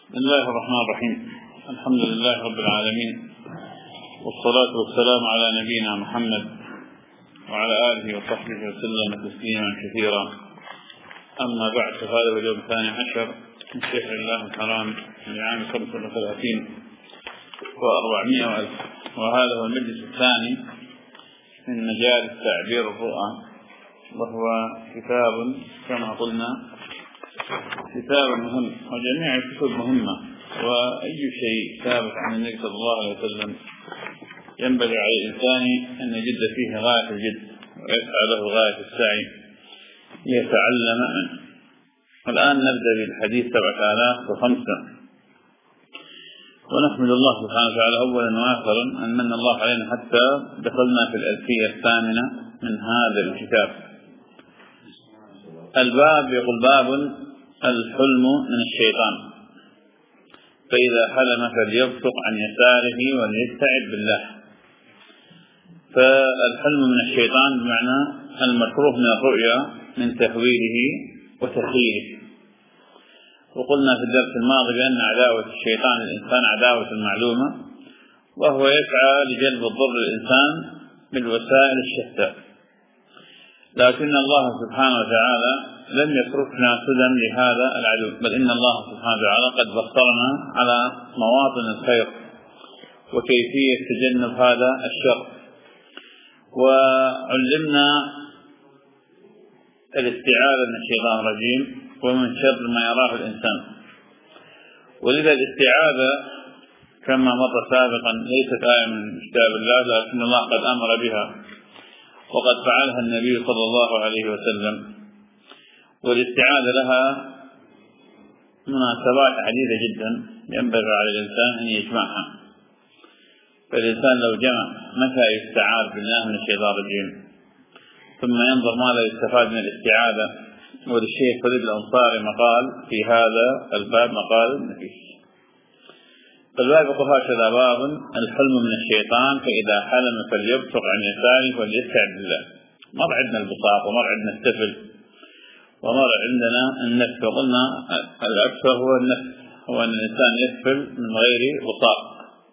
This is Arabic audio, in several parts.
بسم الله الرحمن الرحيم. الحمد لله رب العالمين، والصلاة والسلام على نبينا محمد وعلى آله وصحبه وسلم تسليما كثيرا. أما بعد، فهذا هو اليوم 12 من شهر الله الحرام لعام 35 و400 وهذا هو المجلس الثاني من مجالس تعبير الرؤى، وهو كتاب كما قلنا كتاب مهم، وجميع الكتب مهمة، وأي شيء ثابت عن النبي صلى الله عليه وسلم ينبغي على الإنسان أن يجد فيه غاية الجد ويسعى له غاية السعي ليتعلم منه. الآن نبدأ بالحديث 7005، ونحمد الله سبحانه وتعالى أولا وآخرا أن من الله علينا حتى دخلنا في الألفية الثامنة من هذا الكتاب. الباب يقول: باب الحلم من الشيطان، فإذا حلم فليبصق عن يساره وليستعذ بالله. فالحلم من الشيطان بمعنى المكروه من الرؤيا من تهويله وتخيله. وقلنا في الدرس الماضي بأن عداوة الشيطان للإنسان عداوة معلومة، وهو يسعى لجلب الضر للإنسان بالوسائل الشتى، لكن الله سبحانه وتعالى لم يتركنا سدى لهذا العدو، بل إن الله سبحانه وتعالى قد بصرنا على مواطن الخير وكيفية تجنب هذا الشر، وعلمنا الاستعاذة من الشيطان الرجيم ومن شر ما يراه الإنسان. ولذا الاستعاذة كما مر سابقا ليست آية من كتاب الله، لكن الله قد أمر بها وقد فعلها النبي صلى الله عليه وسلم. والاستعاذة لها مناسبات عديدة جدا ينبغي على الإنسان أن يجمعها. فالإنسان لو جمع متى يستعاذ بالله من الشيطان الرجيم، ثم ينظر ماذا يستفاد من الاستعاذة. وللشيخ فريد الأنصاري مقال في هذا الباب، مقال نفيس. فالباب يقول هكذا: باب الحلم من الشيطان، فإذا حلم فليبصق عن يساره وليستعذ بالله. مر عندنا البصاق، ومر عندنا السفل، ومر عندنا النفس. وقلنا الأكثر هو النفس، هو أن الإنسان يسفل من غير بصاق.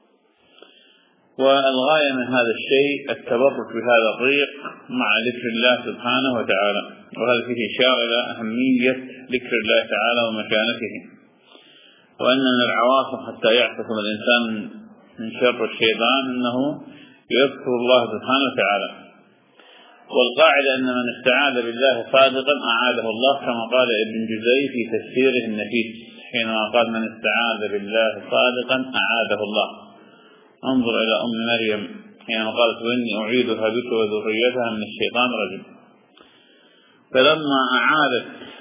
والغاية من هذا الشيء التبرك بهذا الطريق مع ذكر الله سبحانه وتعالى، وهذا فيه إشارة إلى أهمية ذكر الله تعالى ومكانته، وأن من العواصم حتى يعتصم الإنسان من شر الشيطان أنه يذكر الله سبحانه وتعالى. والقاعدة أن من استعاذ بالله صادقا أعاذه الله، كما قال ابن جزي في تفسيره النفيس حينما قال: من استعاذ بالله صادقا أعاذه الله. انظر إلى أم مريم حينما قالت: وإني أعيذها بك وذريتها من الشيطان الرجيم. فلما أعادت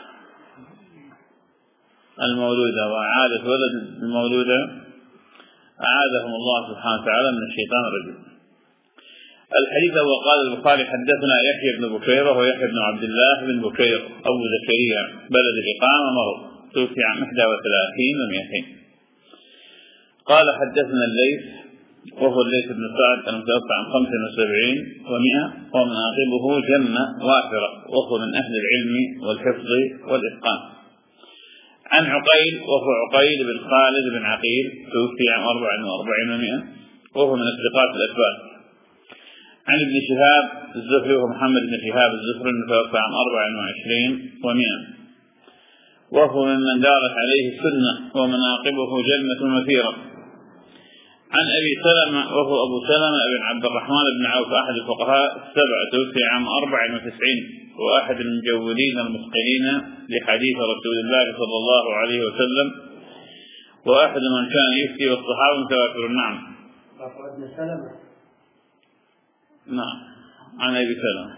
المولودة وأعادت ولد المولودة أعاذهم الله سبحانه وتعالى من الشيطان الرجيم. الحديث هو قال البخاري: حدثنا يحيى بن بكير، وهو يحيى بن عبد الله بن بكير أبو زكريا، بلد الإقامة مرض، توفي عن 31 و200. قال: حدثنا الليث، وهو الليث بن سعد المتوفى عن 75 و100، ومناقبه جنة وافرة، وهو من أهل العلم والحفظ والإتقان. عن عقيل، وهو عقيل بن خالد بن عقيل، توفي عن 44 و100، وهو من الثقات الأثبات. عن ابن شهاب الزهري، وهو محمد بن شهاب الزهري المتوفى عن 24 و100، وهو ممن دارت عليه السنة، ومناقبه جنة مثيرة. عن أبي سلمة، وهو أبو سلمة بن عبد الرحمن بن عوف، أحد الفقهاء السبعة، توفي عام 94، وأحد المجودين المثقلين لحديث رسول الله صلى الله عليه وسلم، وأحد من كان يفتي والصحابة متواتر. نعم. نعم، عن أبي سلمة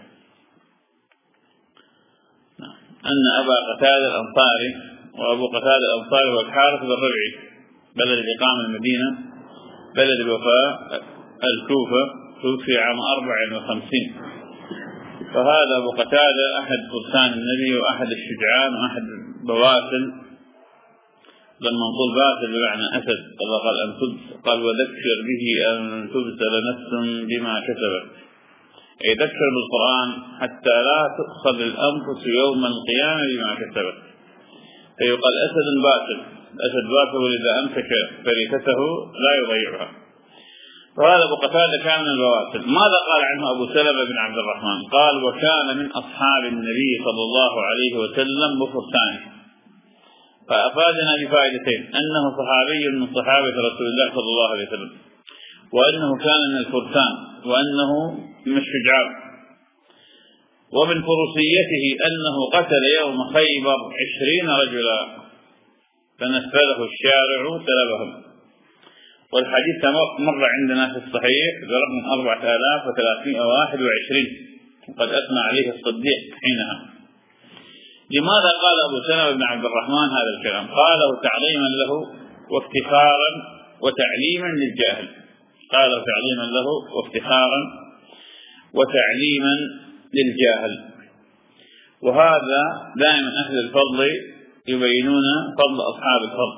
نعم أن أبا قتادة الأنصاري، وأبو قتادة الأنصاري هو الحارث بن ربعي، بلد الإقامة المدينة، بلد الوفاة الكوفة، توفي عام 54. فهذا أبو قتادة أحد فرسان النبي، وأحد الشجعان، وأحد بواسل. لما نقول باسل بمعنى أسد، الله قال أن قال: وذكر به أن تبتل نفس بما كسبت، أي ذكر بالقرآن حتى لا تؤخذ الأنفس يوم القيامة بما كسبت. فيقال أسد باسل، الأسد واكل إذا أمسك فريسته لا يضيعها. وهذا أبو قتادة كان من البواسل. ماذا قال عنه أبو سلمة بن عبد الرحمن؟ قال: وكان من أصحاب النبي صلى الله عليه وسلم بفرسانه. فأفادنا بفائدتين: أنه صحابي من صحابة رسول الله صلى الله عليه وسلم، وأنه كان من الفرسان، وأنه من الشجعان. ومن فروسيته أنه قتل يوم خيبر 20 رجلا فنفذه الشارع سلبهم. والحديث مر عندنا في الصحيح برقم 4321، وقد أثنى عليه الصديق حينها. لماذا قال أبو سلمة بن عبد الرحمن هذا الكلام؟ قاله تعظيما له وافتخارا وتعليما للجاهل. قاله تعظيما له وافتخارا وتعليما للجاهل. وهذا دائما أهل الفضل يبينون فضل أصحاب الفضل.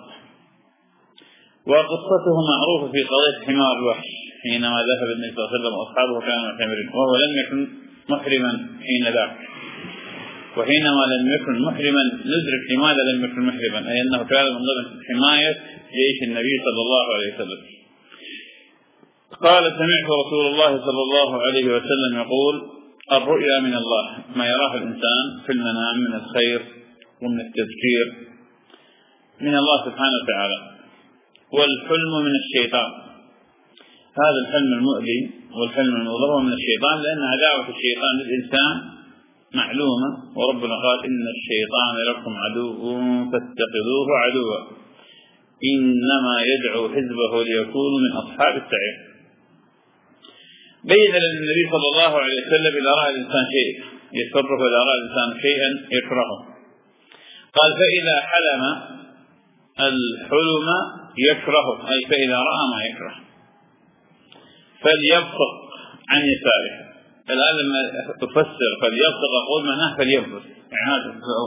وقصته معروفة في قضية حمار الوحش حينما ذهب النبي صلى الله عليه وسلم وأصحابه كانوا معتمرين، وهو لم يكن محرما حين ذاك. وحينما لم يكن محرما ندرك لماذا لم يكن محرما، أي أنه كان من ضمن حماية جيش النبي صلى الله عليه وسلم. قال: سمعت رسول الله صلى الله عليه وسلم يقول: الرؤيا من الله، ما يراه الإنسان في المنام من الخير ومن التذكير من الله سبحانه وتعالى. والحلم من الشيطان، هذا الحلم المؤذي والحلم المضر من الشيطان، لأن عداوة الشيطان للإنسان معلومة، وربنا قال: إن الشيطان لكم عدو فاتخذوه عدوا إنما يدعو حزبه ليكونوا من أصحاب السعير. بين للنبي صلى الله عليه وسلم إذا رأى الإنسان شيء يسره وإذا رأى الإنسان شيئا يكرهه. قال: فإذا حلم الحلم يكرهه، أي فإذا رأى ما يكره فليبصق عن يساره. الآن لما تفسر فليبصق أقول معناه فليبصق، يعني هذا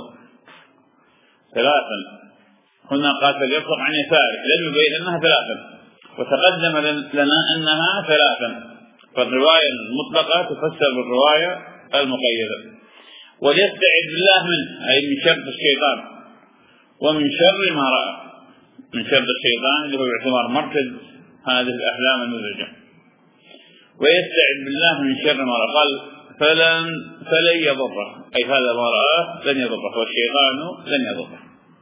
ثلاثا. هنا قال فليبصق عن يساره، لم يبين أنها ثلاثا، وتقدم لنا أنها ثلاثا. فالرواية المطلقة تفسر بالرواية المقيدة. وليستعذ بالله منه، أي من شر الشيطان ومن شر ما رأى، من شر الشيطان اللي هو باعتبار مركز هذه الأحلام المزعجة. ويستعذ بالله من شر ما رأى. قال: فلن يضره، أي هذا ما رآه لن يضره، والشيطان لن يضره.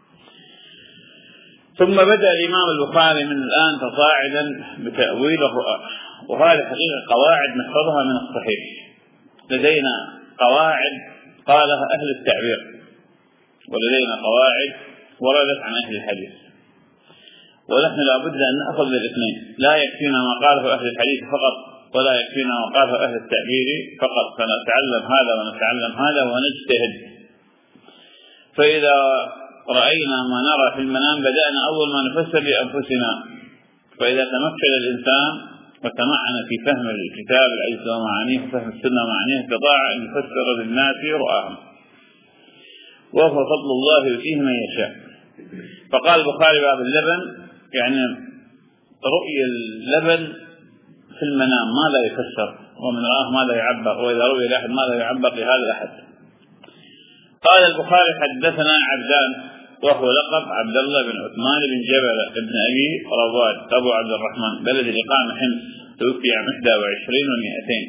ثم بدأ الإمام البخاري من الآن تصاعدا بتأويل الرؤى، وهذه حقيقة قواعد نحفظها من الصحيح. لدينا قواعد قالها أهل التعبير، ولدينا قواعد وردت عن أهل الحديث، ونحن لا بد أن نأخذ بالاثنين. لا يكفينا ما قاله أهل الحديث فقط، ولا يكفينا ما قاله أهل التعبير فقط، فنتعلم هذا ونتعلم هذا ونجتهد. فإذا رأينا ما نرى في المنام بدأنا أول ما نفسر لأنفسنا. فإذا تمكن الإنسان وتمعن في فهم الكتاب العزيز ومعانيه وفهم السنة ومعانيه استطاع أن يفسر للناس رؤاهم، وهو فضل الله يؤتيه من يشاء. فقال البخاري باب اللبن، يعني رؤية اللبن في المنام ماذا يفسر، ومن رآه ماذا يعبق، وإذا رؤي لأحد ماذا يعبق لهذا الأحد. قال البخاري: حدثنا عبدان، وهو لقب عبد الله بن عثمان بن جبل بن أبي رواد أبو عبد الرحمن، بلد الإقامة حمص، توفي عام 21 و200.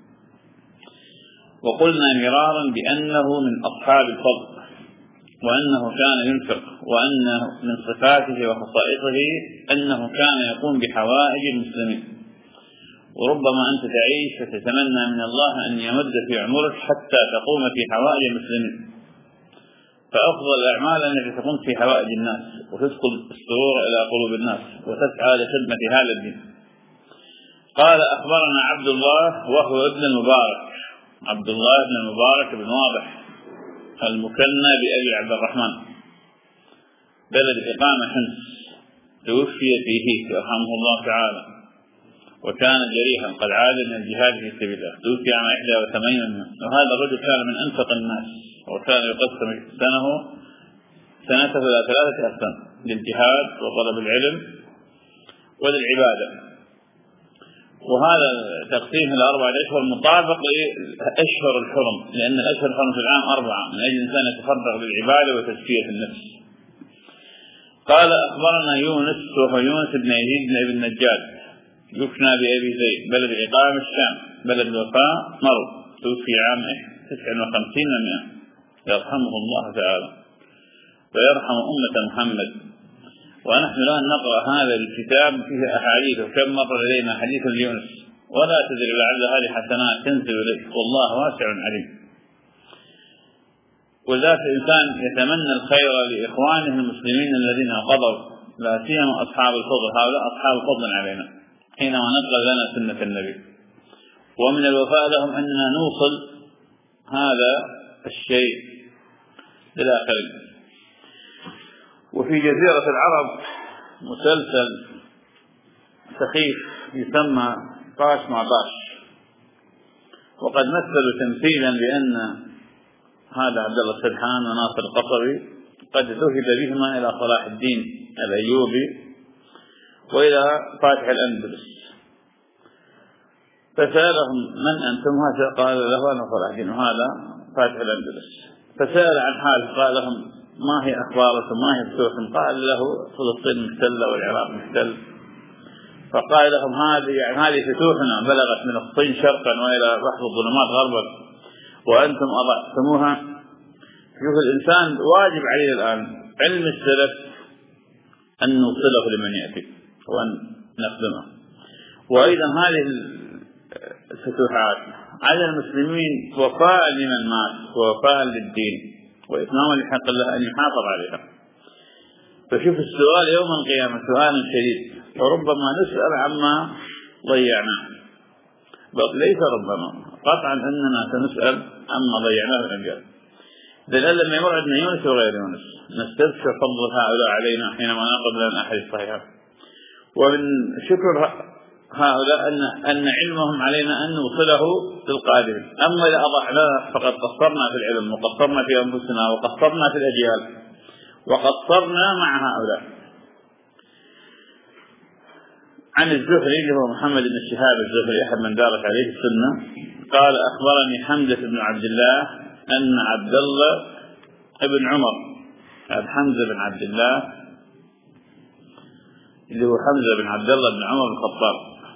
وقلنا مرارا بأنه من أصحاب الفضل، وأنه كان ينفق، وأنه من صفاته وخصائصه أنه كان يقوم بحوائج المسلمين. وربما أنت تعيش فتتمنى من الله أن يمد في عمرك حتى تقوم في حوائج المسلمين، فأفضل الأعمال التي تقوم في حوائج الناس وتدخل السرور إلى قلوب الناس وتسعى لخدمة هذا الدين. قال: أخبرنا عبد الله، وهو ابن المبارك، عبد الله بن المبارك بن واضح المكنى بأبي عبد الرحمن، بلد إقامة حمص، توفي فيه رحمه الله تعالى، وكان جريحا قد عاد من الجهاد في سبيل الله، توفي عام 81. وهذا الرجل كان من أنفق الناس، وكان يقسم سنته إلى 3 أقسام: للجهاد وطلب العلم وللعبادة. وهذا تقسيم إلى 4 أشهر مطابق لأشهر الحرم، لأن الأشهر الحرم في العام 4 من أجل الإنسان يتفرغ للعبادة وتزكية النفس. قال أخبرنا يونس وهو يونس بن يزيد بن أبي النجاد يكنى بأبي زيد بلد عقام الشام بلد الوفاء مرو توفي عام 59 و100 يرحمه الله تعالى ويرحم أمة محمد. ونحن الآن نقرأ هذا الكتاب فيه أحاديث وكم مر إلينا حديث ليونس ولا تدري لعل هذه حسنات تنزل إليك والله واسع عليم. وذات الإنسان يتمنى الخير لإخوانه المسلمين الذين قضوا لا سيما أصحاب الفضل، هؤلاء أصحاب الفضل علينا حينما نقل لنا سنة النبي، ومن الوفاء لهم أننا نوصل هذا الشيء للآخرين. وفي جزيرة العرب مسلسل سخيف يسمى طاش مع طاش، وقد مثلوا تمثيلا بأن هذا عبد الله السرحان وناصر القصبي قد ذهب بهما إلى صلاح الدين الأيوبي وإلى فاتح الأندلس، فسألهم من أنتم؟ هذا قال له أنا صلاح الدين وهذا فاتح الأندلس. فسأل عن حاله قال لهم ما هي أخباركم ما هي فتوحكم؟ قال له فلسطين محتلة والعراق محتل. فقال لهم هذه فتوحنا بلغت من الصين شرقا وإلى بحر الظلمات غربا وأنتم أضعتموها. شوف الإنسان واجب عليه الآن علم السلف أن نوصله لمن يأتي وأن نخدمه. وأيضا هذه الفتوحات على المسلمين وفاء لمن مات ووفاء للدين وإتماما لحق الله أن يحافظ عليها. فشوف السؤال يوم القيامة سؤال شديد، وربما نسأل عما ضيعناه، بل ليس ربما قطعا أننا سنسأل عما ضيعناه الأنبياء. لأن لما يمر عندنا يونس وغير يونس نستبشر فضل هؤلاء علينا حينما نأخذ لنا أحد الصحيحة. ومن شكر هؤلاء أن علمهم علينا أن نوصله للقادرين. أما إذا أضعناه فقد قصرنا في العلم وقصرنا في أنفسنا وقصرنا في الأجيال وقصرنا مع هؤلاء. عن الزهري اللي هو محمد بن شهاب الزهري أحد من دارت عليه السنة قال أخبرني حمزة بن عبد الله أن عبد الله ابن عمر، حمزة بن عبد الله اللي هو حمزة بن عبد الله بن عمر بن الخطاب،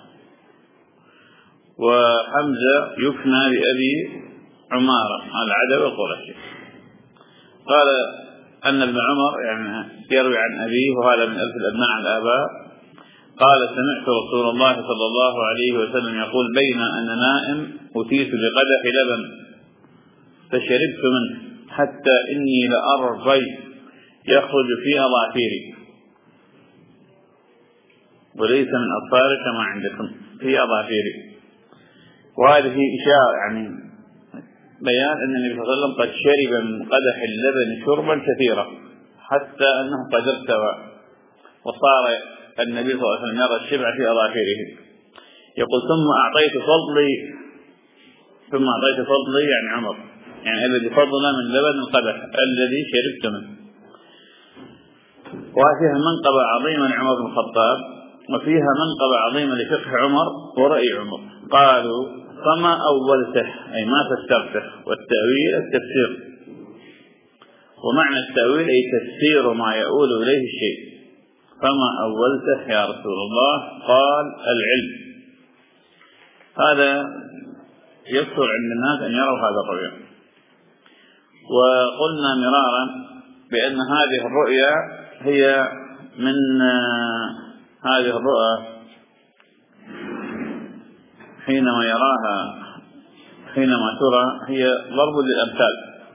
وحمزة يكنى بأبي عمارة العدوي القرشي. قال أن ابن عمر يعني يروي عن أبيه وهذا من ألف الأبناء عن الآباء قال سمعت رسول الله صلى الله عليه وسلم يقول بين أنا نائم أتيت بقدح لبن فشربت منه حتى إني لأرى الري يخرج في أظافيري وليس من أطفال كما عندكم في أظافيري. وهذه إشارة يعني بيان أن النبي صلى الله عليه وسلم قد شرب من قدح اللبن شربا كثيرا حتى أنه قد ارتوى وصار النبي صلى الله عليه وسلم يرى الشبع في أظافيره. يقول ثم أعطيت فضلي يعني عمر يعني الذي فضل من لبن القدح الذي شربت منه. وفيها منقبة عظيمة لعمر بن الخطاب وفيها منقبة عظيمة لفقه عمر ورأي عمر. قالوا فما أولته أي ما فسرته، والتأويل التفسير، ومعنى التأويل أي تفسير ما يؤول إليه الشيء. فما أولته يا رسول الله؟ قال العلم. هذا يكثر عند الناس أن يروا هذا الرؤيا. وقلنا مرارا بأن هذه الرؤيا هي من هذه الرؤى حينما ترى هي ضرب للأمثال.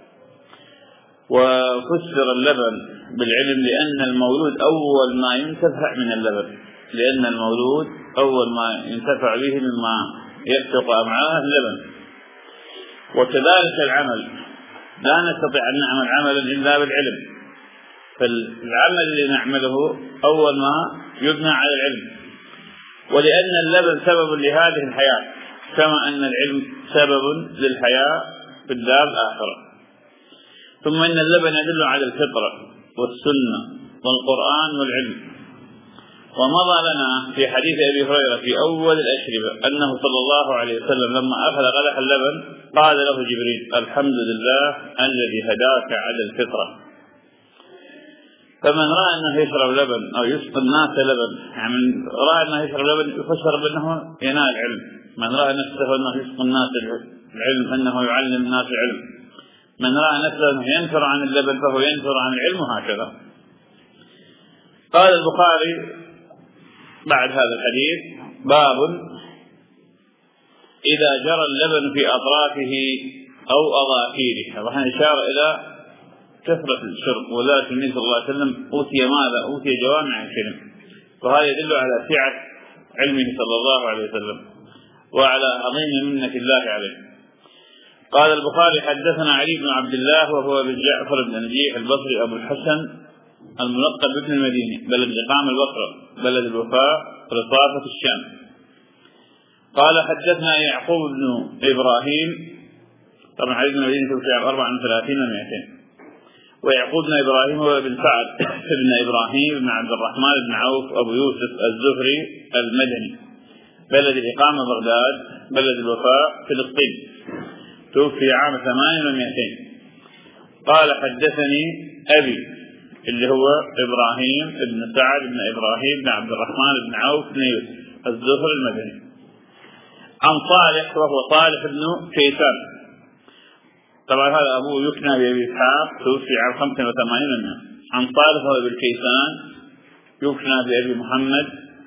وفسر اللبن بالعلم لأن المولود أول ما ينتفع من اللبن، لأن المولود أول ما ينتفع به مما يفتق أمعاءه اللبن. وكذلك العمل لا نستطيع أن نعمل عملا إلا بالعلم، فالعمل اللي نعمله أول ما يبنى على العلم. ولأن اللبن سبب لهذه الحياة كما أن العلم سبب للحياة في الدار الآخرة. ثم أن اللبن يدل على الفطرة والسنة والقرآن والعلم. ومضى لنا في حديث أبي هريرة في أول الأشربة أنه صلى الله عليه وسلم لما أخذ قدح اللبن قال له جبريل الحمد لله الذي هداك على الفطرة. فمن رأى أنه يشرب لبن أو يسقي الناس لبن، يعني من رأى أنه يشرب لبن يفسر بأنه ينال علم. من رأى نفسه أنه يسقي الناس العلم أنه يعلم الناس العلم. من رأى نفسه أنه ينفر عن اللبن فهو ينفر عن العلم، وهكذا. قال البخاري بعد هذا الحديث: باب إذا جرى اللبن في أطرافه أو أظافيره. طبعا إشارة إلى كثرة الشرب، ولكن النبي صلى الله عليه وسلم أوتي ماذا؟ أوتي جوامع الكلم، وهذا يدل على سعة علمه صلى الله عليه وسلم وعلى عظيم منة الله عليه. قال البخاري: حدثنا علي بن عبد الله وهو بن جعفر بن نجيح البصري أبو الحسن الملقب بابن المديني، بلد إقامة البصرة، بلد الوفاء، رصافة الشام. قال: حدثنا يعقوب بن إبراهيم. طبعا علي بن المديني توفي عام 34 و200. ويعقوب بن إبراهيم هو بن سعد بن إبراهيم بن عبد الرحمن بن عوف أبو يوسف الزهري المدني، بلد الإقامة بغداد، بلد الوفاء فلسطين، توفي عام 8 و200. قال: حدثني أبي اللي هو إبراهيم بن سعد بن إبراهيم بن عبد الرحمن بن عوف بن يوسف الزهري المدني، عن صالح وهو صالح بن كيسان. طبعا هذا أبوه يكنى بأبي إسحاق، توفي عام 85. عن صالح وهو ابن كيسان يكنى بأبي محمد،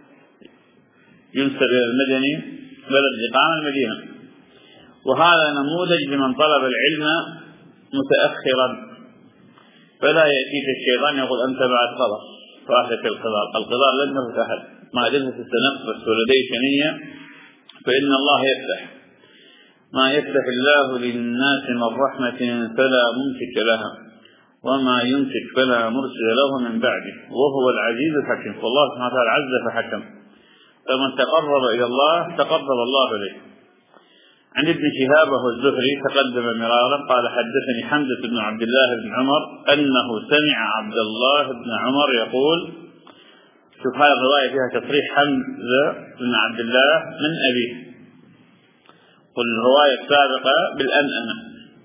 ينسب إلى المدني، بلد إقامة المدينة. وهذا نموذج لمن طلب العلم متأخرا، فلا يأتيك الشيطان يقول أنت بعد خلاص راحت القضاء لن تفتح ما دمت تتنفس ولديك نية، فإن الله يفتح. ما يفتح الله للناس من رحمة فلا ممسك لها، وما يمسك فلا مرسل له من بعده، وهو العزيز الحكيم. والله سبحانه وتعالى عز فحكم، فمن تقرب إلى الله تقرب الله إليه. عن ابن شهاب وهو الزهري تقدم مرارا قال: حدثني حمزة بن عبد الله بن عمر أنه سمع عبد الله بن عمر يقول. شوف هذه الرواية فيها تصريح حمزة بن عبد الله من أبيه، والرواية السابقة بالأنأنة،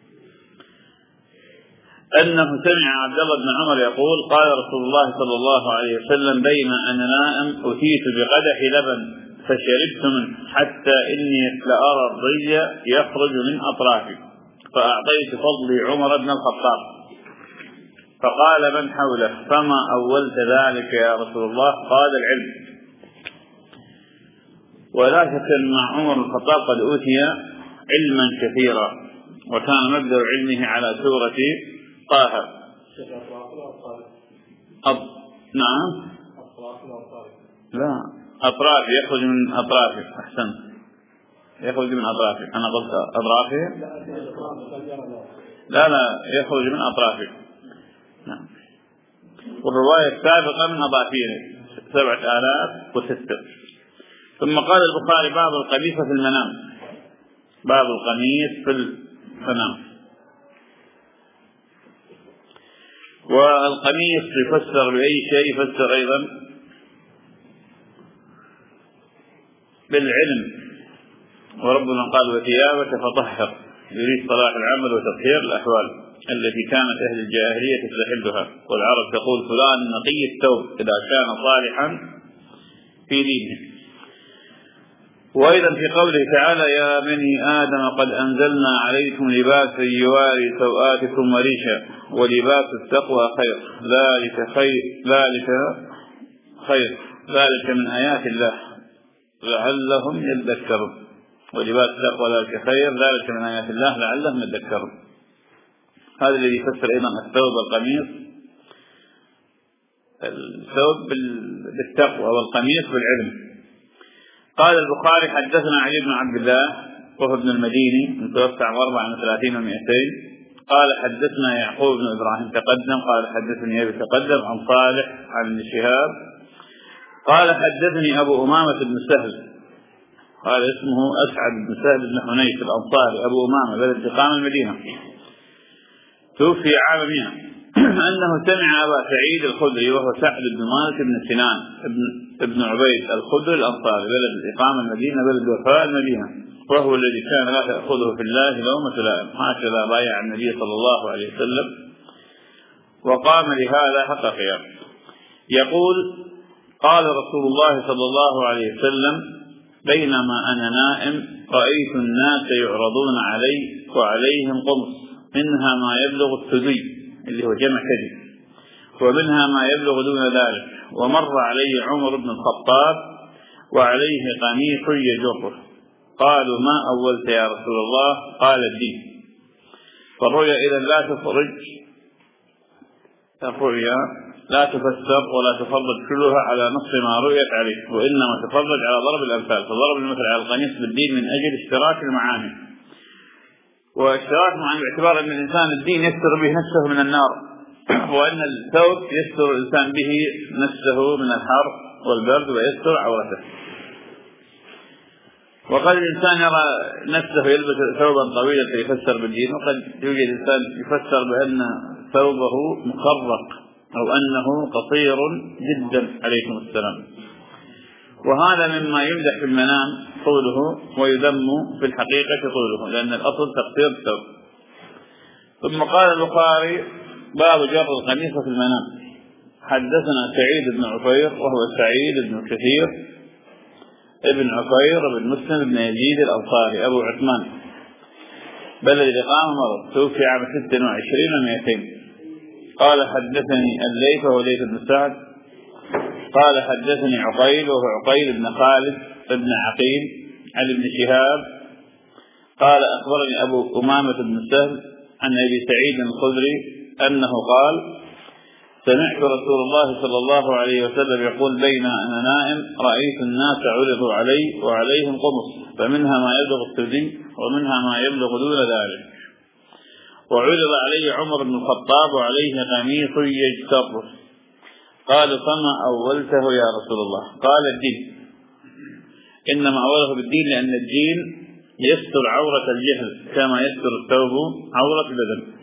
أنه سمع عبد الله بن عمر يقول: قال رسول الله صلى الله عليه وسلم: بين أنا نائم أتيت بقدح لبن فشربت منه حتى إني لأرى الري يخرج من أطرافي، فأعطيت فضلي عمر بن الخطاب، فقال من حوله: فما أولت ذلك يا رسول الله؟ قال: العلم. ولا شك مع عمر بن الخطاب قد أوتي علما كثيرا، وكان مبدأ علمه على سورة طه. نعم، لا، أطراف، يخرج من أطرافه. أحسن، يخرج من أطرافه. أنا قلت أطرافه؟ لا، يخرج من أطرافه. نعم. والرواية السابقة من أضافيره 7006. ثم قال البخاري: باب القميص في المنام. باب القميص في المنام. والقميص يفسر بأي شيء؟ يفسر أيضا بالعلم، وربنا قال: وثيابك فطهر، يريد صلاح العمل وتطهير الأحوال التي كانت أهل الجاهلية تستحلها. والعرب تقول: فلان نقي الثوب إذا كان صالحا في دينه. وأيضا في قوله تعالى: يا بني آدم قد أنزلنا عليكم لباسا يواري سوآتكم وريشا ولباس التقوى خير، ذلك من آيات الله لعلهم يذكرون. ولباس التقوى ذلك خير، ذلك من آيات الله لعلهم يذكرون. هذا الذي يفسر أيضا الثوب والقميص، الثوب بالتقوى والقميص بالعلم. قال البخاري: حدثنا علي بن عبد الله وهو ابن المديني متوفى عام 34 و200. قال: حدثنا يعقوب بن إبراهيم تقدم. قال: حدثني أبي تقدم. عن صالح عن ابن شهاب قال: حدثني أبو أمامة بن سهل، قال اسمه أسعد بن سهل بن حنيف الأنصاري أبو أمامة، بلد إقامة المدينة، توفي عام 100، أنه سمع أبا سعيد الخدري وهو سعد بن مالك بن سنان ابن عبيد الخدري الأنصاري، بلد الإقامة المدينة، بلد وفاء المدينة، وهو الذي كان لا تأخذه في الله لومة لائم. هكذا بايع النبي صلى الله عليه وسلم وقام لهذا حق قيام. يقول: قال رسول الله صلى الله عليه وسلم: بينما أنا نائم رأيت الناس يعرضون علي وعليهم قمص، منها ما يبلغ الثدي اللي هو جمع ثدي، ومنها ما يبلغ دون ذلك، ومر علي عمر بن الخطاب وعليه قميص يجره. قالوا: ما أولت يا رسول الله؟ قال: الدين. فالرؤيا إذا لا تفسر ولا تفرج كلها على نص ما رؤيت عليه، وإنما تفرج على ضرب الأمثال. فضرب المثل على القميص بالدين من أجل اشتراك المعاني، واشتراك المعاني باعتبار أن الإنسان الدين يستر به نفسه من النار، وأن الثوب يستر الإنسان به نفسه من الحر والبرد ويستر عورته. وقد الإنسان يرى نفسه يلبس ثوبا طويلا فيفسر بالدين، وقد يوجد إنسان يفسر بأن ثوبه مخرق أو أنه قصير جدا عليكم السلام. وهذا مما يمدح في المنام طوله ويذم في الحقيقة طوله، لأن الأصل تقصير الثوب. ثم قال البخاري: باب جر القميص في المنام. حدثنا سعيد بن عفير وهو سعيد بن كثير ابن عفير بن مسلم بن يزيد الأنصاري أبو عثمان، بلد الإقامة مرض، توفي عام 26 و200. قال: حدثني الليث وهو ليث بن سعد قال: حدثني عقيل وهو عقيل بن خالد بن عقيل عن ابن شهاب قال: أخبرني أبو أمامة بن سهل عن أبي سعيد الخدري أنه قال: سمعت رسول الله صلى الله عليه وسلم يقول: بين أنا نائم رأيت الناس عرضوا علي وعليهم قمص، فمنها ما يبلغ الثدي ومنها ما يبلغ دون ذلك، وعرض علي عمر بن الخطاب وعليه قميص يجتر. قال: فما أولته يا رسول الله؟ قال: الدين. إنما أوله بالدين لأن الدين يستر عورة الجهل كما يستر الثوب عورة البدن.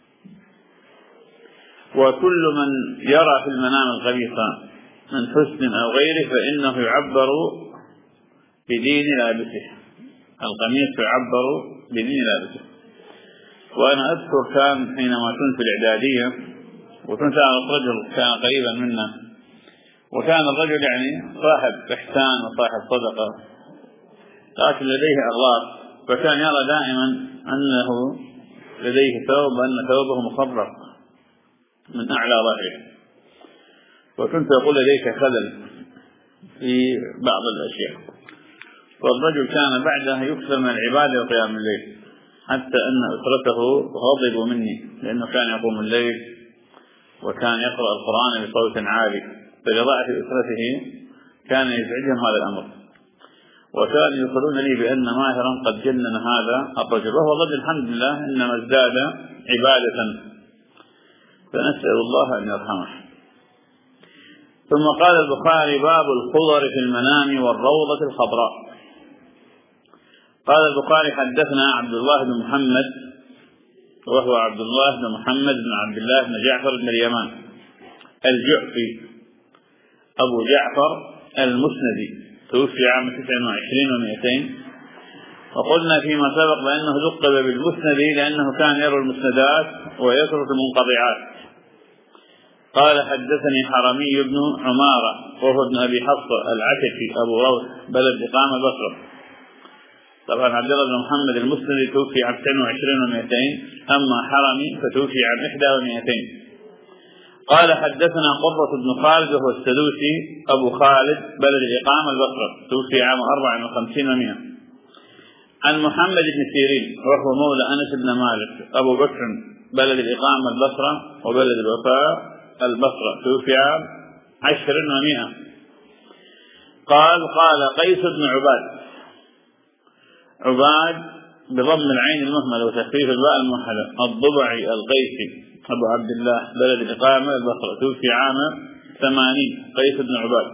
وكل من يرى في المنام الخبيث من حسن أو غيره فإنه يعبر بدين لابسه. القميص يعبر بدين لابسه. وأنا أذكر كان حينما كنت في الإعدادية، وكنت أعرف رجل كان قريبا منا، وكان الرجل يعني صاحب إحسان وصاحب صدقة، لكن لديه أغلاط، فكان يرى دائما أنه لديه ثوب وأن ثوبه مخرق من أعلى ظهره، وكنت أقول لديك خلل في بعض الأشياء. والرجل كان بعدها يكثر من العبادة وقيام الليل، حتى أن أسرته غضبوا مني لأنه كان يقوم الليل وكان يقرأ القرآن بصوت عالي، فلضعف أسرته كان يزعجهم هذا الأمر، وكانوا يقولون لي بأن ماهرا قد جنن هذا الرجل، وهو الرجل الحمد لله إنما ازداد عبادة، فنسأل الله أن يرحمه. ثم قال البخاري: باب الخضر في المنام والروضة الخضراء. قال البخاري: حدثنا عبد الله بن محمد وهو عبد الله بن محمد بن عبد الله بن جعفر بن اليمان الجعفي أبو جعفر المسندي، توفي عام 29 و200. وقلنا فيما سبق بأنه لقب بالمسندي لأنه كان يروي المسندات ويترك المنقطعات. قال: حدثني حرمي بن عمارة وهو ابن أبي حفص العتكي أبو روح، بلد إقامة البصرة. طبعا عبد الله بن محمد المسندي توفي عام 29 و200، أما حرمي فتوفي عام 21 و200. قال: حدثنا قرة بن خالد وهو السدوسي أبو خالد، بلد الإقامة البصرة، توفي عام 54 و100. عن محمد بن سيرين وهو مولى أنس بن مالك أبو بكر، بلد الإقامة البصرة وبلد الوفاء البصرة، توفي عام 10 و100. قال: قيس بن عباد بضم العين المهملة وتخفيف الباء الموحدة الضبعي القيسي أبو عبد الله، بلد الإقامة البصرة، توفي عام 80. قيس بن عباد.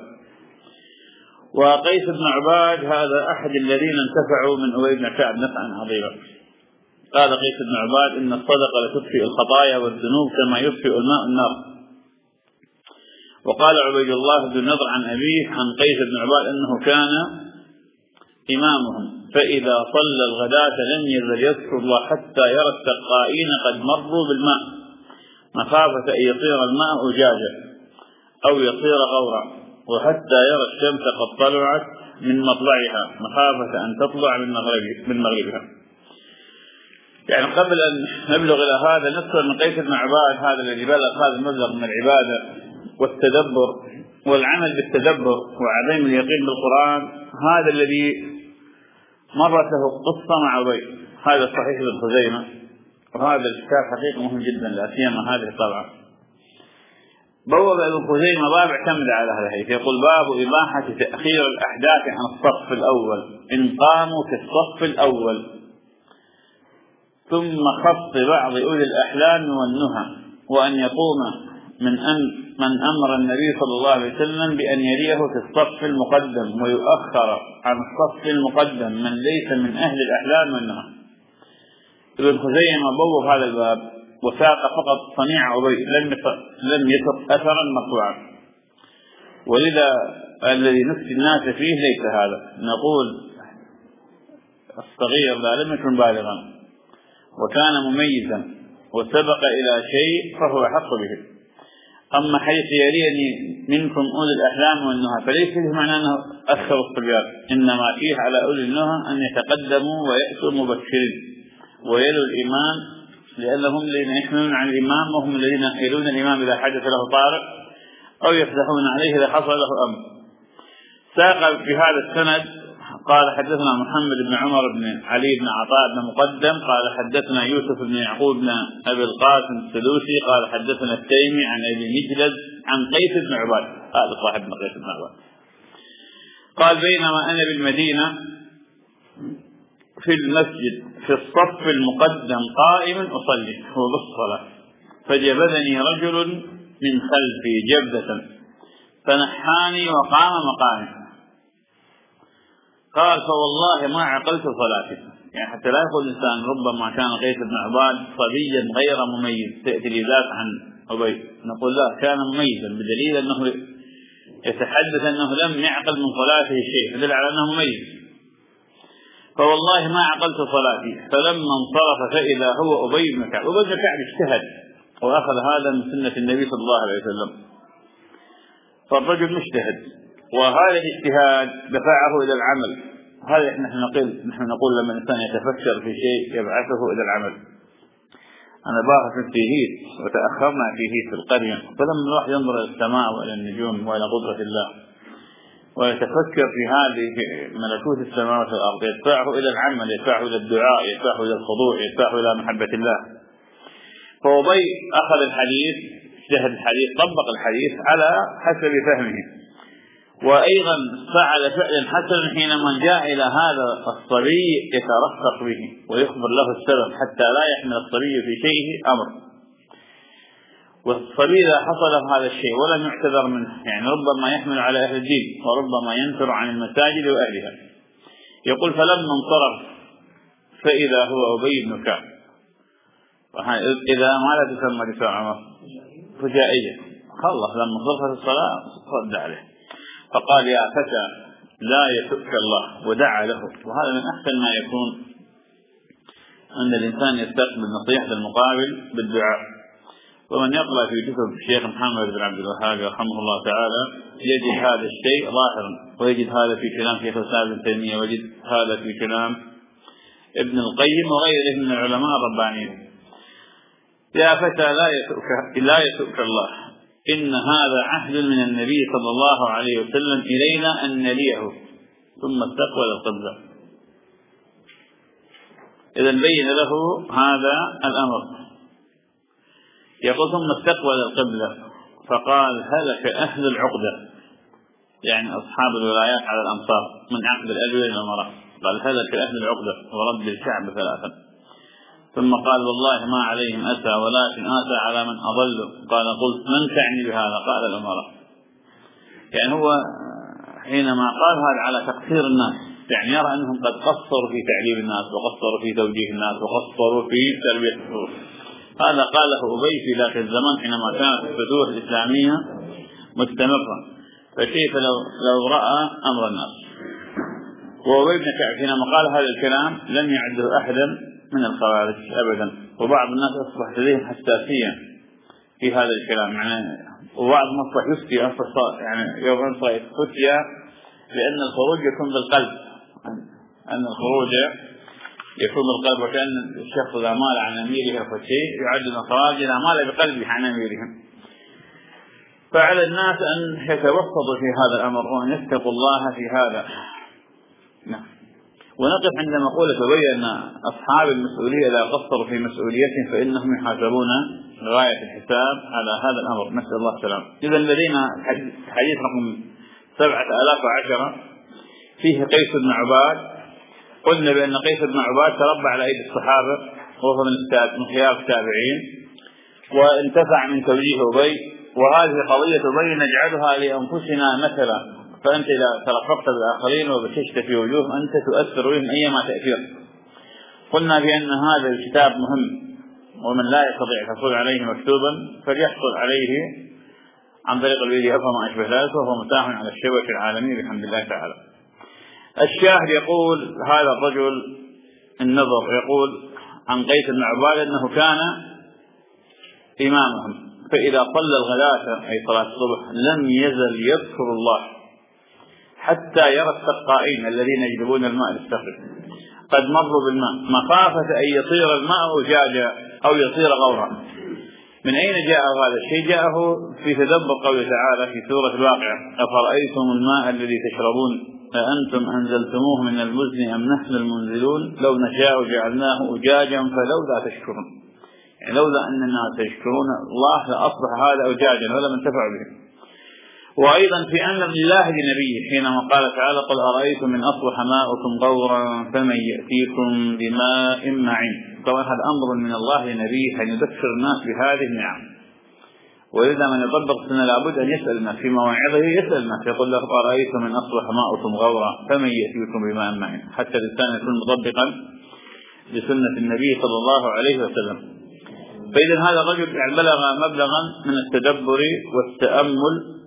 وقيس بن عباد هذا أحد الذين انتفعوا من أبي بن كعب نفعا عظيما. قال قيس بن عباد: إن الصدقة لتطفئ الخطايا والذنوب كما يطفئ الماء النار. وقال عبيد الله بن نضر عن أبيه عن قيس بن عباد أنه كان إمامهم، فإذا صلى الغداة لم يزل يذكر الله حتى يرى السقائين قد مروا بالماء، مخافة أن يصير الماء أجاجا أو يصير غورا، وحتى يرى الشمس قد طلعت من مطلعها مخافة أن تطلع من مغربها. يعني قبل أن نبلغ إلى هذا نذكر من قيس بن عباد هذا الذي بلغ هذا المبلغ من العبادة والتدبر والعمل بالتدبر وعدم اليقين بالقرآن، هذا الذي مرت له قصة مع أبي، هذا صحيح ابن خزيمة، وهذا الكتاب حقيقة مهم جدا لا سيما هذه الطبعة. بوب ابن خزيمة باب اعتمد على هذا الحديث، يقول باب إباحة تأخير الأحداث عن الصف الأول إن قاموا في الصف الأول، ثم خص بعض أولي الأحلام والنهى، وأن يقوم من أمر النبي صلى الله عليه وسلم بأن يليه في الصف المقدم ويؤخر عن الصف المقدم من ليس من أهل الأحلام والنهى. ابن خزيمة بوب هذا الباب وساق فقط صنيع أبي، لم يسق أثرا مرفوعا، ولذا الذي نفتي الناس فيه ليس هذا. نقول الصغير لا لم يكن بالغا وكان مميزا وسبق إلى شيء فهو حق به. أما حيث يليني منكم أولي الأحلام والنهى فليس فيه معنى أنه أكثر الصبيان، إنما فيه على أولي النهى أن يتقدموا ويأتوا مبكرين ويلوا الإمام، لأنهم الذين يحملون عن الإمام وهم الذين يلون الإمام إذا حدث له طارئ أو يفتحون عليه إذا حصل له أمر. ساق في هذا السند قال حدثنا محمد بن عمر بن علي بن عطاء بن مقدم قال حدثنا يوسف بن يعقوب بن أبي القاسم السدوسي قال حدثنا التيمي عن أبي مجلد عن قيس بن عباد، هذا صاحب قيس بن عباد، قال بينما أنا بالمدينة في المسجد في الصف المقدم قائما أصلي هو بالصلاة، فجبذني رجل من خلفي جبدة فنحاني وقام مقامي، قال فوالله ما عقلت صلاتي. يعني حتى لا يقول الإنسان ربما كان قيس بن عباد صبيا غير مميز تأتي لذات عن أبي، نقول لا كان مميزا بدليل أنه يتحدث أنه لم يعقل من صلاته شيء يدل على أنه مميز. فوالله ما عقلت صلاتي، فلما انصرف فإذا هو أبي بن كعب. أبي بن كعب اجتهد وأخذ هذا من سنة النبي صلى الله عليه وسلم، فالرجل مجتهد وهذا الاجتهاد دفعه إلى العمل. هذا نحن نقول لما الإنسان يتفكر في شيء يبعثه إلى العمل. أنا باحث في هيت وتأخرنا في هيت في القرية، فلما الواحد ينظر إلى السماء وإلى النجوم وإلى قدرة الله ويتفكر في هذه ملكوت السماوات والأرض يدفعه إلى العمل، يدفعه إلى الدعاء، يدفعه إلى الخضوع، يدفعه إلى محبة الله. فأبي أخذ الحديث، اجتهد الحديث، طبق الحديث على حسب فهمه، وأيضا فعل فعلا حسنا حينما جاء إلى هذا الصبي يترفق به ويخبر له السبب حتى لا يحمل الصبي في شيء أمر، والصبي إذا حصل هذا الشيء ولم يعتذر منه يعني ربما يحمل على أهل الدين وربما ينفر عن المساجد وأهلها. يقول فلما انصرف فإذا هو أبي بن كعب. إذا ماذا تسمى دفاع عمر؟ فجائية. خلص لما صرفت الصلاة رد عليه فقال يا فتى لا يسؤك الله ودعا له. وهذا من أحسن ما يكون أن الإنسان يستقبل نصيحة المقابل بالدعاء. ومن يقرأ في كتب الشيخ محمد بن عبد الوهاب رحمه الله تعالى يجد هذا الشيء ظاهرا، ويجد هذا في كلام شيخ الإسلام ابن تيمية، ويجد هذا في كلام ابن القيم وغيره من العلماء الربانيين. يا فتى لا يسؤك الله، إن هذا عهد من النبي صلى الله عليه وسلم إلينا أن نليه ثم استقبل القبلة. إذا بين له هذا الأمر. يقول ثم استقبل القبلة فقال هلك أهل العقدة، يعني أصحاب الولايات على الأمصار من عقد الألوية للأمراء، قال هلك أهل العقدة ورب الكعب ثلاثا. ثم قال والله ما عليهم أتى ولكن آتى على من أضلوا. قال قلت من تعني بهذا؟ قال الأمراء. يعني هو حينما قال هذا على تقصير الناس، يعني يرى أنهم قد قصروا في تعليم الناس وقصروا في توجيه الناس وقصروا في تربية الصفوف. هذا قاله أبي في ذاك الزمن حينما كانت الفتوح الإسلامية مستمرة، فكيف لو رأى أمر الناس. وأبي بن كعب حينما قال هذا الكلام لم يعده أحدا من الخوارج أبدا، وبعض الناس أصبحت لديهم حساسية في هذا الكلام، يعني وبعض مصلح يفتي يعني يوم أنصح فتي لأن الخروج يكون بالقلب، أن الخروج يكون بالقلب، وكأن الشخص إذا مال عن أميره فشيء يعد الإخراج إذا مال بقلبه عن أميرهم. فعلى الناس أن يتوسطوا في هذا الأمر وأن يتقوا الله في هذا. نعم. ونقف عند مقولة تبين أصحاب المسؤولية إذا قصروا في مسؤوليتهم فإنهم يحاسبون غاية الحساب على هذا الأمر، نسأل الله السلامة. إذا لدينا حديث رقم 7010 فيه قيس بن عباد. قلنا بأن قيس بن عباد تربى على أيدي الصحابة وهو من خيار التابعين، وانتفع من توجيه أبي، وهذه قضية أبي نجعلها لأنفسنا مثلا. فأنت إذا ترفقت بالآخرين وبششت في وجوههم أنت تؤثر بهم أيما تأثير. قلنا بأن هذا الكتاب مهم، ومن لا يستطيع الحصول عليه مكتوبا فليحصل عليه عن طريق الفيديو وما أشبه ذلك، وهو متاح على الشبكة العالمية بحمد الله تعالى. الشاهد يقول هذا الرجل النظر يقول عن قيس بن عباد أنه كان إمامهم، فإذا صلى الغداة أي صلاة الصبح لم يزل يذكر الله حتى يرى السقائين الذين يجلبون الماء للسقي قد مروا بالماء مخافة أن يصير الماء أجاجا أو يصير غورا. من أين جاء هذا الشيء؟ جاءه في تدبر قوله تعالى في سورة الواقعة: أفرأيتم الماء الذي تشربون أأنتم أنزلتموه من المزن أم نحن المنزلون لو نشاء جعلناه أجاجا فلولا تشكرون. يعني لولا أن الناس يشكرون الله لأصبح هذا أجاجا ولم ينتفع به. وأيضا في أمر الله لنبيه حينما قال تعالى: قل أرأيتم من أصبح ماؤكم غورا فمن يأتيكم بماء معين. طبعا هذا أمر من الله لنبيه أن يذكر الناس بهذه النعم، ولذا من يطبق السنة لابد أن يسأل الناس في مواعظه، يسأل الناس يقول له: أرأيتم من أصبح ماؤكم غورا فمن يأتيكم بماء معين، حتى الإنسان يكون مطبقا لسنة النبي صلى الله عليه وسلم. فإذا هذا الرجل بلغ مبلغا من التدبر والتأمل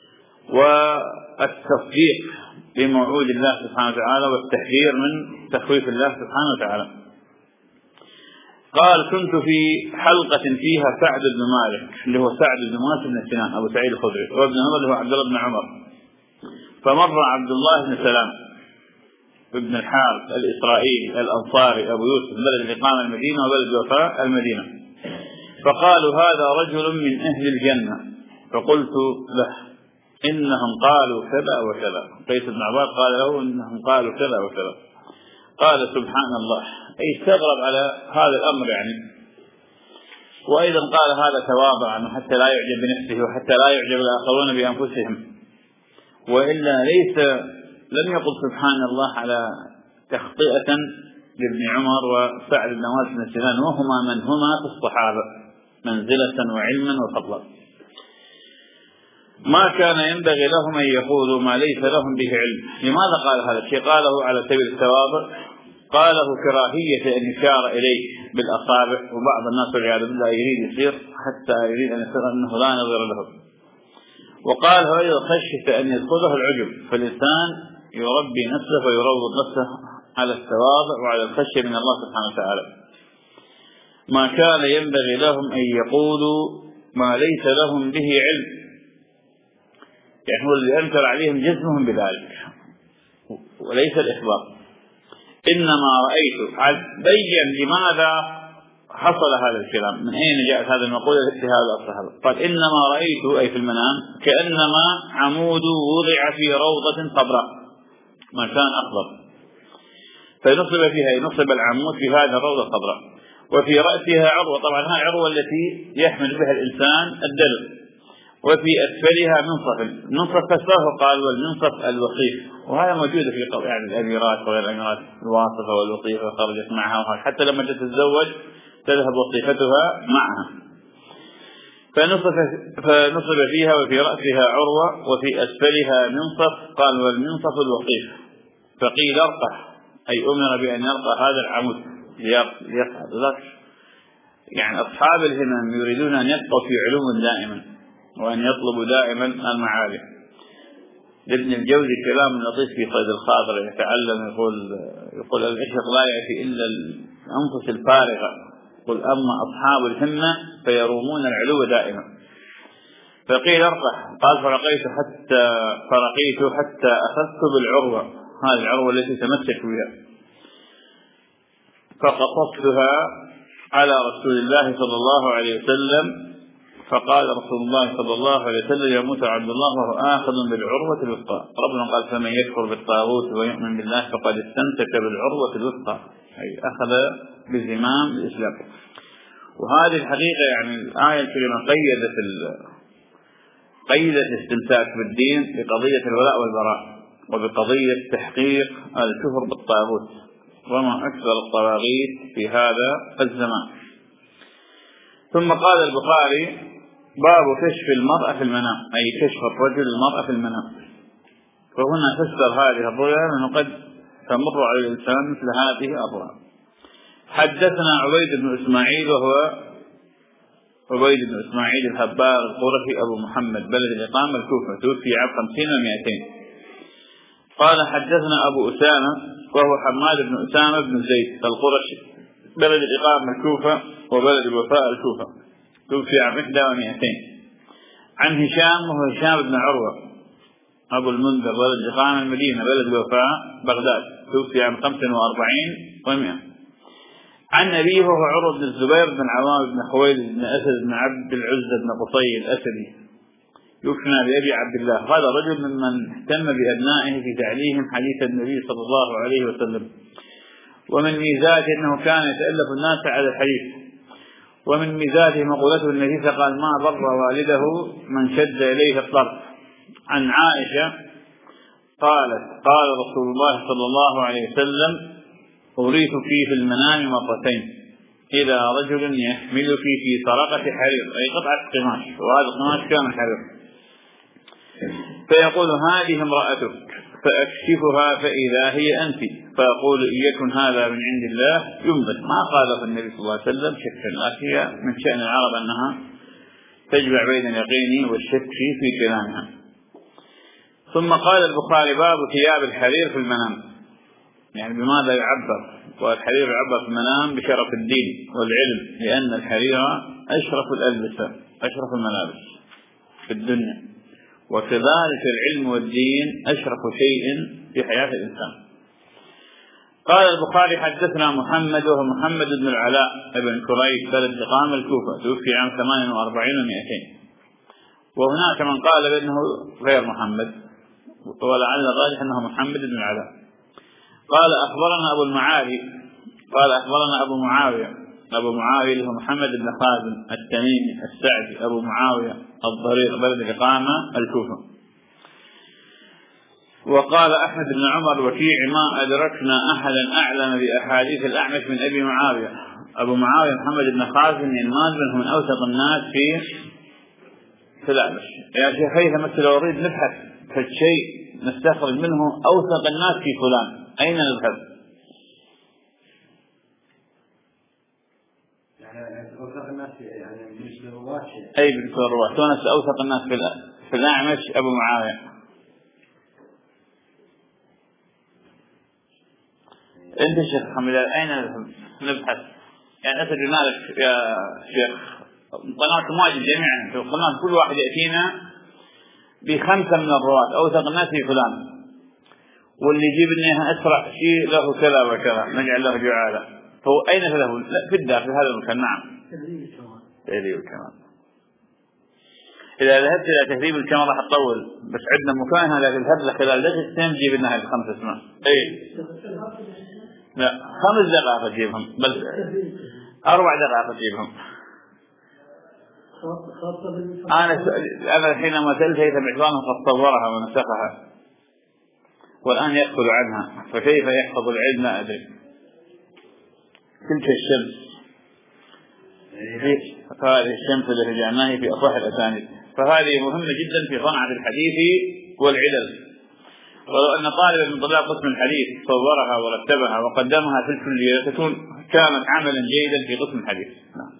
والتصديق بموعود الله سبحانه وتعالى والتحذير من تخويف الله سبحانه وتعالى. قال: كنت في حلقة فيها سعد بن مالك اللي هو سعد بن مالك بن سنان أبو سعيد الخدري، وابن عمر اللي هو عبد الله بن عمر، فمر عبد الله بن سلام ابن الحارث الإسرائيلي الأنصاري أبو يوسف بلد الإقامة المدينة وبلد وفاء المدينة، فقالوا: هذا رجل من أهل الجنة. فقلت له: إنهم قالوا كذا وكذا. قيس بن عباد قال له: إنهم قالوا كذا وكذا. قال: سبحان الله، أي استغرب على هذا الأمر يعني. وأيضا قال: هذا تواضعا حتى لا يعجب بنفسه وحتى لا يعجب الآخرون بأنفسهم، وإلا لم يقل سبحان الله على تخطئة لابن عمر وسعد بن مالك بن سنان، وهما من هما في الصحابة منزلة وعلما وفضلا. ما كان ينبغي لهم أن يقولوا ما ليس لهم به علم. لماذا قال هذا الشيء؟ قاله على سبيل التواضع، قاله كراهية أن يشار إليه بالأصابع، وبعض الناس والعياذ بالله يريد يصير حتى يريد أن يصير أنه لا نظير له. وقال أيضا خشية أن يدخله العجب، فالإنسان يربي نفسه ويروض نفسه على التواضع وعلى الخشية من الله سبحانه وتعالى. ما كان ينبغي لهم أن يقولوا ما ليس لهم به علم، يعني هو الذي أنكر عليهم جزمهم بذلك وليس الإخبار. إنما رأيت، بين لماذا حصل هذا الكلام، من أين جاءت هذا المقولة في هذا الصحابة. قال: إنما رأيت أي في المنام كأنما عمود وضع في روضة خضراء، مكان أخضر، فنصب فيها ينصب العمود في هذا الروضة الخضراء، وفي رأسها عروة، طبعا هذه العروة التي يحمل بها الإنسان الدلو، وفي أسفلها منصف فسره قال: والمنصف الوصيف. وهذا موجود في يعني الأميرات وغير الأميرات، الواصفة والوصيفة خرجت معها، حتى لما تتزوج تذهب وصيفتها معها. فنصب فيها وفي رأسها عروة وفي أسفلها منصف، قال: والمنصف الوصيف. فقيل: ارقح، أي أمر بأن يرقى هذا العمود ليقعد. يعني أصحاب الهمم يريدون أن يبقوا في علوم دائما وأن يطلبوا دائما المعالي. لابن الجوزي كلام لطيف في صيد الخاطر، يتعلم يقول العشق لا يأتي إلا الأنفس الفارغة، قل أما أصحاب الهمة فيرومون العلو دائما. فقيل ارقح، قال فرقيت حتى أخذت بالعروة، هذه العروة التي تمسك بها، فقصصتها على رسول الله صلى الله عليه وسلم، فقال رسول الله صلى الله عليه وسلم: يموت عبد الله وهو آخذ بالعروة الوثقى. ربنا قال: فمن يكفر بالطاغوت ويؤمن بالله فقد استمسك بالعروة الوثقى، أي أخذ بزمام الإسلام. وهذه الحقيقة يعني الآية الكريمة قيدت الاستمساك بالدين بقضية الولاء والبراء، وبقضية تحقيق الكفر بالطاغوت، وما أكثر الطواغيت في هذا الزمان. ثم قال البخاري: باب كشف المرأة في المنام، أي كشف الرجل المرأة في المنام. فهنا تفسر هذه الرؤيا لأنه قد تمر على الإنسان مثل هذه الرؤيا. حدثنا عبيد بن إسماعيل، وهو عبيد بن إسماعيل الهبار القرشي أبو محمد، بلد الإقامة الكوفة، توفي عام 50 و200. قال: حدثنا أبو أسامة، وهو حماد بن أسامة بن زيد القرشي، بلد الإقامة الكوفة وبلد الوفاء الكوفة، توفي عام 100. عن هشام، وهو هشام بن عروة أبو المنذر، بلد الإقامة المدينة، بلد الوفاء بغداد، توفي عام 45 و100. عن أبيه، وهو عروة بن الزبير بن العوام بن خويلد بن أسد بن عبد العزة بن قصي الأسدي، يكنى بأبي عبد الله. هذا رجل ممن اهتم بأبنائه في تعليم حديث النبي صلى الله عليه وسلم، ومن ميزاته أنه كان يتألف الناس على الحديث، ومن ميزاته مقولته النبي قال: ما ضر والده من شد إليه الطرف. عن عائشة قالت: قال رسول الله صلى الله عليه وسلم: أريت فيه في المنام مرتين، إلى رجل يحمل في سرقة حرير، أي قطعة قماش، وهذا القماش كان حرير، فيقول: هذه امرأتك، فأكشفها فإذا هي أنت، فأقول: إن يكن هذا من عند الله ينبت. ما قاله النبي صلى الله عليه وسلم شكا، هي من شأن العرب أنها تجمع بين اليقين والشك في كلامها. ثم قال البخاري: باب ثياب الحرير في المنام، يعني بماذا يعبر؟ والحرير يعبر في المنام بشرف الدين والعلم، لأن الحرير أشرف الألبسة، أشرف الملابس في الدنيا، وكذلك العلم والدين أشرف شيء في حياة الإنسان. قال البخاري: حدثنا محمد، وهو محمد بن العلاء بن كريب، بلد إقامة الكوفة، توفي عام 48 و200. وهناك من قال بأنه غير محمد، ولعل الراجح أنه محمد بن العلاء. قال: أخبرنا أبو المعالي، قال: أخبرنا أبو معاوية هو محمد بن خازم التميمي السعدي، أبو معاوية الضرير، بلد الإقامة الكوفة. وقال أحمد بن عمر وكيع: ما أدركنا أحدا أعلم بأحاديث الأعمش من أبي معاوية. أبو معاوية محمد بن خازم المازن من أوثق الناس في الأعمش. يا شيخ هيثم لو أريد نبحث في الشيء نستخرج منه أوثق الناس في فلان، أين نبحث؟ أوثق الناس يعني بالنسبة للرواة، أي بالنسبة للرواة، تونس أوثق الناس في الأعمش أبو معاوية. أنت شيخ حمد، أين نبحث؟ يعني أسأل مالك يا شيخ، قناة مواجد جميعا في القناة، كل واحد يأتينا ب5 من الرواة أوثق الناس في فلان، واللي يجيب لنا أسرع شيء له كذا وكذا، نجعل له جعالة. فهو أين له؟ لا، في الداخل في هذا المكان. نعم، تهذيب الكمال. إذا ذهبت إلى تهذيب الكمال راح تطول، بس عندنا مكان هذا تذهب له خلال دقيقتين تجيب لنا 5 أسماء. أي لا، 5 دقائق تجيبهم، بل 4 دقائق تجيبهم. أنا حينما سألت هيثم عثمان قد صورها ونسخها، والآن يأكل عنها، فكيف يحفظ العلم لا أدري. تلك الشمس، هذه الشمس التي جعلناها في أصح الأسانيد، فهذه مهمة جدا في صنعة الحديث والعلل. ولو أن طالبا من طلاب قسم الحديث صورها ورتبها وقدمها في الكلية تكون كانت عملا جيدا في قسم الحديث.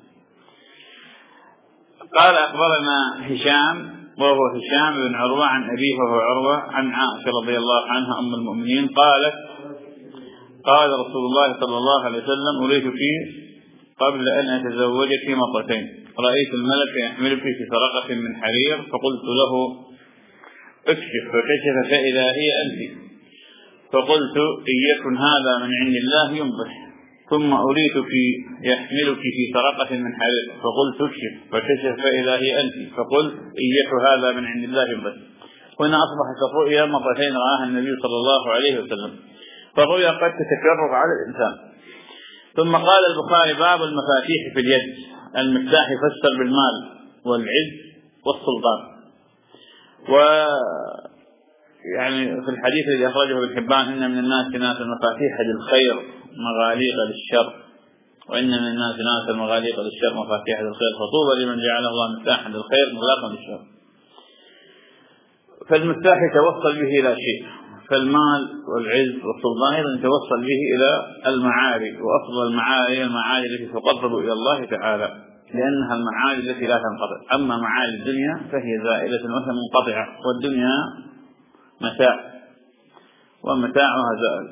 قال: أخبرنا هشام، وهو هشام بن عروة، عن أبيه وهو عروة، عن عائشة رضي الله عنها أم المؤمنين قالت: قال رسول الله صلى الله عليه وسلم: أريت في قبل أن أتزوجك مرتين رأيت الملك يحملك في سرقة من حرير فقلت له اكشف فكشف فإذا هي أنت فقلت إن يكن هذا من عند الله ينبح ثم أريتك يحملك في سرقة من حرير فقلت اكشف فكشف فإذا هي أنت فقلت إن يكن هذا من عند الله ينبح. هنا أصبحت الرؤيا مرتين رآها النبي صلى الله عليه وسلم، فالرؤيا قد تتكرر على الإنسان. ثم قال البخاري باب المفاتيح في اليد. المفتاح يفسر بالمال والعز والسلطان. ويعني في الحديث الذي أخرجه ابن حبان إن من الناس ناسا مفاتيح للخير مغاليق للشر، وإن من الناس ناسا مغاليق للشر مفاتيح للخير، فطوبى لمن جعله الله مفتاحا للخير مغلاقا للشر. فالمفتاح يتوصل به إلى شيء، فالمال والعز والسلطان أيضا يتوصل به إلى المعالي، وأفضل المعالي التي تقرب إلى الله تعالى، لأنها المعالي التي لا تنقطع. أما معالي الدنيا فهي زائلة وهي منقطعة، والدنيا متاع ومتاعها زائل.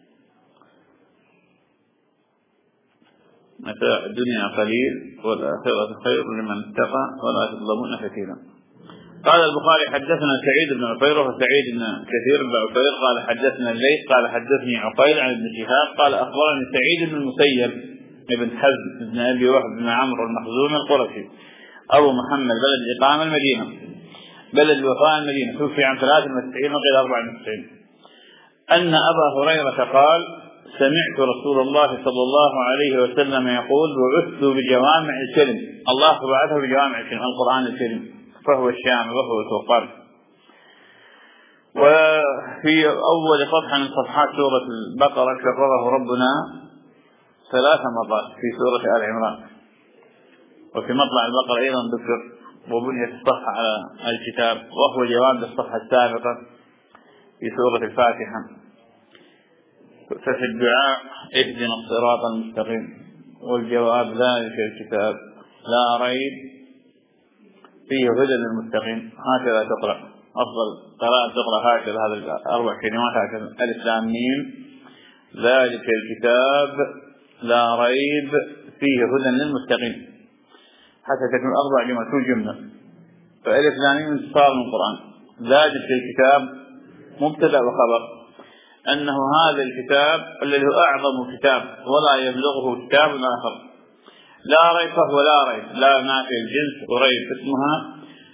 متاع الدنيا قليل والآخرة خير لمن اتقى ولا تظلمون فتيلا. قال البخاري حدثنا سعيد بن عفير وسعيد بن كثير بن عفير قال حدثنا الليث قال حدثني عقيل عن ابن شهاب قال أخبرني سعيد بن المسيب ابن حزم بن أبي وهب بن عمرو المخزومي القرشي أبو محمد بلد إقامة المدينة بلد الوفاء المدينة، توفي عام 93 وقيل 94، أن أبا هريرة قال سمعت رسول الله صلى الله عليه وسلم يقول بعثت بجوامع الكلم. الله بعثه بجوامع الكلم القرآن الكريم، فهو الشامل وهو الفرقان. وفي أول صفحة من صفحات سورة البقرة كرره ربنا 3 مرات في سورة آل عمران، وفي مطلع البقرة أيضا ذكر وبنيت الصفحة على الكتاب، وهو جواب للصفحة السابقة في سورة الفاتحة. ففي الدعاء اهدنا الصراط المستقيم، والجواب ذلك الكتاب لا ريب فيه هدى للمتقين. هكذا تقرأ، أفضل قراءة تقرأ هكذا هذه 4 كلمات هكذا ألف لام ميم ذلك الكتاب لا ريب فيه هدى للمتقين، حتى تكون 4 جمل جملة. فألف لام ميم انتصار من القرآن. ذلك الكتاب مبتدأ وخبر، أنه هذا الكتاب الذي هو أعظم كتاب ولا يبلغه كتاب آخر. لا ريب فهو لا ريب، لا نافي الجنس وريب اسمها،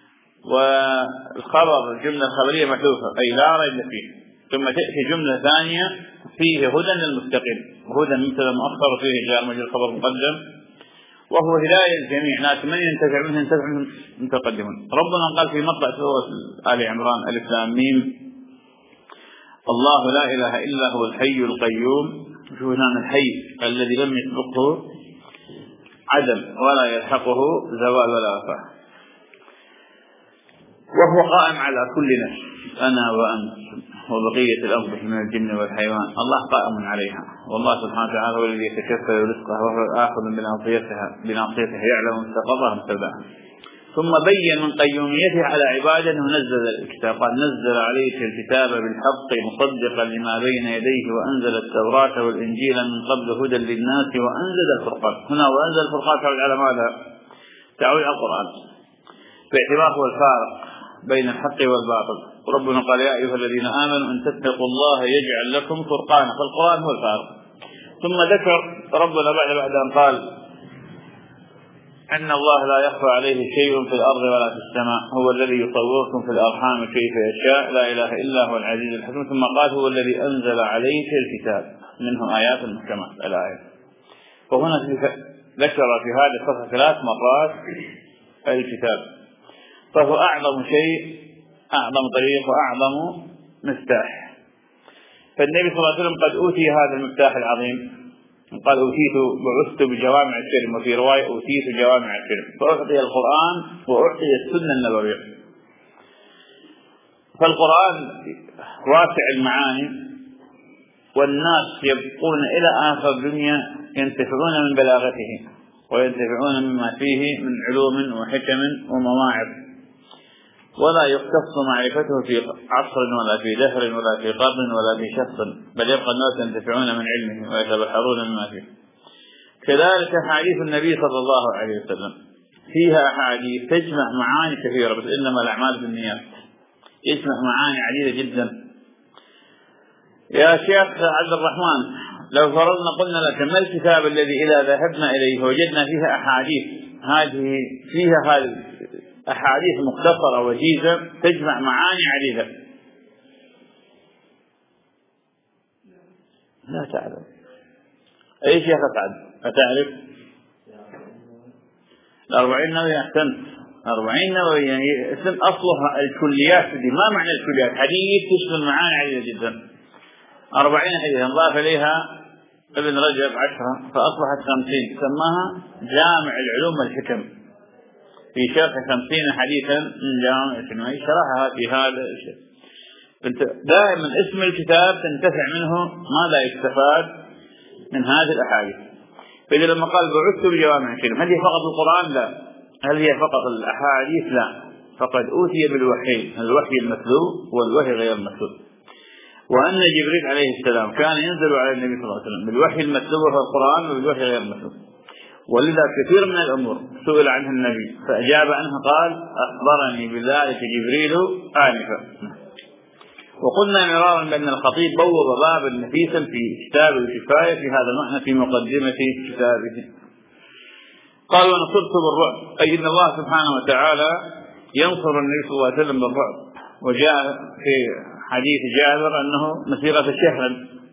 والخبر الجملة الخبرية محذوفة أي لا ريب فيه. ثم تأتي جملة ثانية فيه هدى للمتقين، هدى مبتدأ مؤخر فيه جار مجرور خبر مقدم، وهو هداية الجميع، ناس من ينتفع منه ينتفع منه متقدمون. ربنا قال في مطلع سورة آل عمران ألف لام ميم الله لا إله إلا هو الحي القيوم. شوف هنا الحي الذي لم يسبقه عدم ولا يلحقه زوال ولا وفاة، وهو قائم على كل نفس، أنا وأنت وبقية الأرض من الجن والحيوان، الله قائم عليها. والله سبحانه وتعالى هو الذي يتكفل رزقها وهو الآخذ بناصيتها يعلم مستقرها مستودعها. ثم بين من قيوميته على عباده ونزل الكتاب، قال نزل عليك الكتاب بالحق مصدقا لما بين يديه وأنزل التوراة والإنجيل من قبل هدى للناس وأنزل الفرقان. هنا وأنزل الفرقان تعود على ماذا؟ تعود على القرآن، باعتبار هو الفارق بين الحق والباطل. ربنا قال يا أيها الذين آمنوا إن تتقوا الله يجعل لكم فرقانا، فالقرآن هو الفارق. ثم ذكر ربنا بعد أن قال أن الله لا يخفى عليه شيء في الأرض ولا في السماء، هو الذي يصوركم في الأرحام كيف يشاء لا إله إلا هو العزيز الحكيم. ثم قال هو الذي أنزل عليك الكتاب منه آيات محكمات الآية. وهنا ذكر في هذه الصفحة 3 مرات الكتاب، فهو أعظم شيء، أعظم طريق وأعظم مفتاح. فالنبي صلى الله عليه وسلم قد أوتي هذا المفتاح العظيم، قال بعثت بجوامع الكلم، وفي رواية أوتيت جوامع الكلم، فأعطي القرآن وأعطي السنة النبوية. فالقرآن واسع المعاني، والناس يبقون إلى آخر الدنيا ينتفعون من بلاغته وينتفعون مما فيه من علوم وحكم ومواعظ، ولا يختص معرفته في عصر ولا في دهر ولا في قرن ولا في شخص، بل يبقى الناس ينتفعون من علمه ويتبحرون مما فيه. كذلك أحاديث النبي صلى الله عليه وسلم فيها أحاديث تجمع معاني كثيرة، بس إنما الأعمال بالنيات، يجمع معاني عديدة جدا. يا شيخ عبد الرحمن، لو فرضنا قلنا لك ما الكتاب الذي إذا ذهبنا إليه وجدنا فيها أحاديث هذه أحاديث مختصرة وجيزة تجمع معاني عديدة؟ لا تعلم. أي شيخ أسعد أتعرف؟ 40 نووي. أحسنت. 40 نووي يعني اسم أصلها الكليات. ما معنى الكليات؟ حديث تشمل معاني عديدة جدا. 40 حديثا ضاف إليها ابن رجب 10 فأصبحت 50، سماها جامع العلوم والحكم في شرح 50 حديثا من جامع العلوم، شرحها في هذا الشيء. دائما اسم الكتاب تنتفع منه ماذا يستفاد من هذه الأحاديث. فإذا لما قال بعثت بجوامع الكلم، هل هي فقط القرآن؟ لا. هل هي فقط الأحاديث؟ لا. فقد أوتي بالوحي، الوحي المتلو والوحي غير المتلو. وأن جبريل عليه السلام كان ينزل على النبي صلى الله عليه وسلم بالوحي المتلو في القرآن وبالوحي غير المتلو. ولذا كثير من الأمور سئل عنها النبي فأجاب عنها قال أخبرني بذلك جبريل آنفا. وقلنا مرارا بأن الخطيب بوّب بابا نفيسا في كتابه الكفاية في هذا المعنى في مقدمة كتابه. قال ونصرت بالرعب، أي أن الله سبحانه وتعالى ينصر النبي صلى الله عليه وسلم بالرعب. وجاء في حديث جابر أنه مسيرة شهر.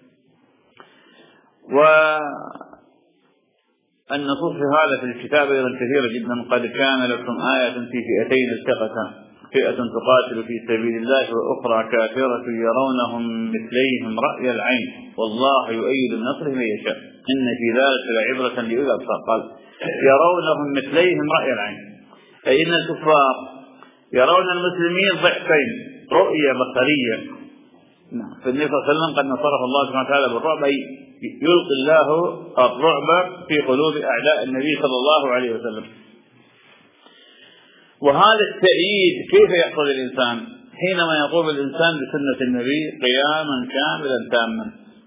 والنصوص في هذا في الكتاب أيضا كثيرة جدا. قد كان لكم آية في فئتين التقتا، فئة تقاتل في سبيل الله وأخرى كافرة يرونهم مثليهم رأي العين والله يؤيد النصر من يشاء إن في ذلك لعبرة لأولي الأبصار. قال يرونهم مثليهم رأي العين، أي إن الكفار يرون المسلمين ضعفين، رؤية بصرية. فالنبي صلى الله عليه وسلم قد نصره الله سبحانه وتعالى بالرعب، أي يلقي الله الرعب في قلوب أعداء النبي صلى الله عليه وسلم. وهذا التأييد كيف يحصل الإنسان؟ حينما يقوم الإنسان بسنة النبي قياما كاملا تاما.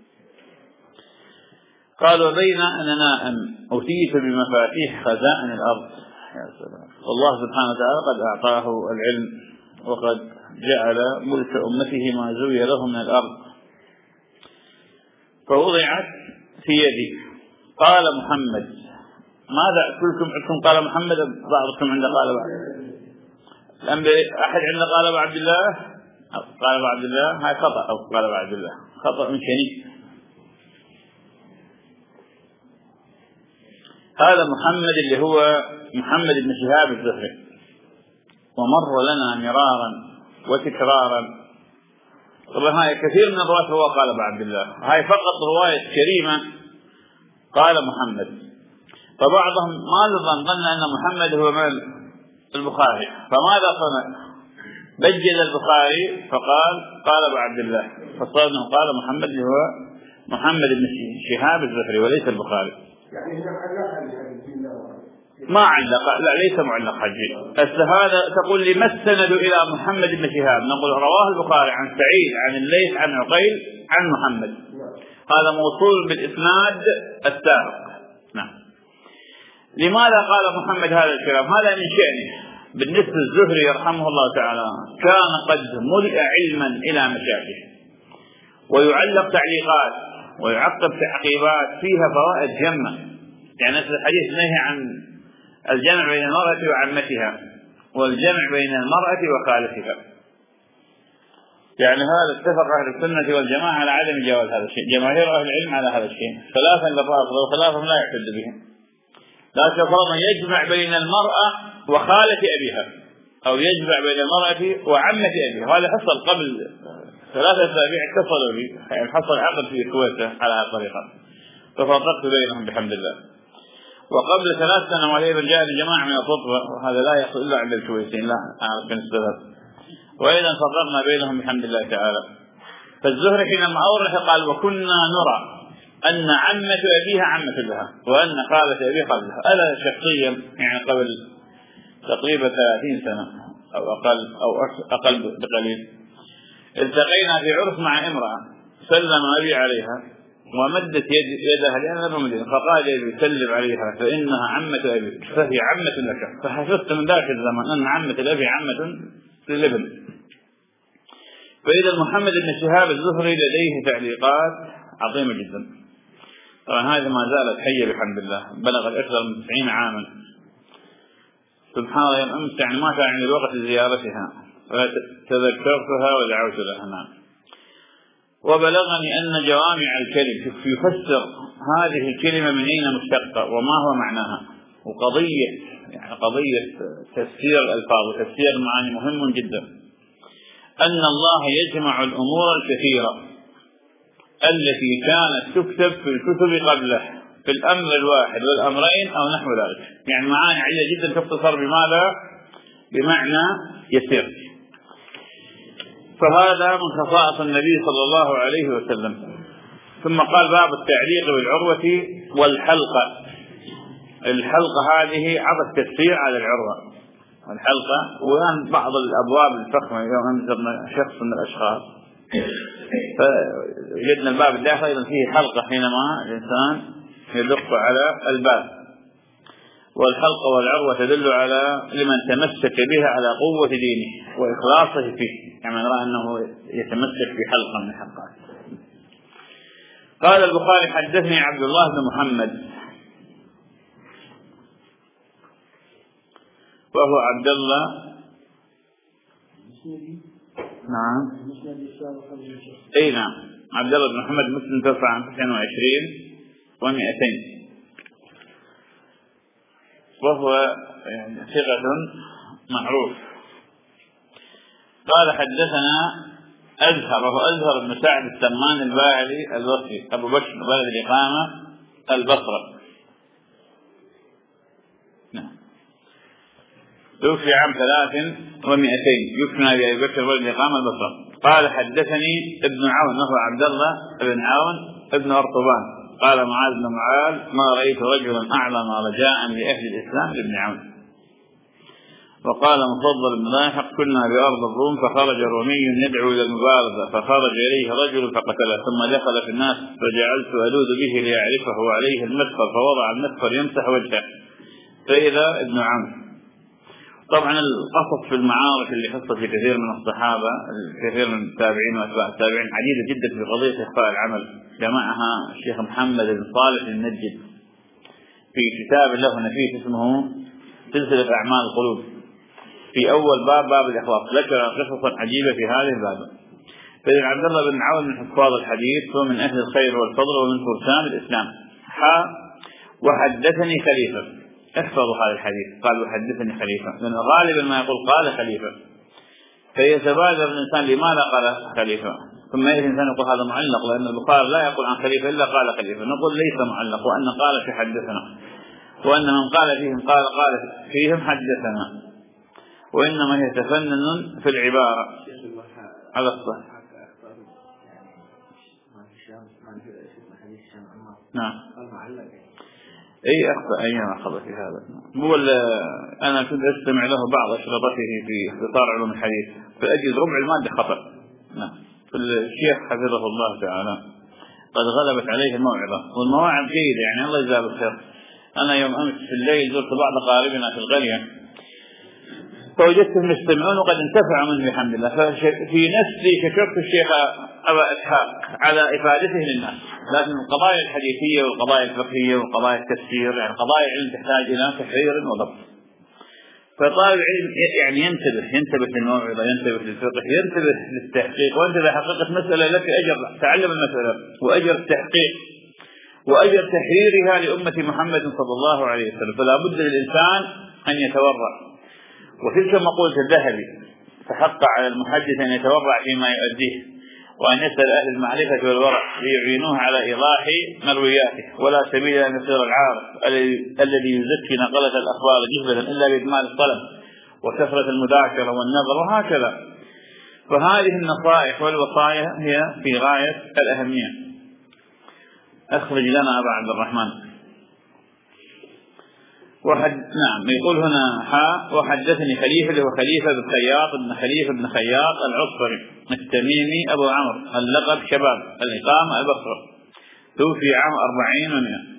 قال وبين أن نائم أتيت بمفاتيح خزائن الأرض. يا سلام. والله سبحانه وتعالى قد أعطاه العلم وقد جعل ملك أمته ما زوي له من الأرض، فوضعت في يدي. قال محمد ماذا كلكم عندكم قال محمد، بعضكم عنده قال بعض أحد عنده قال أبو عبد الله، قال أبو عبد الله، هاي خطأ، أو قال أبو عبد الله خطأ من شنيع. هذا محمد اللي هو محمد بن شهاب الزهري، ومر لنا مرارا وتكرارا. طبعا هاي كثير من الروايات هو قال أبو عبد الله، هاي فقط رواية كريمة قال محمد. فبعضهم ماذا ظن أن محمد هو من البخاري، فماذا صنع؟ بجل البخاري فقال قال أبو عبد الله، فصار أنه قال محمد اللي هو محمد بن شهاب الزهري وليس البخاري. يعني ما علق، لا ليس معلق حجي. هذا تقول لي ما السند إلى محمد بن شهاب؟ نقول رواه البخاري عن سعيد عن الليث عن عقيل عن محمد، هذا موصول بالإسناد السابق. نعم. لماذا قال محمد هذا الكلام؟ هذا من شأنه. بالنسبة للزهري رحمه الله تعالى كان قد ملئ علما إلى مشاكل، ويعلق تعليقات ويعقب تعقيبات فيها فوائد جمة. يعني الحديث نهي عن الجمع بين المرأة وعمتها والجمع بين المرأة وخالتها. يعني هذا اتفق أهل السنة والجماعة على عدم جواز هذا الشيء، جماهير أهل العلم على هذا الشيء، خلافا للرافضة وخلافهم لا يحتج بهم. لكن فرضا يجمع بين المرأة وخالة أبيها أو يجمع بين المرأة وعمة أبيها، هذا حصل قبل 3 أسابيع اتصلوا بي، يعني حصل عقد في الكويت على هذه الطريقة ففرقت بينهم بحمد الله. وقبل 3 سنوات أيضا جاء جماعة من الخطبة، وهذا لا يحصل إلا عند الكويتين، لا أعرف من السبب، وأيضا فرقنا بينهم بحمد الله تعالى. فالزهري حينما أورث قال وكنا نرى أن عمة أبيها عمة لها وأن خالة أبيها خالة لها. أنا شخصيا يعني قبل تقريبا 30 سنة أو أقل بقليل التقينا في عرس مع امرأة، سلم أبي عليها ومدت يدها لأنها المدينة فقال لي سلم عليها فإنها عمة أبي فهي عمة لك. فحفظت من ذاك الزمان أن عمة الأبي عمة للابن. فإذا محمد بن شهاب الزهري لديه تعليقات عظيمة جدا. طبعا هذه ما زالت حية بحمد الله، بلغت أكثر من 90 عاما. سبحان الله، يوم أمس يعني ما كان عندي الوقت لزيارتها فتذكرتها ودعوت لها. نعم. وبلغني أن جوامع الكلم يفسر هذه الكلمة من أين مشتقة وما هو معناها، وقضية يعني قضية تفسير الألفاظ وتفسير المعاني مهم جدا. أن الله يجمع الأمور الكثيرة التي كانت تكتب في الكتب قبله في الأمر الواحد والأمرين أو نحو ذلك، يعني معاني عديدة جدا تختصر بماذا؟ بمعنى يسير. فهذا من خصائص النبي صلى الله عليه وسلم. ثم قال باب التعليق بالعروة والحلقة. الحلقة هذه عطف تفسير على العروة والحلقة، وأن بعض الأبواب الفخمة يوم أنزلنا شخص من الأشخاص فوجدنا الباب الداخل أيضا فيه حلقة حينما الإنسان يدق على الباب. والحلقة والعروة تدل على لمن تمسك بها على قوة دينه وإخلاصه فيه، يعني نرى أنه يتمسك بحلقة من الحلقات. قال البخاري حدثني عبد الله بن محمد وهو عبد الله نعم أي نعم عبد الله بن محمد مسلم توفى عام 29 و200 وهو يعني ثقة معروف. قال حدثنا أزهر وهو أزهر بن سعد السمان الباهلي البصري أبو بكر بلد الإقامة البصرة. نعم. توفي عام 300 يكنى بأبي بكر بلد الإقامة البصرة. قال حدثني ابن عون وهو عبد الله بن عون ابن أرطبان قال معاذ بن معاذ ما رأيت رجلا أعظم رجاء لأهل الإسلام لابن عون. وقال مفضل بن لاحق كنا بأرض الروم فخرج رومي يدعو إلى المبارزة فخرج إليه رجل فقتله ثم دخل في الناس فجعلت ألوذ به ليعرفه عليه المسفر فوضع المسفر يمسح وجهه فإذا ابن عون. طبعا القصص في المعارك اللي حصلت في كثير من الصحابة كثير من التابعين وأتباع التابعين عديدة جدا في قضية إخفاء العمل، جمعها الشيخ محمد بن صالح النجد في كتاب له نفيس اسمه سلسلة أعمال القلوب. في أول باب الإخلاص ذكر قصصا عجيبة في هذه الباب. فإذا عبد الله بن عون من حفاظ الحديث ومن أهل الخير والفضل ومن فرسان الإسلام. وحدثني خليفة. احفظوا هذا الحديث. قال وحدثني خليفة، لأن غالبا ما يقول قال خليفة فيتبادر الإنسان لماذا قال خليفة، ثم يأتي الإنسان يقول هذا معلق، لأن البخاري لا يقول عن خليفة إلا قال خليفة. نقول ليس معلق، وأن قال تحدثنا، وأن من قال فيهم قال فيهم حدثنا، وإنما هي تفنن في العبارة على الصح. نعم. أي أخطأ أيام أخذ في هذا. هو أنا كنت أستمع له بعض أشرطته في اختصار علوم الحديث فأجد ربع المادة خطأ. نعم. الشيخ حفظه الله تعالى قد غلبت عليه الموعظة، والمواعظ جيدة يعني الله يجزاه بالخير. أنا يوم أمس في الليل زرت بعض قاربنا في القرية فوجدتهم يستمعون وقد انتفعوا منه بحمد الله. ففي نفسي شكرت الشيخ أبا إسحاق على إفادته للناس، لكن القضايا الحديثية والقضايا الفقهية والقضايا التفسير يعني قضايا علم تحتاج إلى تحرير وضبط. فطالب العلم يعني ينتبه للموعظة، ينتبه للفقه، ينتبه للتحقيق، وينتبه لحقيقة مسألة لك أجر تعلم المسألة وأجر التحقيق وأجر تحريرها لأمة محمد صلى الله عليه وسلم. فلا بد للإنسان أن يتورع. وتلك مقولة الذهبي فحق على المحدث أن يتورع فيما يؤديه وأن يسأل أهل المعرفة والورع ليعينوه على إيضاح مروياته، ولا سبيل أن يصير العارف الذي يزكي نقلة الأخبار جهلا إلا بإكمال الطلب وكثرة المذاكرة والنظر وهكذا. فهذه النصائح والوصايا هي في غاية الأهمية. أخرج لنا أبا عبد الرحمن. نعم يقول هنا وحدثني خليفة اللي هو خليفة بن خياط بن خليفة بن خياط العصفري التميمي أبو عمرو اللقب شباب الإقامة البصرة. توفي عام 40 و100.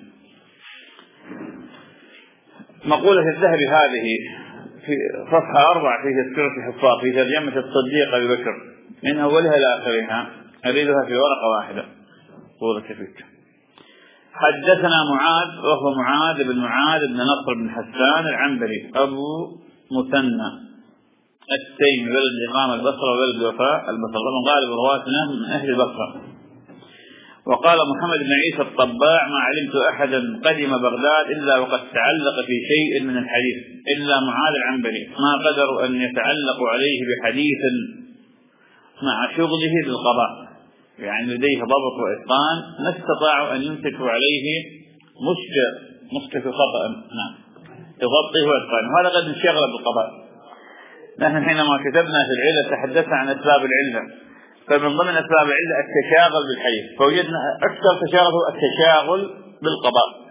مقولة الذهبي هذه في صفحة 4 في تذكرة الحفاظ في ترجمة الصديق أبي بكر من أولها إلى آخرها، أريدها في ورقة واحدة طولة فيك. حدثنا معاذ وهو معاذ بن نصر بن حسان العنبري أبو مثنى التيمي بلد الإقامة البصرة وبلد الوفاء البصرة، من غالب رواتنا من أهل البصرة. وقال محمد بن عيسى الطباع: ما علمت أحدا قدم بغداد إلا وقد تعلق في شيء من الحديث إلا معاذ العنبري، ما قدروا أن يتعلقوا عليه بحديث مع شغله بالقضاء، يعني لديه ضبط وإتقان، ما استطاعوا أن يمسكوا عليه مشكل خطأ بضبطه وإتقانه، وهذا قد انشغل بالقضاء. نحن حينما كتبنا في العلة تحدثنا عن أسباب العلة، فمن ضمن أسباب العلة التشاغل بالحديث، فوجدنا أكثر تشاغل هو التشاغل بالقضاء.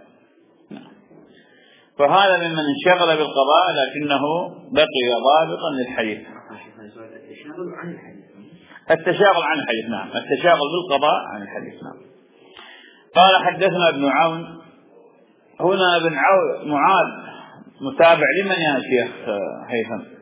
فهذا ممن انشغل بالقضاء لكنه بقي ضابطا للحديث. التشاغل عن الحديث، نعم، التشاغل بالقضاء عن الحديث، نعم. قال حدثنا ابن عون. هنا ابن عون معاذ متابع لمن يا شيخ هيثم؟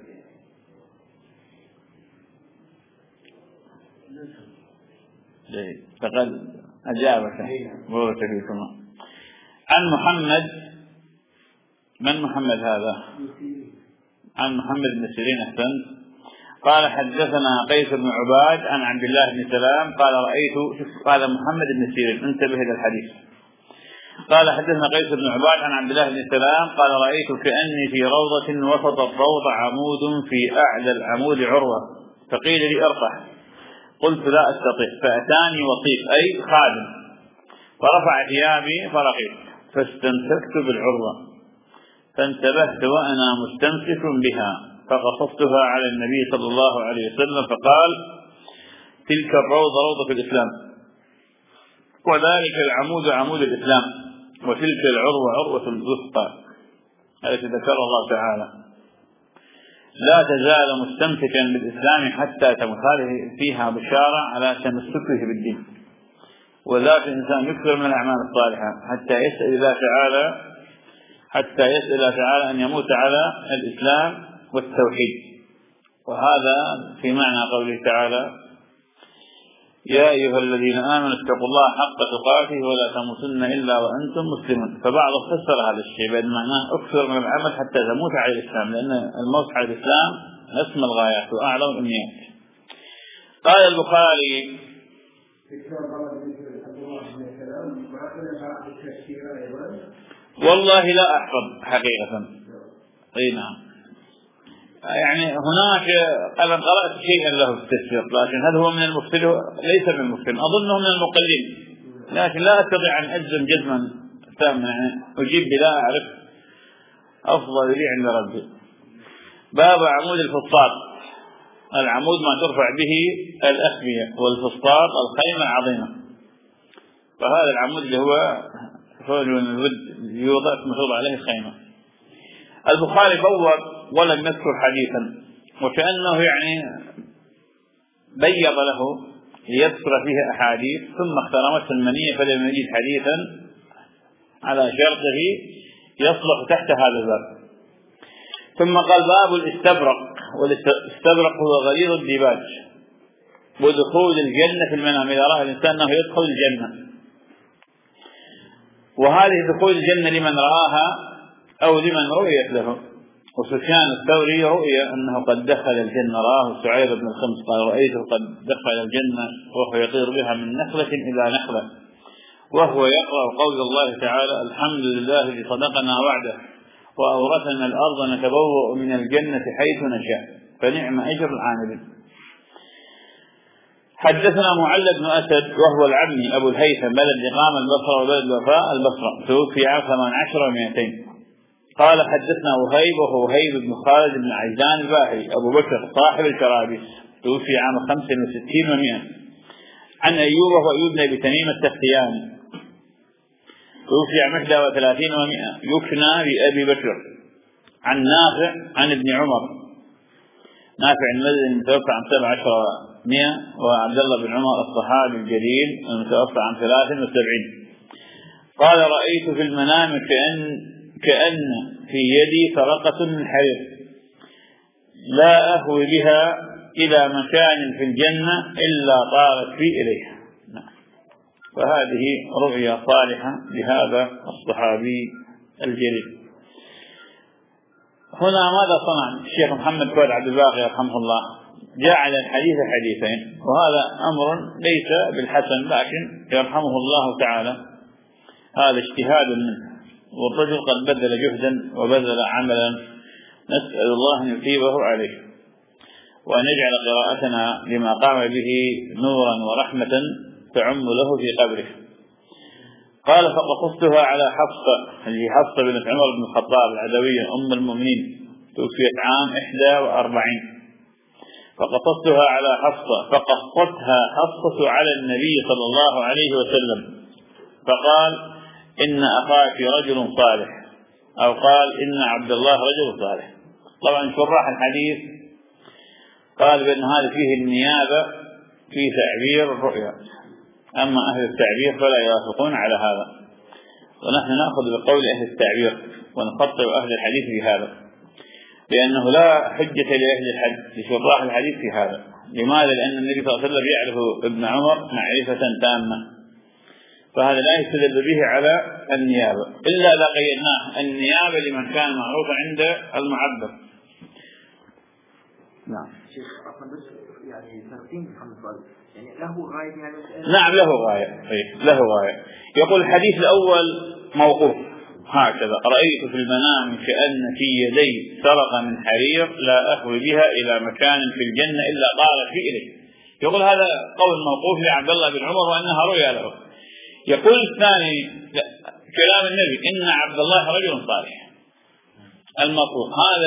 فقد أجابك بورك فيكما. عن محمد، من محمد هذا؟ عن محمد بن سيرين أحسن. قال حدثنا قيس بن عباد عن عبد الله بن سلام قال رأيت، قال محمد بن سيرين، انتبه إلى الحديث. قال حدثنا قيس بن عباد عن عبد الله بن سلام قال رأيت كأني في روضة وسط الروضة عمود في أعلى العمود عروة، فقيل لي ارفع، قلت لا أستطيع، فأتاني وطيف أي خادم فرفع ثيابي فرقيت، فاستمسكت بالعروة فانتبهت وأنا مستمسك بها، فقصصتها على النبي صلى الله عليه وسلم، فقال: تلك الروضة روضة الإسلام، وذلك العمود عمود الإسلام، وتلك العروة عروة الوثقى التي ذكر الله تعالى. لا تزال مستمسكا بالإسلام حتى تموت. هذه فيها بشارة على تمسكه بالدين، وذات الإنسان يكثر من الأعمال الصالحة حتى يسأل الله تعالى أن يموت على الإسلام والتوحيد. وهذا في معنى قوله تعالى: يا أيها الذين آمنوا اتقوا الله حق تقاته ولا تموتن إلا وأنتم مسلمون. فبعض فسر هذا الشيء بأن معناه أكثر من العمل حتى تموت على الإسلام، لأن الموت على الإسلام أسمى الغايات وأعظم الأمنيات. قال البخاري: والله لا أحفظ حقيقة. أي نعم، يعني هناك أنا قرأت شيئا له في التفسير، لكن هل هو من المفسد؟ ليس من المفسد، أظنه من المقلين، لكن لا أستطيع أن أجزم جزما تاما، يعني أجيب بلا أعرف، أفضل لي عند ربي. باب عمود الفسطاط. العمود ما ترفع به الأخبية، والفسطاط الخيمة العظيمة. فهذا العمود اللي هو فوج من الود يوضع مفروض عليه خيمة. البخاري بوب ولم نذكر حديثا، وكأنه يعني بيض له ليذكر فيه أحاديث، ثم اخترمته المنية فلم يجد حديثا على شرطه يصلح تحت هذا الباب. ثم قال: باب الاستبرق. والاستبرق هو غليظ الديباج، ودخول الجنة في المنام، إذا رأى الإنسان أنه يدخل الجنة. وهذه دخول الجنة لمن رآها أو لمن رؤيت له. وسفيان الثوري رؤي أنه قد دخل الجنة، رآه سعيد بن الخمس قال: رأيته قد دخل الجنة وهو يطير بها من نخلة إلى نخلة، وهو يقرأ قول الله تعالى: الحمد لله الذي صدقنا وعده وأورثنا الأرض نتبوأ من الجنة حيث نشاء، فنعم أجر العاملين. حدثنا معل بن أسد وهو العبني أبو الهيثم بلد إقامة البصرة وبلد الوفاء البصرة، توفي عام 18 و200. قال حدثنا وهيب وهو وهيب بن خالد بن عجلان الباهلي أبو بكر صاحب الكرابيس، توفي عام 65 و100. عن أيوب وهو أيوب بن أبي تميم السختياني، توفي عام 31 و100، يكنى بأبي بكر. عن نافع عن ابن عمر، نافع المدني المتوفى عام 17 و100، وعبد الله بن عمر الصحابي الجليل المتوفى عام 73. قال رأيت في المنام كأن في يدي فرقة من حرير لا أهوي بها إلى مكان في الجنة إلا طارت في إليها. فهذه رؤيا صالحة لهذا الصحابي الجليل. هنا ماذا صنع الشيخ محمد فؤاد عبد الباقي رحمه الله؟ جعل الحديث حديثين، وهذا أمر ليس بالحسن، لكن يرحمه الله تعالى هذا اجتهاد منه، والرجل قد بذل جهدا وبذل عملا، نسأل الله أن يثيبه عليه وأن يجعل قراءتنا لما قام به نورا ورحمة تعم له في قبره. قال فقصصتها على حفصة، اللي حفصة بنت عمر بن الخطاب العدوية أم المؤمنين، توفيت عام 41. فقصصتها على حفصة، فقصتها حفصة على النبي صلى الله عليه وسلم، فقال إن أخاك رجل صالح، أو قال إن عبد الله رجل صالح. طبعا شراح الحديث قال بأن هذا فيه النيابة في تعبير الرؤيا، أما أهل التعبير فلا يوافقون على هذا، ونحن نأخذ بقول أهل التعبير ونخطئ أهل الحديث في هذا، لأنه لا حجة لشراح الحديث في هذا. لماذا؟ لأن النبي صلى الله عليه وسلم يعرف ابن عمر معرفة تامة، فهذا لا يستدل به على النيابة، إلا إذا قيدناه النيابة لمن كان معروف عند المعبر. نعم. شيخ بس يعني ترتيب محمد فؤاد يعني له غاية يعني. نعم له غاية، له غاية. يقول الحديث الأول موقوف هكذا: رأيت في المنام كأن في يدي سرقة من حرير لا أهوي بها إلى مكان في الجنة إلا طارت في إليه. يقول هذا قول موقوف لعبد الله بن عمر وأنها رؤيا له. يقول الثاني كلام النبي إن عبد الله رجل صالح، المطلوب هذا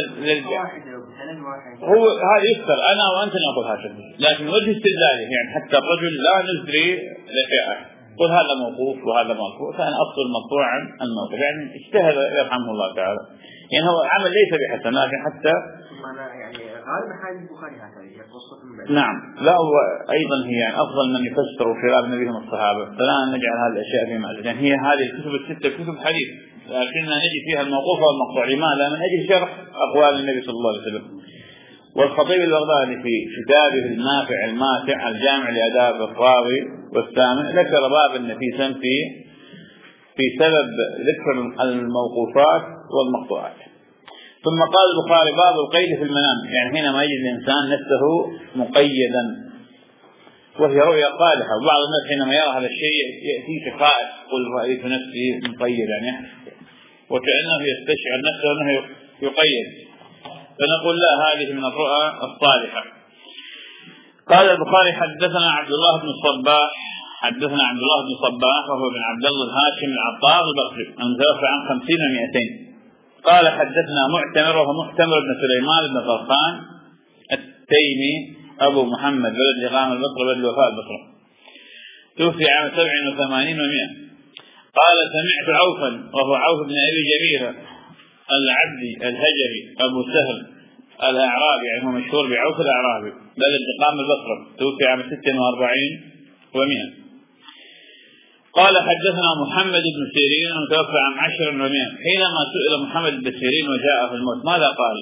هو هذا يذكر أنا وأنت نقول هكذا، لكن وجه استدلاله يعني حتى الرجل لا نجري لشيء، قل هذا موقوف وهذا مرفوع، كان أصل المرفوع عن الموقوف، يعني اجتهد يرحمه الله تعالى، يعني هو عمل ليس بحسن، لكن حتى يعني غالبا حديث البخاري هكذا نعم. لا هو أيضا هي يعني أفضل من يفسر خلاف نبيهم الصحابة، فلا نجعل هذه الأشياء في معرض، يعني هي هذه الكتب الستة كتب حديث، لكننا نجد فيها الموقوف والمقطوع. لماذا؟ من أجل شرح أقوال النبي صلى الله عليه وسلم. والخطيب البغدادي في كتابه النافع الماتع الجامع لآداب الراوي والسامع ذكر بابا نفيسا في سبب ذكر الموقوفات والمقطوعات. ثم قال البخاري باب القيد في المنام، يعني حينما يجد الإنسان نفسه مقيدا وهي رؤيا صالحة، وبعض الناس حينما يرى هذا الشيء يأتيه خائف، قل رأيت نفسي مقيدا، يعني وكأنه يستشعر نفسه أنه يقيد، فنقول لا، هذه من الرؤى الصالحة. قال البخاري حدثنا عبد الله بن الصباح، حدثنا عبد الله بن الصباح وهو بن عبد الله الهاشمي العطار البصري المتوفى عن 50 و200. قال حدثنا معتمر وهو معتمر بن سليمان بن طرخان التيمي أبو محمد بلد لغام البصرة بلد الوفاء البصرة، توفي عام 87 و100. قال سمعت عوفا وهو عوف بن أبي جبيرة العبدي الهجري أبو سهل الأعرابي، يعني هو مشهور بعوف الأعرابي بلد لغام البصرة، توفي عام 46 و100. قال حدثنا محمد بن سيرين المتوفى عام 10 و100. حينما سئل محمد بن سيرين وجاء في الموت ماذا قال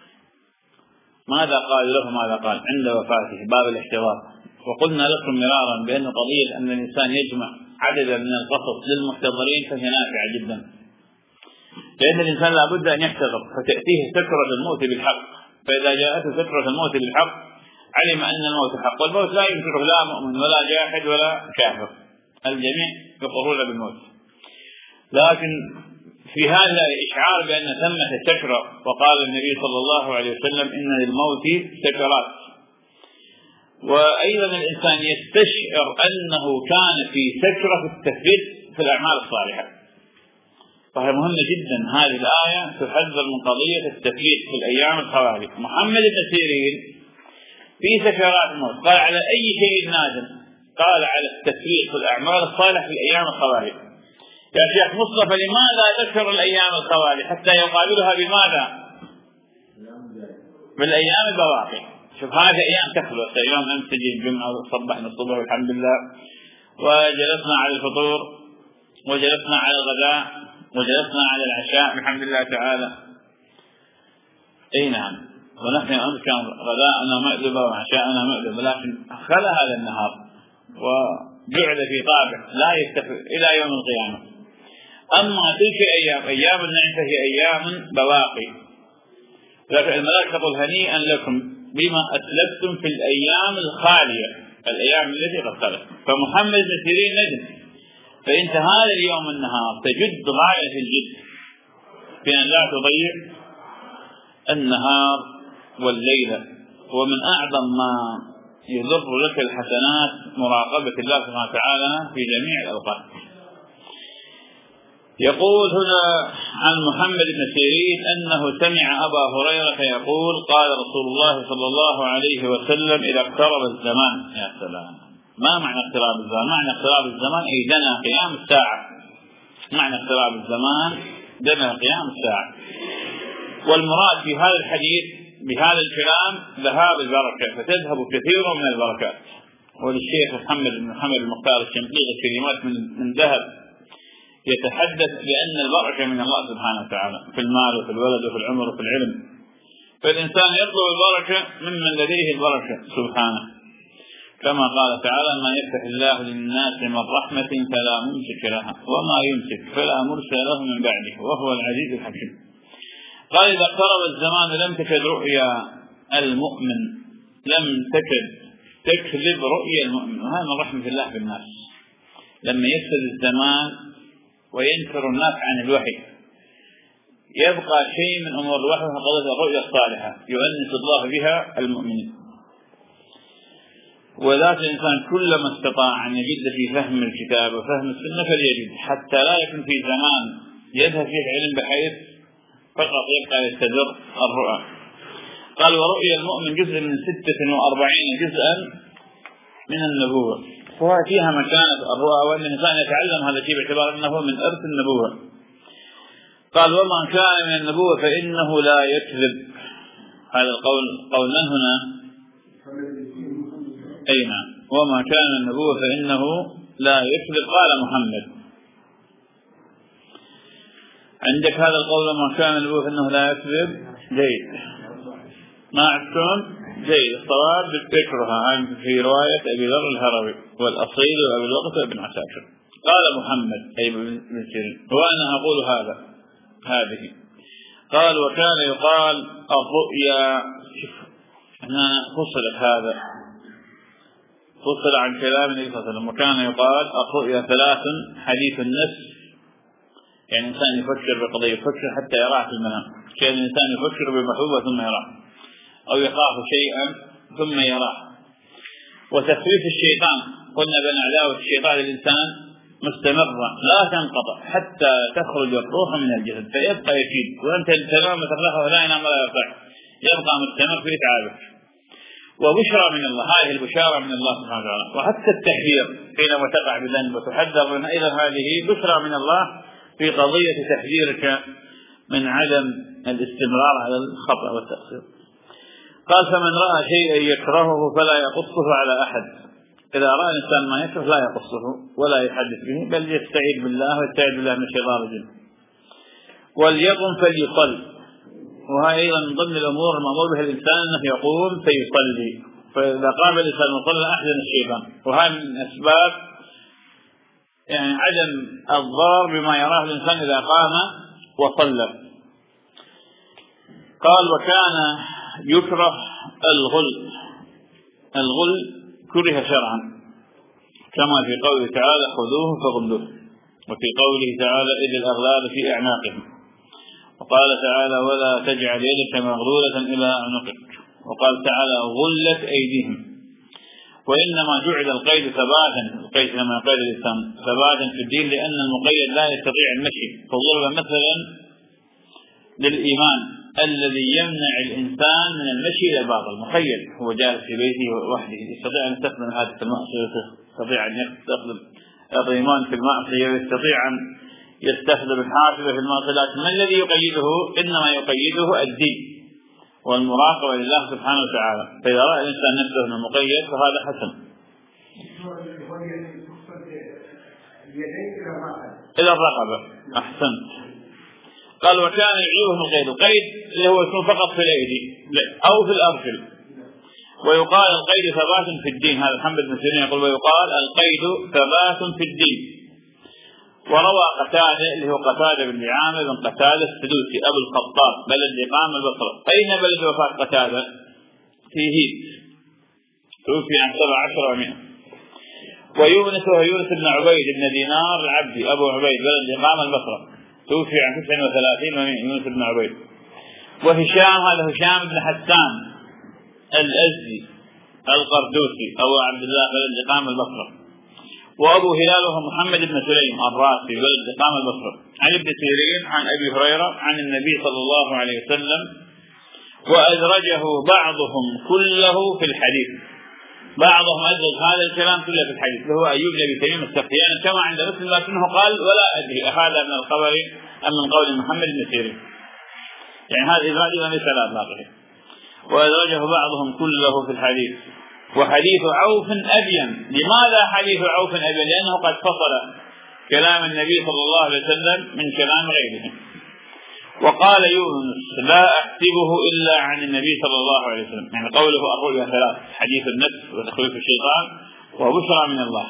له؟ ماذا قال عند وفاته؟ باب الاحتضار. وقلنا لكم مرارا بأن قضية أن الإنسان يجمع عددا من القصص للمحتضرين فهي نافعة جدا، لأن الإنسان لابد أن يحتضر، فتأتيه سكرة الموت بالحق، فإذا جاءته سكرة الموت بالحق علم أن الموت حق، والموت لا ينفعه لا مؤمن ولا جاحد ولا كافر، الجميع يقرون بالموت. لكن في هذا إشعار بأن ثمة سكرة، وقال النبي صلى الله عليه وسلم إن للموت سكرات. وأيضا الإنسان يستشعر أنه كان في سكرة التثبيت في الأعمال الصالحة، فهي مهمة جدا. هذه الآية تحذر من قضية التثبيت في الأيام الخوالي. محمد بن سيرين في سكرات الموت قال على أي شيء نادم؟ قال على التثبيت في الأعمال الصالحة في الأيام الخوالي. يا شيخ مصطفى لماذا ذكر الأيام الخوالي حتى يقابلها بماذا؟ بالأيام البواقي. شوف هذه أيام تخلص، اليوم أمس تجي الجمعة وصبحنا الصبح والحمد لله وجلسنا على الفطور وجلسنا على الغداء وجلسنا على العشاء بحمد الله تعالى. أي نعم، ونحن أمس كان غداءنا مأدبة وعشاءنا مأدبة، لكن خلى هذا النهار وجعل في طابع لا يستفر إلى يوم القيامة. أما تلك أيام النعمة هي أيام بواقي، لكن الملائكة تقول هنيئا لكم بما أسلفتم في الأيام الخالية، الأيام التي قد خلت. فمحمد بن سيرين ندم، فإنت هذا اليوم النهار تجد غاية الجد في أن لا تضيع النهار والليلة. ومن أعظم ما يضر لك الحسنات مراقبة الله سبحانه وتعالى في جميع الأوقات. يقول هنا عن محمد بن سيرين أنه سمع أبا هريرة يقول قال رسول الله صلى الله عليه وسلم إذا اقترب الزمان. يا سلام، ما معنى اقتراب الزمان؟ معنى اقتراب الزمان أي دنا قيام الساعة. معنى اقتراب الزمان دنا قيام الساعة. والمراد في هذا الحديث بهذا الكلام ذهاب البركة، فتذهب كثير من البركات. وللشيخ محمد بن محمد المختار الشنقيطي كلمات من ذهب يتحدث بأن البركة من الله سبحانه وتعالى في المال وفي الولد وفي العمر وفي العلم. فالإنسان يطلب البركة ممن لديه البركة سبحانه، كما قال تعالى ما يفتح الله للناس من رحمة فلا ممسك لها وما يمسك فلا مرسل له من بعده وهو العزيز الحكيم. قال إذا اقترب الزمان لم تكد رؤيا المؤمن، لم تكد تكذب رؤيا المؤمن. وهذا من رحمة الله بالناس، لما يفسد الزمان وينكر الناس عن الوحي يبقى شيء من أمور الوحي فقد الرؤيا الصالحة يؤنس الله بها المؤمنين. وذات الإنسان كلما استطاع أن يجد في فهم الكتاب وفهم السنة فليجد، حتى لا يكون في زمان يذهب فيه العلم بحيث فقط يبقى يستدر الرؤى. قال ورؤيا المؤمن جزء من 46 جزءا من النبوة، فيها مكانة الرؤى، وأن الإنسان يتعلم هذا الشيء باعتبار أنه من إرث النبوة. قال ومن كان من النبوة فإنه لا يكذب. هذا القول قول من هنا؟ أي نعم، وما كان من النبوة فإنه لا يكذب. قال محمد عندك هذا القول وما كان من النبوة فإنه لا يكذب؟ جيد، ما عدتم؟ جيد. الصواب بالذكرها في رواية أبي ذر الهروي والأصيل وأبي الوقت وابن عساكر. قال محمد أي بن سيرين وأنا أقول هذه. قال وكان يقال الرؤيا، هنا فصل هذا، فصل عن كلام النبي صلى الله عليه وسلم. وكان يقال الرؤيا 3 حديث النفس، يعني الإنسان يفكر بقضية، يفكر حتى يراه في المنام. كان الإنسان يفكر بمحبوبة ثم يراه، أو يخاف شيئا ثم يراه. وتخويف الشيطان، قلنا بأن عداوة الشيطان للإنسان مستمرة لا تنقطع حتى تخرج الروح من الجسد فيبقى يكيد، وأنت تنام تخلقه لا ينام ولا يرتاح، يبقى مستمر في تعبك. وبشرى من الله، هذه البشارة من الله سبحانه وتعالى. وحتى التحذير حينما تقع بذنب وتحذر من أيضا هذه بشرى من الله في قضية تحذيرك من عدم الاستمرار على الخطأ والتقصير. قال فمن رأى شيئا يكرهه فلا يقصه على أحد. إذا رأى الإنسان ما يكره لا يقصه ولا يحدث به، بل يستعيذ بالله ويستعيذ بالله من الشيطان الرجيم. وليقم فليصل، وهي أيضا من ضمن الأمور المأمور بها الإنسان أنه يقوم فيصلي، فإذا قام الإنسان وصلى أحزن الشيطان. وهذا من أسباب يعني عدم الضرر بما يراه الإنسان إذا قام وصلى. قال وكان يكره الغل. الغل كره شرعا كما في قوله تعالى خذوه فغلوه، وفي قوله تعالى إذ الأغلال في أعناقهم، وقال تعالى ولا تجعل يدك مغلولة إلى عنقك، وقال تعالى غلت أيديهم. وإنما جعل القيد ثباتا، القيد كما قال الإنسان ثباتا في الدين، لأن المقيد لا يستطيع المشي. فضرب مثلا للإيمان الذي يمنع الإنسان من المشي إلى الباطل، مخيل هو جالس في بيته وحده يستطيع أن يستخدم هذه المعصية، يستطيع أن يستخدم الريمان في المعصية، يستطيع أن يستخدم الحافظة في المعصية، لكن ما الذي يقيده؟ إنما يقيده الدين والمراقبة لله سبحانه وتعالى. فإذا رأى الإنسان نفسه من مقيد فهذا حسن. إلى الرقبة. أحسنت. قال وكان يعيبهم القيد، القيد اللي هو يكون فقط في الأيدي أو في الأرجل. ويقال القيد ثبات في الدين، هذا محمد بن سيرين يقول ويقال القيد ثبات في الدين. وروى قتادة اللي هو قتادة بن عامر بن قتادة السدوسي أبو الخطاب بلد إقام البصرة. أين بلد وفاة قتادة؟ في هيت، توفي عن 17 و100. ويونس وهو يونس بن عبيد بن دينار العبدي أبو عبيد بلد إقام البصرة، توفي عن 39 و100 يونس بن عبيد. وهشام هذا هشام بن حسان الأزدي القردوسي أبو عبد الله بلد إقام البصرة. وأبو هلال وهو محمد بن سليم الراسي بلد إقام البصرة. عن ابن سيرين عن أبي هريرة عن النبي صلى الله عليه وسلم، وأدرجه بعضهم كله في الحديث، بعضهم أدرج هذا الكلام كله في الحديث، وهو أيوب بن تميم السختياني كما عند مسلم، لكنه قال ولا أدري هذا من الخبر أم من قول محمد بن سيرين، يعني هذه الرواية ليس لا باقي. وأدرجه بعضهم كله في الحديث. وحديث عوف أبين. لماذا حديث عوف أبين؟ لأنه قد فصل كلام النبي صلى الله عليه وسلم من كلام غيره. وقال يونس لا أحسبه إلا عن النبي صلى الله عليه وسلم، يعني قوله الرؤيا ثلاث: حديث النفس وتخويف الشيطان وبشرى من الله،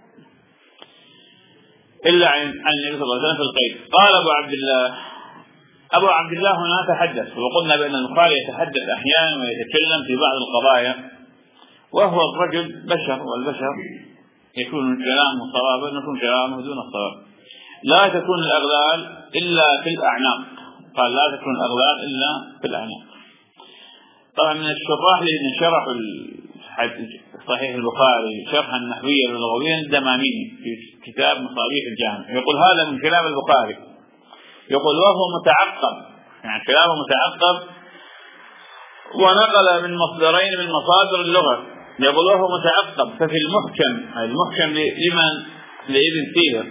إلا عن النبي صلى الله عليه وسلم في القيد. قال أبو عبد الله هنا تحدث، وقلنا بأن البخاري يتحدث أحيانا ويتكلم في بعض القضايا، وهو الرجل بشر، والبشر يكون كلامه صوابا يكون كلامه دون الصواب. لا تكون الأغلال إلا في الأعناق، قال لا تكون الأغلال إلا في الأعناق. طبعا من الشراح الذين شرحوا صحيح البخاري شرحا نحويا للغويا الدماميني في كتاب مصابيح الجامع، يقول هذا من كلام البخاري، يقول وهو متعقب، يعني كلامه متعقب، ونقل من مصدرين من مصادر اللغة، يقول وهو متعقب. ففي المحكم لابن سيرة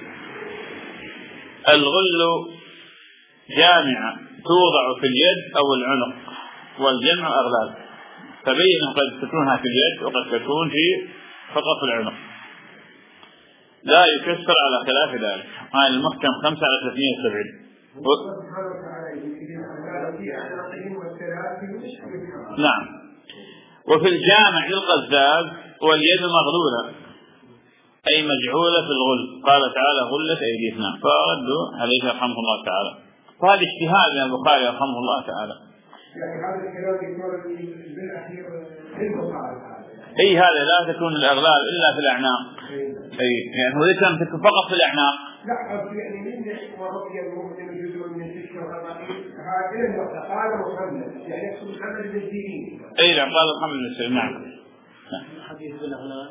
الغل جامعة توضع في اليد أو العنق، والجمع أغلال، فبين قد تكونها في اليد وقد تكون فقط في العنق، لا يكسر على خلاف ذلك. هذا المحكم 5 على 370. نعم. وفي الجامع للغزال واليد مغلولة أي مجعولة في الغل، قال تعالى غلت أيدينا، فردوا عليه رحمه الله تعالى. فهذا اجتهاد من البخاري رحمه الله تعالى. أي هذا لا تكون الأغلال إلا في الأعناق. أي يعني هو ليس تكون فقط في الأعناق. لا يعني من ورقي المؤمن جزء من الشرع هذا قال محمد، يعني يقصد محمد بن سيرين. أي لا قال محمد بن سيرين. نعم. حديث بالأغلال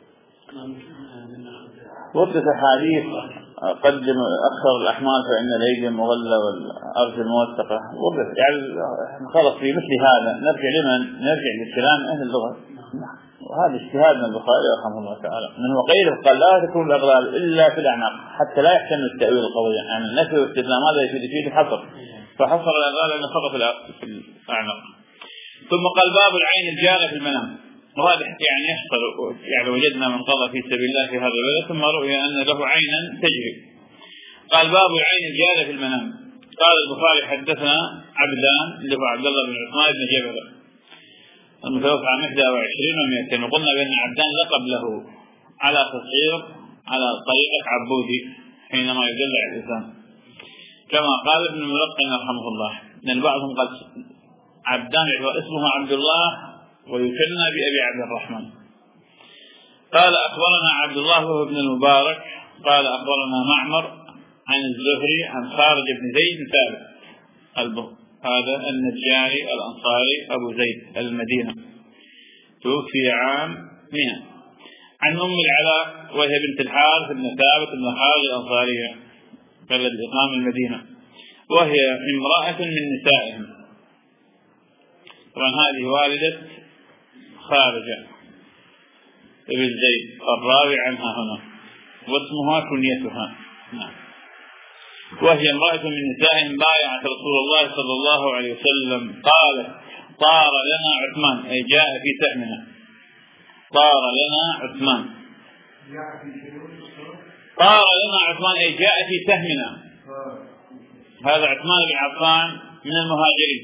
وقت حديث قدم أخر الأحمال فإن الأيدي مغلة والأرجل موثقة، وقت يعني خلص في مثل هذا نرجع للكلام أهل اللغة. وهذا اجتهاد من البخاري رحمه الله تعالى. من وقيله قال لا تكون الأغلال إلا في الأعناق، حتى لا يحتمل التأويل القوي، يعني النفي والاستدلال هذا يفيد الحصر، فحصر الأغلال أنه فقط في الأعناق. ثم قال باب العين الجارة في المنام، وهذا يعني يحصل، يعني وجدنا من قضى في سبيل الله في هذا البلد ثم رؤي أن له عينا تجري. قال باب العين الجارة في المنام. قال البخاري حدثنا عبدان اللي هو عبد الله بن عثمان بن جبل المتوفى عام 21 و200، وقلنا بأن عبدان لقب له على تصغير على طريقة عبودي حينما يدل على الإنسان، كما قال ابن الملقن رحمه الله، لأن بعضهم قال عبدان اسمه عبد الله ويكنى بأبي عبد الرحمن. قال أخبرنا عبد الله وهو ابن المبارك قال أخبرنا معمر عن الزهري عن خارج بن زيد ثابت هذا النجاري الأنصاري أبو زيد المدينة، توفي عام 100. عن أم العلاء وهي بنت الحارث بن ثابت بن خارج الأنصارية بلد إقام المدينة، وهي امرأة من نسائهم. طبعا هذه والدة خارجة ابن زيد الراوي عنها هنا، واسمها كنيتها. نعم. وهي امرأة من نسائهم بايعت رسول الله صلى الله عليه وسلم، قالت طار لنا عثمان، أي جاء في سهمنا، طار لنا عثمان طار لنا عثمان أي جاء في سهمنا. هذا عثمان بن عفان من المهاجرين،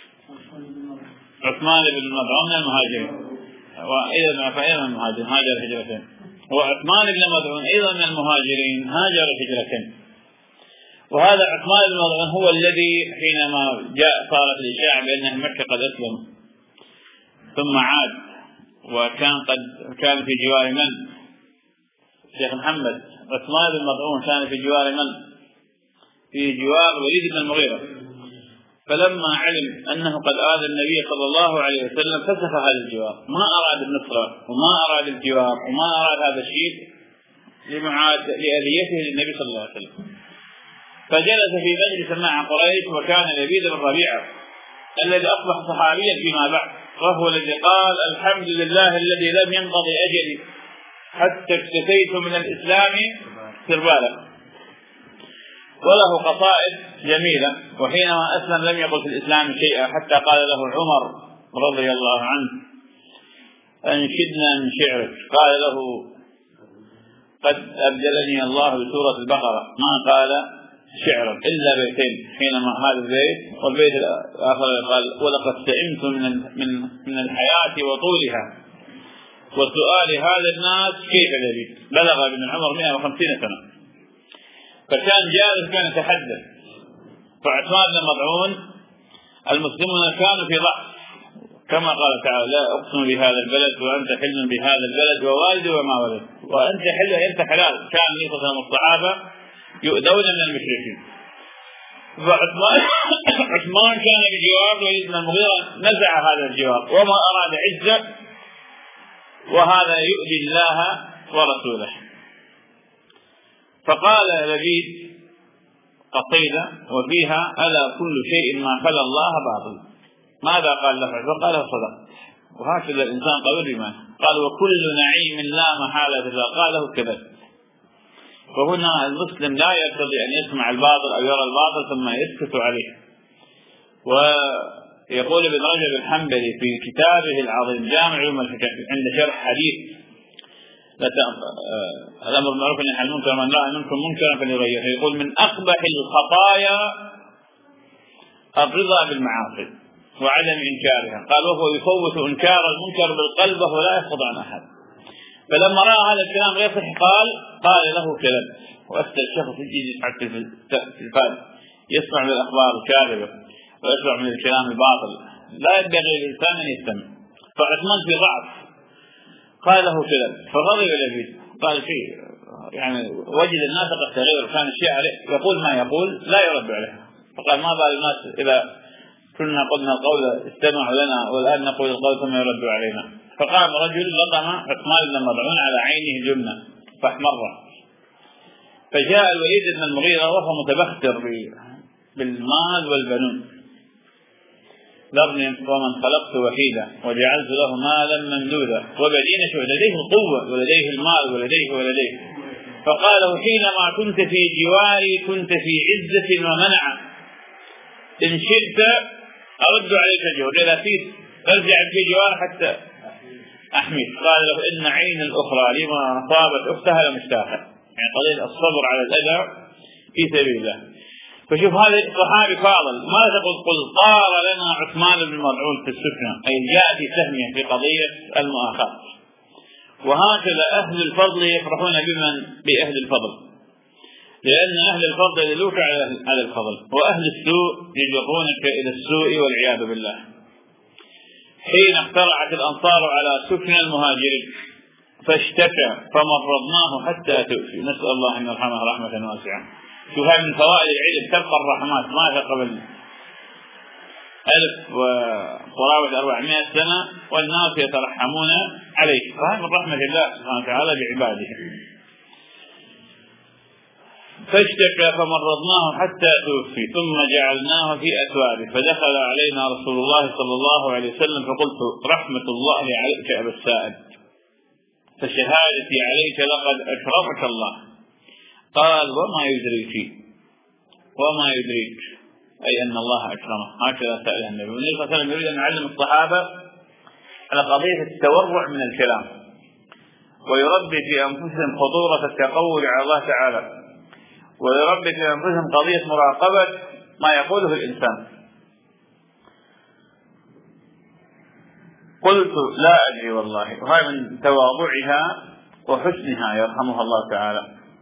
عثمان بن مظعون من المهاجرين، وأيضا من المهاجرين هاجر هجرتين، وعثمان بن مظعون أيضا من المهاجرين هاجر هجرتين. وهذا عثمان بن مظعون هو الذي حينما صارت الإشاعة بأن مكة قد أسلم ثم عاد، كان في جوار من؟ شيخ محمد. عثمان بن مظعون كان في جوار من؟ في جوار وليد بن المغيرة. فلما علم أنه قد آذى النبي صلى الله عليه وسلم فسخ هذا الجوار، ما أراد النصرة وما أراد الجوار وما أراد هذا الشيء لأذيته للنبي صلى الله عليه وسلم. فجلس في مجلس مع قريش، وكان لبيد بن ربيعة الذي أصبح صحابيا فيما بعد، وهو الذي قال: الحمد لله الذي لم ينقضي أجلي حتى اكتفيت من الإسلام سربالا. وله قصائد جميلة، وحينما أسلم لم يقل في الإسلام شيئا حتى قال له عمر رضي الله عنه: أنشدنا من شعرك. قال له: قد أبدلني الله بسورة البقرة. ما قال شعرا إلا بيتين، حينما هذا البيت والبيت الآخر قال: ولقد سئمت من الحياة وطولها وسؤال هذا الناس كيف لبيت. بلغ ابن عمر 150 سنة، فكان جالس كان يتحدث. فعثمان بن مظعون المسلمون كانوا في ضعف، كما قال تعالى: لا أقسم بهذا البلد وأنت حل بهذا البلد ووالد وما ولد، وأنت حل أنت حلال. كان يقسم الصحابة يؤذون من المشركين. فعثمان كان بجوار وليد بن المغيرة، نزع هذا الجوار وما أراد عزة، وهذا يؤذي الله ورسوله. فقال لبيد قصيدة وفيها: ألا كل شيء ما خلا الله باطل. ماذا قال له؟ فقال: صدق. وهكذا الإنسان قبل بما قال: وكل نعيم لا محالة إذا قاله كذب. وهنا المسلم لا يقتضي أن يسمع الباطل أو يرى الباطل ثم يسكت عليه. ويقول ابن رجب الحنبلي في كتابه العظيم جامع علوم الحكم عند شرح حديث الأمر بالمعروف والنهي عن المنكر من رأى منكم منكرا فليغيره، يقول: من أقبح الخطايا الرضا بالمعاصي وعدم إنكارها. قال: وهو يفوت إنكار المنكر بالقلب وهو لا يسقط عن أحد. فلما رأى هذا الكلام غير صحيح قال له: كذب. وأفتى الشخص يجي حتى في التلفاز يسمع من الأخبار الكاذبة ويسمع من الكلام الباطل، لا ينبغي للإنسان أن يستمع. فعثمان في ضعف قال له كذب، فغضب لبيد. قال: شيء يعني وجد الناس قد تغير، كان الشيء عليه يقول ما يقول لا يرد عليه. فقال: ما بال الناس إذا كنا قلنا القول استمعوا لنا والآن نقول القول ثم يرد علينا. فقام رجل لطم عثمان بن مظعون على عينه جنة فاحمر. فجاء الوليد بن المغيرة وهو متبختر بالمال والبنون: ذرني ومن خلقت وحيدا وجعلت له مالا ممدودا وبنين شهودا. لديه القوة ولديه المال ولديه. فقال: حينما كنت في جواري كنت في عزة ومنعة، إن شئت أرد عليك الجوار، إذا فيت أرجع في جوار حتى أحميك. قال له: إن عين الأخرى لما أصابت أختها لمشتاقة. يعني قليل الصبر على الأذى في سبيل الله. فشوف هذا الصحابي فاضل، ما تقول قل طار لنا عثمان بن مظعون في السفنة، أي جاء في سهمه في قضية المؤاخاة. وهكذا أهل الفضل يفرحون بأهل الفضل، لأن أهل الفضل يدلوك على الفضل، وأهل السوء يجرونك إلى السوء والعياذ بالله. حين اخترعت الأنصار على سكن المهاجرين فاشتكى فمرضناه حتى تؤفي، نسأل الله أن يرحمه رحمة واسعة. شوف هذه من فوائد العلم، تبقى الرحمات ما قبل 1400 سنة والناس يترحمون عليه، فهذا من رحمة الله سبحانه وتعالى بعباده. فاشتكى فمرضناه حتى توفي ثم جعلناه في أثوابه، فدخل علينا رسول الله صلى الله عليه وسلم فقلت: رحمة الله عليك أبا السائب، فشهادتي عليك لقد أكرمك الله. قال: وما يدريك أي أن الله أكرمه. هكذا سأل النبي صلى الله عليه وسلم، يريد أن يعلم الصحابة على قضية التورع من الكلام، ويربي في أنفسهم خطورة التقول على الله تعالى، ويربي في أنفسهم قضية مراقبة ما يقوله الإنسان. قلت لا أدري والله، وهذا من تواضعها وحسنها يرحمها الله تعالى.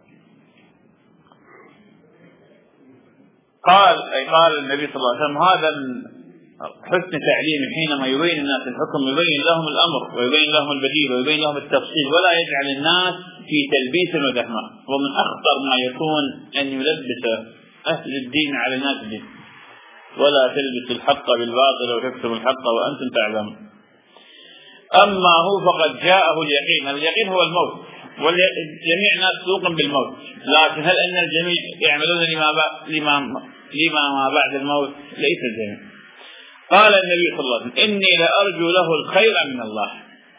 قال النبي صلى الله عليه وسلم هذا من حسن تعليمه حينما يبين الناس الحكم، يبين لهم الأمر ويبين لهم البديل ويبين لهم التفصيل، ولا يجعل الناس في تلبيس ودهمة. ومن أخطر ما يكون أن يلبس أهل الدين على الناس الدين، ولا تلبسوا الحق بالباطل وتكتموا الحق وأنتم تعلمون. أما هو فقد جاءه اليقين. اليقين هو الموت، والجميع الناس توقن بالموت، لكن هل أن الجميع يعملون لما ما بعد الموت؟ ليس الجميع. قال النبي صلى الله عليه وسلم إني لأرجو له الخير من الله،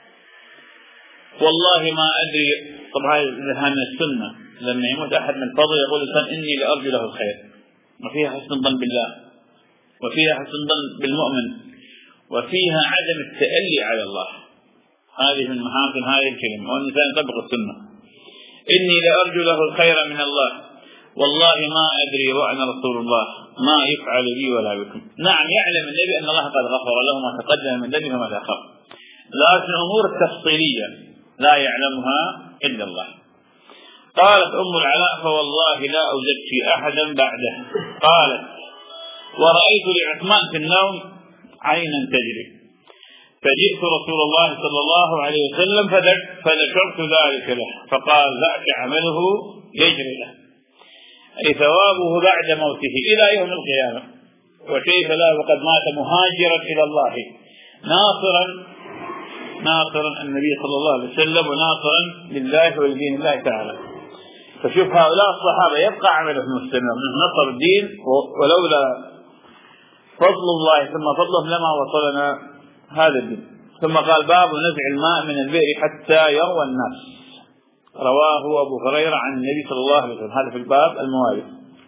والله ما أدري. طبعا هذه من السنة، لما يموت أحد من فضل يقول الإنسان إني لأرجو له الخير، وفيها حسن الظن بالله، وفيها حسن الظن بالمؤمن، وفيها عدم التألي على الله. هذه من محاسن هذه الكلمة، والإنسان يطبق السنة. إني لأرجو له الخير من الله، والله ما أدري وأنا رسول الله ما يفعل بي ولا بكم. نعم يعلم النبي أن الله قد غفر له ما تقدم من ذنبه وما تأخر، لكن الأمور التفصيلية لا يعلمها إلا الله. قالت أم العلاء فوالله لا أوجد في أحدا بعده. قالت ورأيت لعثمان في النوم عينا تجري، فجئت رسول الله صلى الله عليه وسلم فذكرت ذلك له، فقال ذاك عمله يجري له، أي ثوابه بعد موته إلى يوم القيامة. وكيف لا وقد مات مهاجرا إلى الله ناصرا النبي صلى الله عليه وسلم وناصرا لله ولدين الله تعالى. فشوف هؤلاء الصحابة يبقى عملهم مستمر من نصر الدين، ولولا فضل الله ثم فضلهم لما وصلنا هذا الدين. ثم قال باب نزع الماء من البئر حتى يروى الناس، رواه أبو هريرة عن النبي صلى الله عليه وسلم. هذا في الباب الموالي.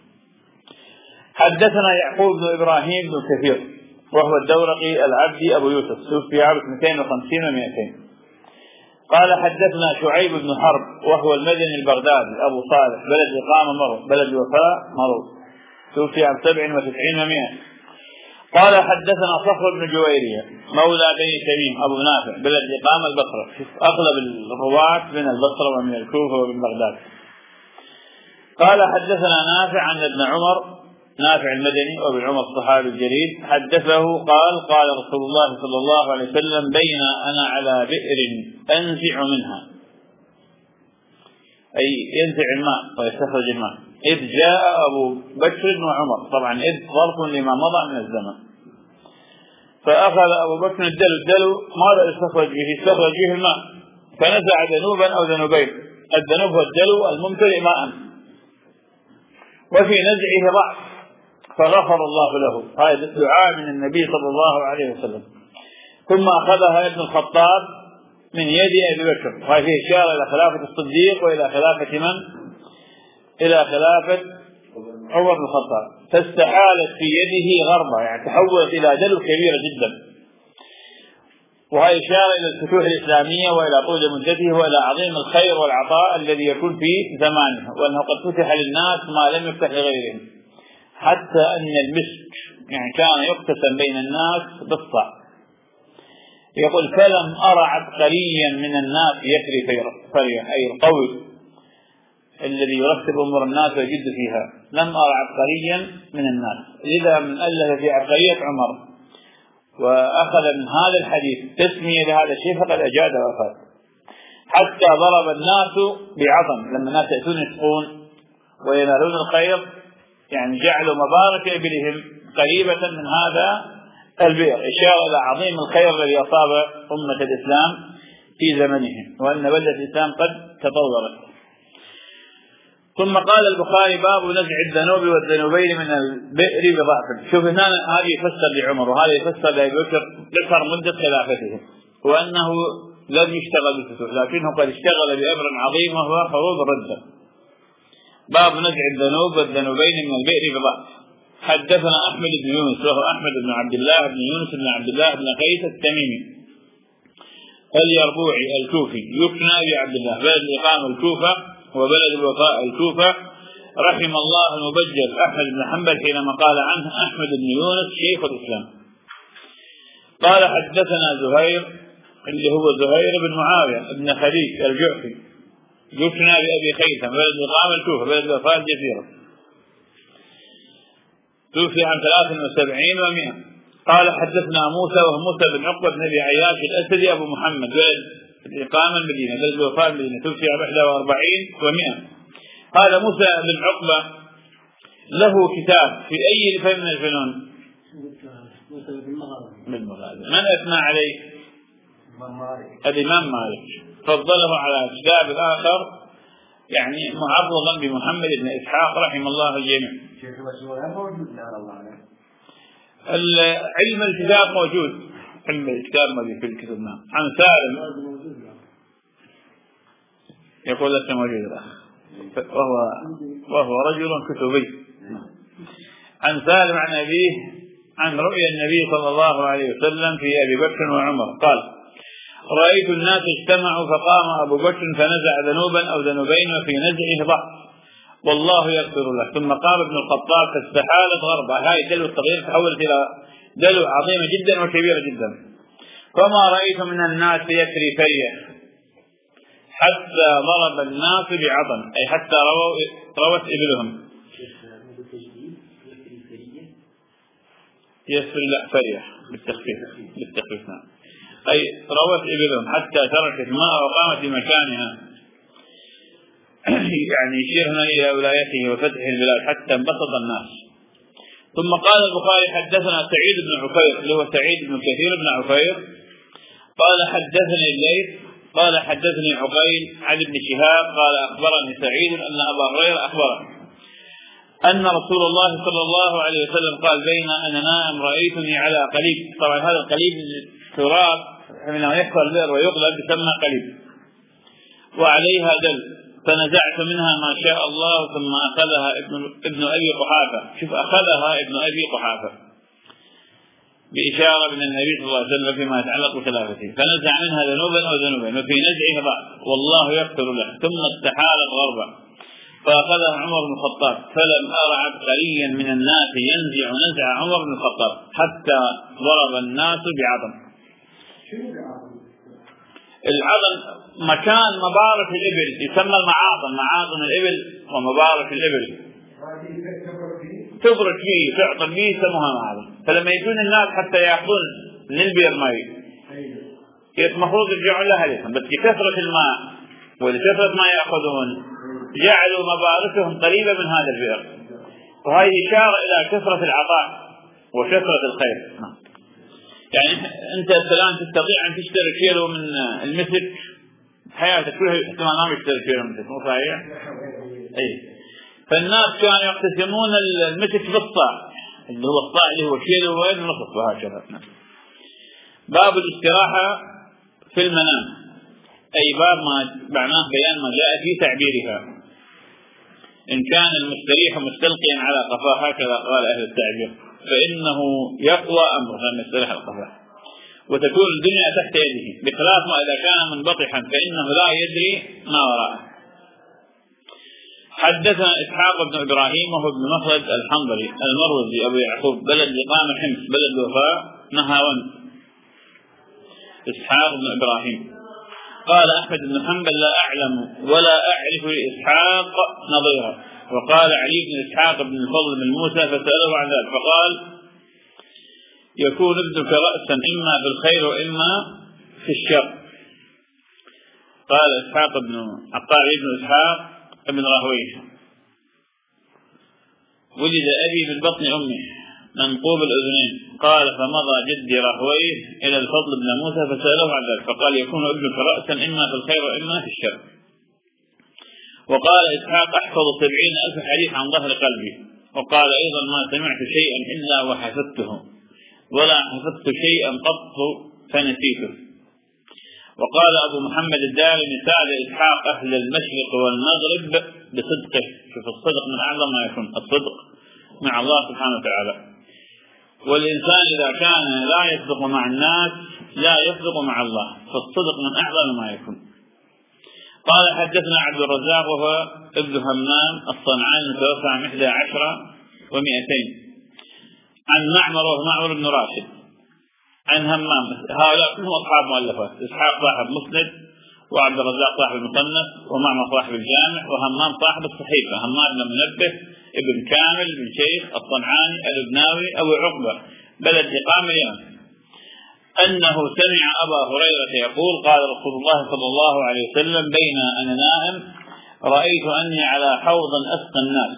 حدثنا يعقوب بن إبراهيم بن كثير وهو الدورقي العبدي أبو يوسف، توفي عام 250 و200. قال حدثنا شعيب بن حرب وهو المدني البغدادي أبو صالح، بلد إقامة مرو، بلد الوفاء مرو، توفي عام 97 و100. قال حدثنا صخر بن جويرية مولى بني تميم أبو نافع، بلد إقامة البصرة. أغلب الرواة من البصرة ومن الكوفة ومن بغداد. قال حدثنا نافع عن ابن عمر، نافع المدني وابن عمر الصحابي الجليل، حدثه قال قال رسول الله صلى الله عليه وسلم بين أنا على بئر أنزع منها، أي ينزع الماء ويستخرج الماء، إذ جاء أبو بكر وعمر، طبعا إذ ظرف لما مضى من الزمن. فأخذ أبو بكر الدلو، ماذا استخرج به؟ استخرج به الماء، فنزع ذنوبا أو ذنوبين. الذنوب هو الدلو الممتلئ ماء، وفي نزعه ضعف، فغفر الله له. هذا الدعاء من النبي صلى الله عليه وسلم. ثم أخذها ابن الخطاب من يد أبي بكر، وهذه إشارة إلى خلافة الصديق وإلى خلافة من؟ إلى خلافة عمر بن الخطاب. فاستحالت في يده غربة، يعني تحولت إلى دلو كبيرة جدا، وهي إشارة إلى الفتوح الإسلامية وإلى طول مدته وإلى عظيم الخير والعطاء الذي يكون في زمانه، وأنه قد فتح للناس ما لم يفتح لغيرهم، حتى أن المسك يعني كان يقتسم بين الناس بالصاع. يقول فلم أرى عبقريا من الناس يفري فريا، أي القوي الذي يرتب أمور الناس ويجد فيها، لم أرى عبقريا من الناس. لذا من ألف في عبقرية عمر وأخذ من هذا الحديث تسمية لهذا الشيء فقد أجاد وفات. حتى ضرب الناس بعظم، لما الناس يأتون يسقون وينالون الخير، يعني جعلوا مبارك إبلهم قريبة من هذا البئر، إشارة إلى عظيم الخير الذي أصاب أمة الإسلام في زمنهم، وأن بلدة الإسلام قد تطورت. ثم قال البخاري باب نزع الذنوب والذنوبين من البئر بضعف. شوف هنا هذه يفسر لعمر وهذا يفسر لأبي بكر، ذكر مدة خلافته وأنه لم يشتغل بالفتوح، لكنه قد اشتغل بأمر عظيم وهو حروب الردة. باب نزع الذنوب والذنوبين من البئر بضعف. حدثنا أحمد بن يونس وهو أحمد بن عبد الله بن يونس بن عبد الله بن قيس التميمي، اليربوعي الكوفي يكنى أبي عبد الله، بلد الإقامة الكوفة وبلد الوفاء الكوفة، رحم الله المبجل أحمد بن حنبل حينما قال عنه أحمد بن يونس شيخ الإسلام. قال حدثنا زهير اللي هو زهير بن معاوية بن خليج الجعفي يكنى بأبي خيثم، بلد الإقامة الكوفة، بلد الوفاة الجزيرة، توفي عام 73 و100. قال حدثنا موسى وهو موسى بن عقبة بن أبي عياش الأسدي أبو محمد، بلد الإقامة المدينة، بلد الوفاة المدينة، توفي عام 41 و100. هذا موسى بن عقبة له كتاب في أي فن من الفنون؟ بالمغازي. من أثنى عليه؟ الإمام مالك، فضله على كتاب آخر يعني معرضا بمحمد بن إسحاق رحم الله الجميع. علم الكتاب موجود، علم الكتاب موجود في الكتب. نعم. عن سالم يقول لك موجود الأخ، وهو رجل كتبي. عن سالم عن أبيه عن رؤيا النبي صلى الله عليه وسلم في أبي بكر وعمر قال: رأيت الناس اجتمعوا فقام أبو بكر فنزع ذنوبا أو ذنوبين وفي نزعه ضعف والله يغفر له، ثم قام ابن الخطاب فاستحالت غربة. هاي دلو التغيير تحولت إلى دلو عظيمة جدا وكبيرة جدا. فما رأيت من الناس يكري فريه حتى ضرب الناس بعظم، أي حتى روت إبلهم. يسفل لا فريه بالتخفيف نعم، أي روت إبلهم حتى تركت الماء وقامت بمكانها، يعني يشير هنا إلى ولايته وفتح البلاد حتى انبسط الناس. ثم قال البخاري حدثنا سعيد بن عفير اللي هو سعيد بن كثير بن عفير قال حدثني الليث قال حدثني عقيل عن ابن شهاب قال أخبرني سعيد أن أبا هريرة أخبره أن رسول الله صلى الله عليه وسلم قال: بين أنا نائم رأيتني على قليب. طبعا هذا القليب تراب حينما يحفر البئر ويقلب يسمى قليب، وعليها دل، فنزعت منها ما شاء الله ثم أخذها ابن أبي قحافة. شوف، أخذها ابن أبي قحافة بإشارة من النبي صلى الله عليه وسلم فيما يتعلق بخلافته، فنزع منها ذنوبا أو ذنوبين وفي نزعه ضعف والله يغفر له، ثم استحالت غربا فأخذها عمر بن الخطاب، فلم أر عبقريا من الناس ينزع نزع عمر بن الخطاب حتى ضرب الناس بعظم. العظم مكان مبارك الإبل، يسمى المعاظم، معاظم الإبل ومبارك الإبل، تبرك فيه تعطل فيه يسموها معاظم. فلما يجون الناس حتى يأخذون من البئر ماء المفروض يرجعون لها لكم، بس لكثرة الماء ولكثرة ما يأخذون جعلوا مباركهم قريبة من هذا البئر، وهذه إشارة إلى كثرة العطاء وكثرة الخير. يعني أنت الآن تستطيع أن تشتري كيلو من المسك حياتك كلها احتمال ما يشتري كيلو من المسك، مو صحيح؟ أي. فالناس كانوا يقتسمون المسك بالصاع اللي هو الصاع اللي هو كيلو ونصف وهكذا. باب الاستراحة في المنام، أي باب ما معناه بيان ما جاء في تعبيرها. إن كان المستريح مستلقيا على قفاه هكذا قال أهل التعبير فإنه يقوى أمره أن يستريح القفاه وتكون الدنيا تحت يده، بخلاف ما إذا كان منبطحا فإنه لا يدري ما وراءه. حدثنا إسحاق بن إبراهيم وهو ابن مخلد الحنظلي المروزي أبو يعقوب، بلد إقامة حمص، بلد الوفاء نهاوند. إسحاق بن إبراهيم قال أحمد بن حنبل: لا أعلم ولا أعرف لإسحاق نظيرا. وقال علي بن إسحاق بن الفضل بن موسى فسأله عن ذلك فقال: يكون ابنك رأسا إما بالخير وإما في الشر. قال إسحاق بن عطار بن إسحاق بن راهويه: ولد أبي من بطن أمه منقوب الأذنين. قال: فمضى جدي راهويه إلى الفضل بن موسى فسأله عن ذلك فقال: يكون ابنك رأسا إما في الخير وإما في الشر. وقال إسحاق: أحفظ 70,000 حديث عن ظهر قلبي. وقال أيضا: ما سمعت شيئا إلا وحفظته ولا حفظت شيئا قط فنسيته. وقال أبو محمد الدارمي: سأل إسحاق أهل المشرق والمغرب بصدقه. شوف الصدق من أعظم ما يكون، الصدق مع الله سبحانه وتعالى. والإنسان إذا كان لا يصدق مع الناس لا يصدق مع الله، فالصدق من أعظم ما يكون. قال حدثنا عبد الرزاق وهو ابن همام الصنعاني المتوفى عن 11 و200 عن معمر وهو معمر بن راشد عن همام. هؤلاء كلهم أصحاب مؤلفات، إسحاق صاحب مسند، وعبد الرزاق صاحب المصنف، ومعمر صاحب الجامع، وهمام صاحب الصحيفة، همام بن منبه ابن كامل بن شيخ الصنعاني اللبناوي أبو عقبة بلد إقامة اليمن، أنه سمع أبا هريرة يقول قال رسول الله صلى الله عليه وسلم بين أنا نائم رأيت أني على حوض أسقى الناس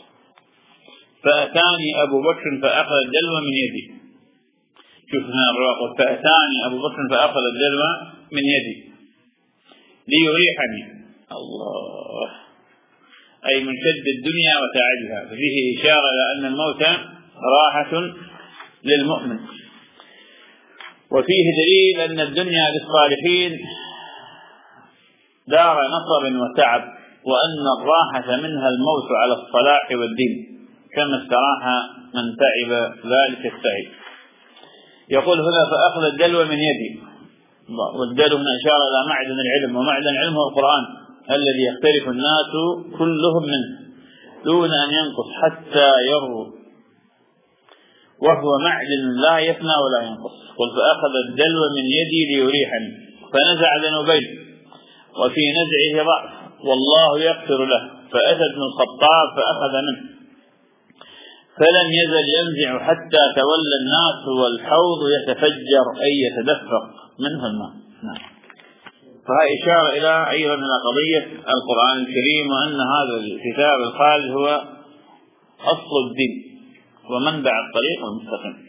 فأتاني أبو بكر فأخذ الدلو من يدي. شوفنا الرواق، فأتاني أبو بكر فأخذ الدلو من يدي ليريحني، الله، أي من شد الدنيا وتعبها، ففيه إشارة إلى أن الموت راحة للمؤمن. وفيه دليل أن الدنيا للصالحين دار نصب وتعب، وأن الراحة منها الموت على الصلاح والدين، كما استراح من تعب ذلك السعي. يقول هنا فأخذ الدلو من يدي، والدلو هنا إشارة إلى معدن العلم، ومعدن العلم هو القرآن الذي يختلف الناس كلهم منه دون أن ينقص حتى يروا، وهو معدن لا يفنى ولا ينقص. قل فأخذ الدلو من يدي ليريحني فنزع ذنوبين، وفي نزعه ضعف والله يغفر له، فأتى ابن الخطاب فأخذ منه فلم يزل ينزع حتى تولى الناس والحوض يتفجر أي يتدفق منه الماء. فهي إشارة إلى أيضا إلى قضية القرآن الكريم، وأن هذا الكتاب الخالد هو أصل الدين ومنبع الطريق المستقيم.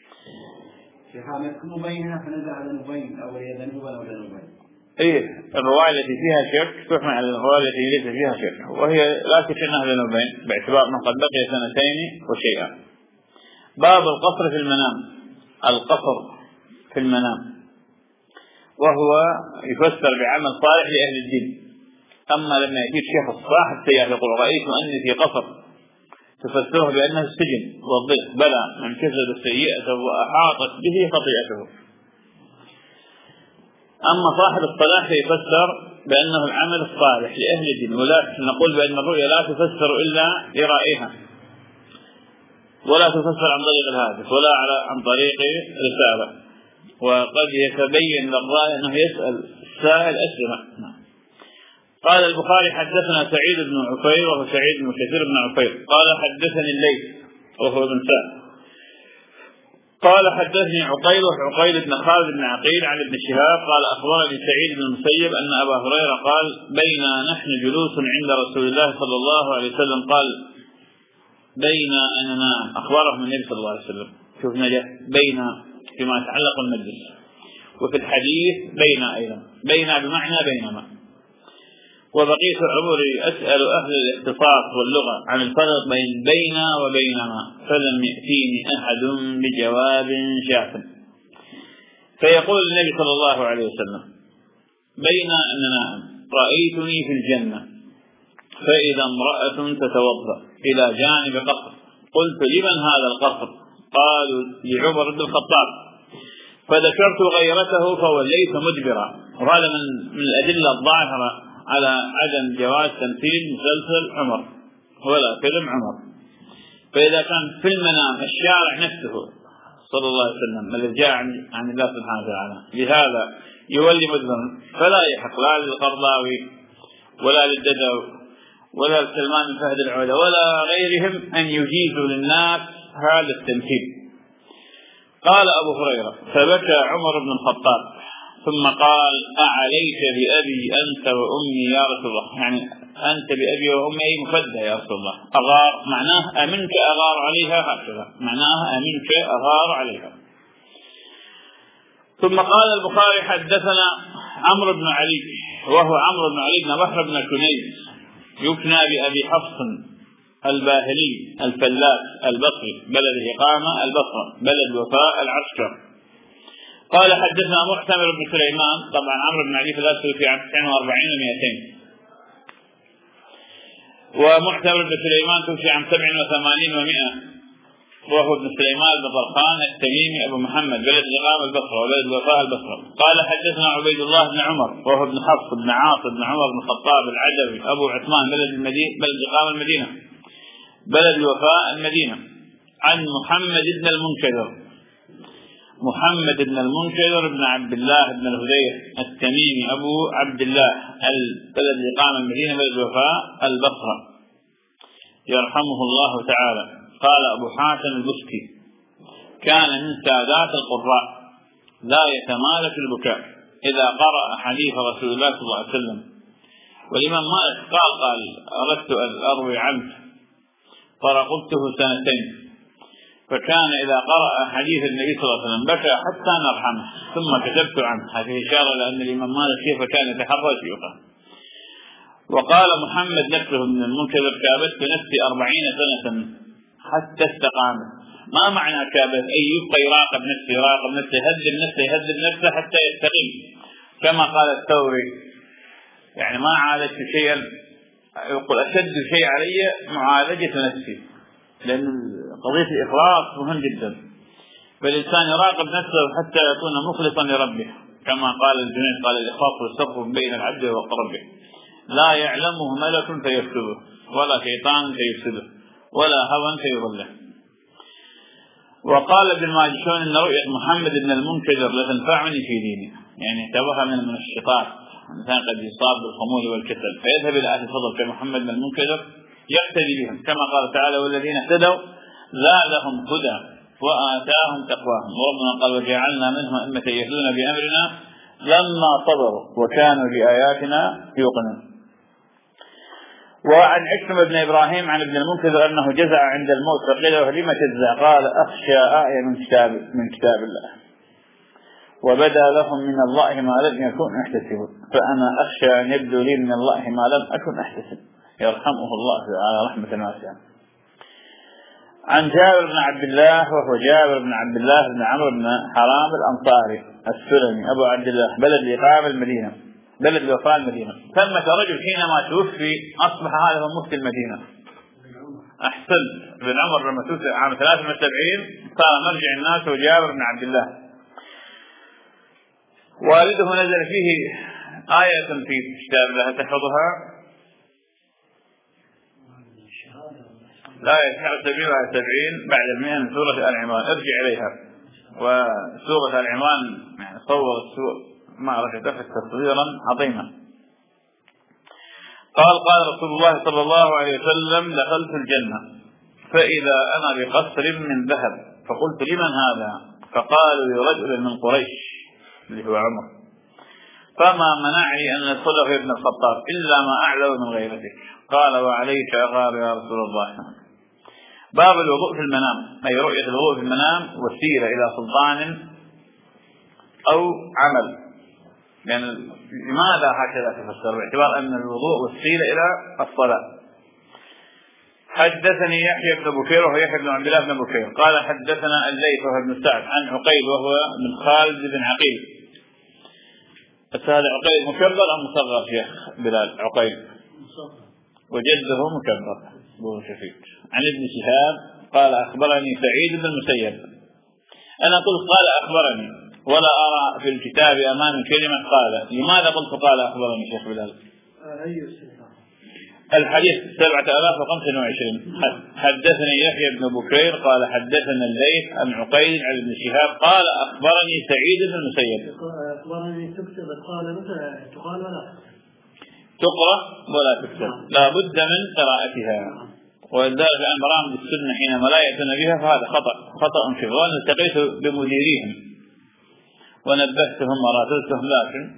مكتوب بيننا فنزع ذنوبين أو ذنوبا أو ذنوبين. إيه، الرواية التي فيها شرك تحمل على الرواية التي ليس فيها شرك، وهي لا شك أنها ذنوبين باعتبار أنه قد بقي 2 وشيئا. باب القصر في المنام. القصر في المنام وهو يفسر بعمل صالح لأهل الدين. أما لما يأتي الشيخ الصاحب السيئة يقول رأيت أني في قصر، تفسره بأنه السجن والضيق، بلى من كسب السيئة وأحاطت به خطيئته. أما صاحب الصلاح فيفسر بأنه العمل الصالح لأهل الدين، ولكن نقول بأن الرؤيا لا تفسر إلا لرائها، ولا تفسر عن طريق الهاتف ولا عن طريق رسالة، وقد يتبين للرائي أنه يسأل السائل أسئلة. قال البخاري حدثنا سعيد بن عفير وهو سعيد بن كثير بن عفير قال حدثني الليث وهو ابن سعد قال حدثني عقيل بن خالد بن عقيل عن ابن شهاب قال أخبرني سعيد بن المسيب أن أبا هريرة قال بينا نحن جلوس عند رسول الله صلى الله عليه وسلم قال بين أنا نام، أخبرهم النبي صلى الله عليه وسلم. شوفنا بين فيما يتعلق المجلس، وفي الحديث بين أيضا، بين بمعنى بينما. وبقيت عمري أسأل أهل الاختصاص واللغة عن الفرق بين وبينما، فلم يأتيني أحد بجواب شاف. فيقول النبي صلى الله عليه وسلم بين أننا رأيتني في الجنة فإذا امرأة تتوضأ إلى جانب قصر، قلت لمن هذا القصر؟ قالوا لعمر بن الخطاب، فذكرت غيرته فوليت مدبرا. وهذا من الأدلة الظاهرة على عدم جواز تمثيل مسلسل عمر ولا فيلم عمر. فإذا كان في المنام الشارع نفسه صلى الله عليه وسلم الذي جاء عن الله سبحانه وتعالى لهذا يولي مدبرا، فلا يحق لا للقرضاوي ولا للددو ولا لسلمان بن فهد العودة ولا غيرهم أن يجيزوا للناس هذا التمثيل. قال أبو هريرة فبكى عمر بن الخطاب ثم قال أعليك بأبي أنت وأمي يا رسول الله، يعني أنت بأبي وأمي مفدى يا رسول الله، أغار معناه أمنك أغار عليها، هكذا معناه أمنك أغار عليها. ثم قال البخاري حدثنا عمرو بن علي وهو عمرو بن علي بن بحر بن كنيز يكنى بأبي حفص الباهلي الفلاس البصري بلد الإقامة البصرة بلد وفاء العسكر. قال حدثنا معتمر بن سليمان، طبعا عمرو بن علي فلاس توفي عن 49 و200، ومعتمر بن سليمان توفي عن 87 و100، وهو ابن سليمان بن طرخان التميمي أبو محمد بلد الإقامة البصرة وبلد الوفاء البصرة. قال حدثنا عبيد الله بن عمر وهو ابن حفص بن عاصم بن عمر بن الخطاب العدوي أبو عثمان بلد الإقامة المدينة بلد الوفاء المدينة، عن محمد بن المنكدر بن عبد الله بن الهذيل التميمي أبو عبد الله بلد الإقامة المدينة بلد الوفاء البصرة يرحمه الله تعالى. قال أبو حاتم البستي كان من سادات القراء لا يتمالك البكاء إذا قرأ حديث رسول الله صلى الله عليه وسلم. والإمام مالك قال أردت أن أروي عنه فرقبته 2 سنين، فكان إذا قرأ حديث النبي صلى الله عليه وسلم بكى حتى نرحمه ثم كتبت عنه. هذه إشارة لأن الإمام مالك كيف كان يتحرى شيوخه. وقال محمد نفسه من المنكدر كابدت نفسي 40 سنة حتى استقامت. ما معنى كابت؟ أي يبقى يراقب نفسه يهذب نفسه حتى يستقيم، كما قال الثوري يعني ما عالجت شيئا، يقول أشد شيء علي معالجة نفسي، لأن قضية الإخلاص مهم جدا، فالإنسان يراقب نفسه حتى يكون مخلصا لربه، كما قال الجنيد قال الإخلاص والصدق بين العبد وربه لا يعلمه ملك فيكتبه ولا شيطان فيفسده ولا هوى فيضله. وقال ابن ماجشون إن رؤية محمد بن المنكدر لتنفعني في ديني، يعني اعتبرها من المنشطات، الإنسان قد يصاب بالخمول والكسل فيذهب إلى أهل الفضل كمحمد بن المنكدر يقتدي بهم، كما قال تعالى والذين اهتدوا زادهم هدى وآتاهم تقواهم. وربنا قال وجعلنا منهم أئمة يهدون بأمرنا لما صبروا وكانوا بآياتنا يوقنون. وعن عكرمة بن إبراهيم عن ابن المنكدر أنه جزع عند الموت فقيل له لما تجزع؟ قال أخشى آية من كتاب الله وبدا لهم من الله ما لم يكن أحتسب، فأنا أخشى أن يبدو لي من الله ما لم أكن أحتسب، يرحمه الله على رحمة واسعة. عن جابر بن عبد الله وهو جابر بن عبد الله بن عمرو بن حرام الأنصاري السلمي أبو عبد الله بلد الإقامة المدينة بلد الوفاء المدينة. ثمة رجل حينما توفي أصبح هذا هو مفتي المدينة. أحسن بن عمر لما توفي عام 73 صار مرجع الناس وجابر بن عبد الله. والده نزل فيه آية في كتاب الله تحفظها لا يسمع 70 بعد 100 من سورة آل عمران، ارجع إليها. وسورة آل عمران يعني صورت ما رأيت تصويرا عظيما. قال رسول الله صلى الله عليه وسلم دخلت الجنة فإذا أنا بقصر من ذهب فقلت لمن هذا؟ فقالوا لرجل من قريش اللي هو عمر، فما منعني أن ندخله ابن الخطاب إلا ما أعلم من غيرتك. قال وعليك أغار يا رسول الله. باب الوضوء في المنام، أي رؤية الوضوء في المنام وسيلة إلى سلطان أو عمل. يعني لماذا هكذا تفسر؟ باعتبار أن الوضوء وسيلة إلى الصلاة. حدثني يحيى بن بكير وهو يحيى بن عبد الله بن بكير قال حدثنا الليث وهو ابن سعد عن عقيل وهو من خالد بن عقيل. هذا عقيل مكبر أم مصغر شيخ بلال؟ عقيل وجده مكبر أبو شفيق. عن ابن شهاب قال أخبرني سعيد بن المسيب. أنا قلت قال أخبرني ولا أرى في الكتاب أمام كلمة قال. لماذا قلت قال أخبرني شيخ بلال؟ الحديث 7025. حدثني يحيى بن بكير قال حدثنا الليث عن عقيل عن ابن شهاب قال أخبرني سعيد بن المسيب. أخبرني تكتب قال متى تقال ولا تقرأ ولا تكتب، لا بد من قراءتها. ولذلك أن برامج السنة حينما لا يأتون بها فهذا خطأ كبير. وأنا التقيت بمديريهم ونبهتهم وراسلتهم لكن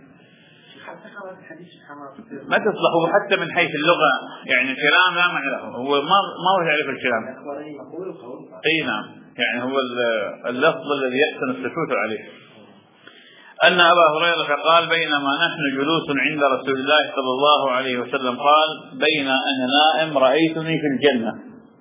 ما تصلحوا حتى من حيث اللغة، يعني الكلام لا معنى له، هو ما هو يعرف الكلام. اي نعم، يعني هو اللفظ الذي يحسن السكوت عليه. أن أبا هريرة قال بينما نحن جلوس عند رسول الله صلى الله عليه وسلم قال بين أنا نائم رأيتني في الجنة.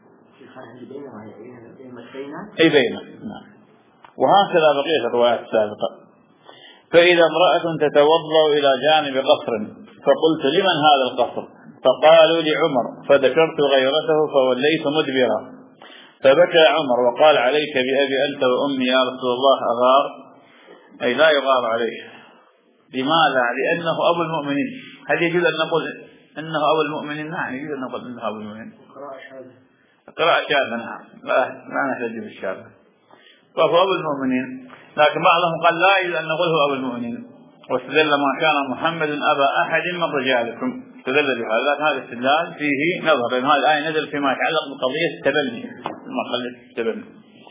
أي بين نعم. وهكذا بقية الروايات السابقة. فإذا امرأة تتوضأ إلى جانب قصر فقلت لمن هذا القصر؟ فقالوا لعمر، فذكرت غيرته فوليت مدبرا. فبكى عمر وقال: عليك بأبي أنت وأمي يا رسول الله، أغار؟ أي لا يغار عليه. لماذا؟ لأنه أبو المؤمنين. هل يجوز أن نقول إنه أبو المؤمنين؟ نعم يجوز أن نقول إنه أبو المؤمنين. قراءة شاذة. نعم، لا نحتاج بالشاذة، فهو أبو المؤمنين. لكن بعضهم قال لا يجوز أن نقول هو أبو المؤمنين، واستدل ما كان محمد أبا أحد من رجالكم، استدل بهذا. لكن هذا الاستدلال فيه نظر، لأن هذه الآية نزل فيما يتعلق بقضية التبني، قضية التبني.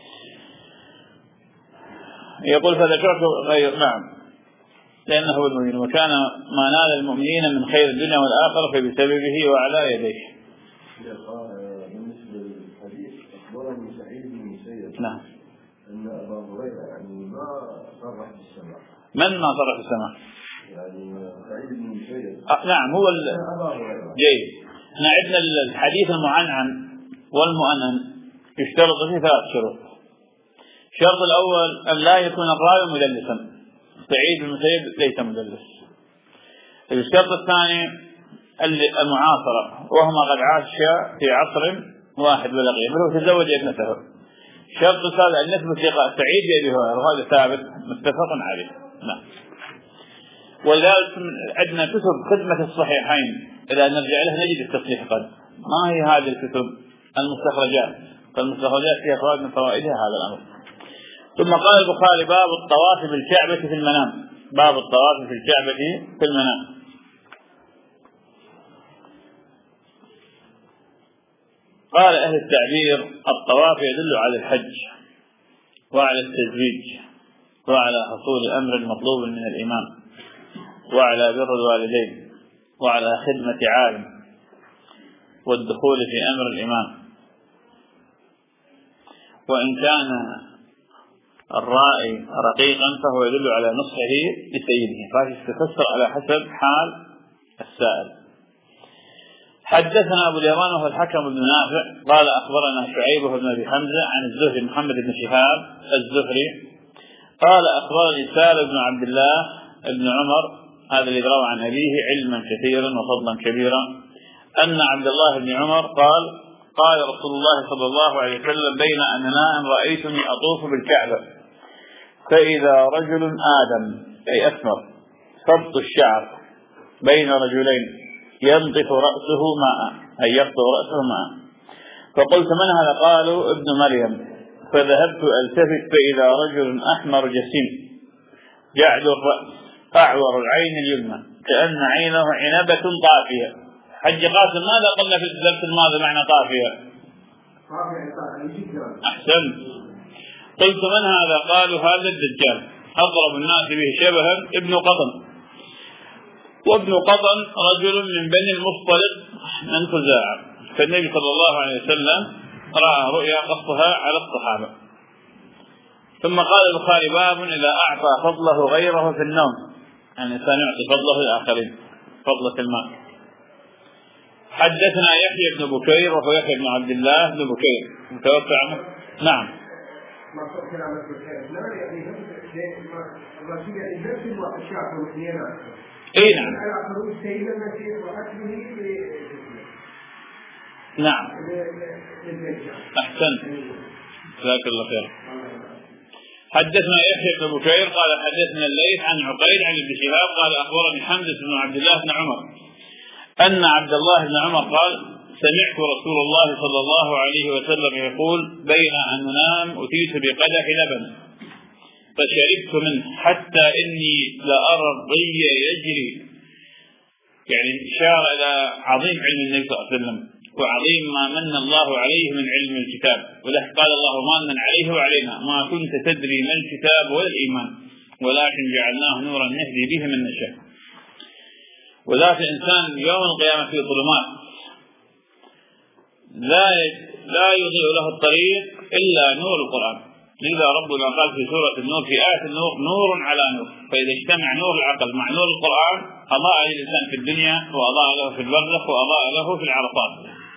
يقول: فذكرت غير. نعم، لأنه هو المؤمن، وكان ما نال المؤمنين من خير الدنيا والآخرة فبسببه وعلى يديه. بالنسبة للحديث أخبرني سعيد بن المسيب نعم أن أبا هريرة يعني ما صرح بالسماع. من ما صرح بالسماع؟ يعني سعيد بن المسيب. نعم هو أبا هريرة. جيد. احنا عندنا الحديث المعنعن والمؤنن يشترط فيه 3 شروط. الشرط الأول أن لا يكون الراوي مدلسا. سعيد بن المسيب ليس مدلس. الشرط الثاني المعاصرة، وهما قد عاش في عصر واحد بلغيه، بل تزوج ابنته. الشرط الثالث أن نثبت لقاء سعيد بأبي هريرة، وهذا ثابت متفق عليه. نعم. ولذلك عندنا كتب خدمة الصحيحين إذا نرجع له نجد التصحيح قد. ما هي هذه الكتب؟ المستخرجات. فالمستخرجات فيها فوائد من فوائدها هذا الأمر. ثم قال البخاري: باب الطواف بالكعبة في المنام. باب الطواف في الكعبة في المنام. قال أهل التعبير: الطواف يدل على الحج وعلى التزويج وعلى حصول أمر مطلوب من الإمام وعلى بر الوالدين وعلى خدمة عالم والدخول في أمر الإمام. وإن كان الرائي رقيقا فهو يدل على نصحه لسيده، فهذه تفسر على حسب حال السائل. حدثنا أبو اليمان وهو الحكم بن نافع قال: أخبرنا شعيب بن أبي حمزة عن الزهري محمد بن شهاب الزهري قال: أخبرني سالم بن عبد الله بن عمر، هذا اللي روى عن أبيه علما كثيرا وفضلا كبيرا، أن عبد الله بن عمر قال: قال رسول الله صلى الله عليه وسلم: بين أن نائم رأيتني أطوف بالكعبة فإذا رجل آدم أي أسمر سبط الشعر بين رجلين ينطف رأسه ماء أي يقطع رأسه ماء، فقلت: من هذا؟ قالوا: ابن مريم. فذهبت ألتفت فإذا رجل أحمر جسيم جعد الرأس أعور العين اليمنى كأن عينه عنبة طافية. حج قاسم ماذا قلنا في الدرس الماضي معنى طافية؟ أحسن. قلت: من هذا؟ قالوا: هذا الدجال، أضرب الناس به شبها ابن قطن. وابن قطن رجل من بني المصطلق من خزاعة، فالنبي صلى الله عليه وسلم رأى رؤيا قصها على الصحابة. ثم قال البخاري: باب إذا أعطى فضله غيره في النوم، يعني الإنسان يعطي فضله للآخرين، فضلة الماء. حدثنا يحيى بن بكير وهو يحيى بن عبد الله بن بكير متوفى عنه. نعم. اي نعم. نعم احسنت، جزاك الله خير. حدثنا يحيى بن بكير قال: حدثنا الليث عن عقيل عن ابن شهاب قال: اخبرني حمزة بن عبد الله بن عمر ان عبد الله بن عمر قال: سمعت رسول الله صلى الله عليه وسلم يقول: بين ان ننام اتيت بقدح لبن فشربت منه حتى اني لارى الضي يجري، يعني إشارة إلى عظيم علم النبي صلى الله عليه وسلم وعظيم ما من الله عليه من علم الكتاب. وله قال: الله مانا عليه وعلينا ما كنت تدري ما الكتاب ولا الإيمان ولكن جعلناه نورا نهدي به من نشاء. وذات الإنسان يوم القيامة في ظلمات لا يضيء له الطريق إلا نور القرآن. لذا ربنا قال في سورة النور في آية النور: نور على نور. فإذا اجتمع نور العقل مع نور القرآن أضاء للإنسان في الدنيا وأضاء له في البرزخ وأضاء له في العرصات.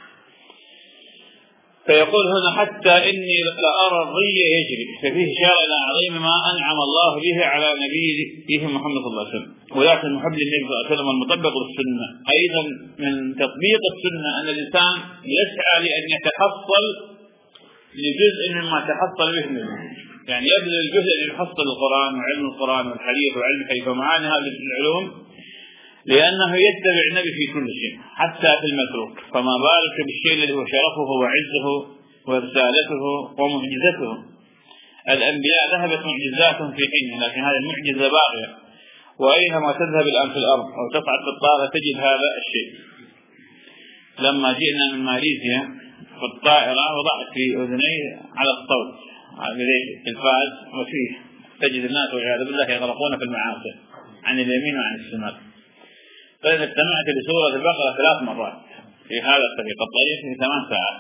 فيقول هنا: حتى إني لأرى الضي يجري، ففيه إشارة إلى عظيم ما أنعم الله به على نبيه محمد صلى الله عليه وسلم. ولكن المحب للنبي صلى الله عليه وسلم والمطبق للسنة أيضا من تطبيق السنة أن الإنسان يسعى لأن يتحصل لجزء مما تحصل به من العلم، يعني يبذل الجهد اللي يحصل القرآن وعلم القرآن والحديث وعلم الحديث ومعاني هذه العلوم، لأنه يتبع النبي في كل شيء حتى في المتروك، فما بالك بالشيء الذي هو شرفه وعزه ورسالته ومعجزته. الأنبياء ذهبت معجزاتهم في حين، لكن هذه المعجزة باقية، وأينما تذهب الآن في الأرض أو تصعد في الطائرة تجد هذا الشيء. لما جئنا من ماليزيا في الطائرة وضعت في أذني على الصوت الفاز، وفيه تجد الناس والعياذ بالله يغرقون في المعاصي عن اليمين وعن الشمال. فإذا استمعت لسورة البقرة 3 مرات في هذا الطريق في 8 ساعات.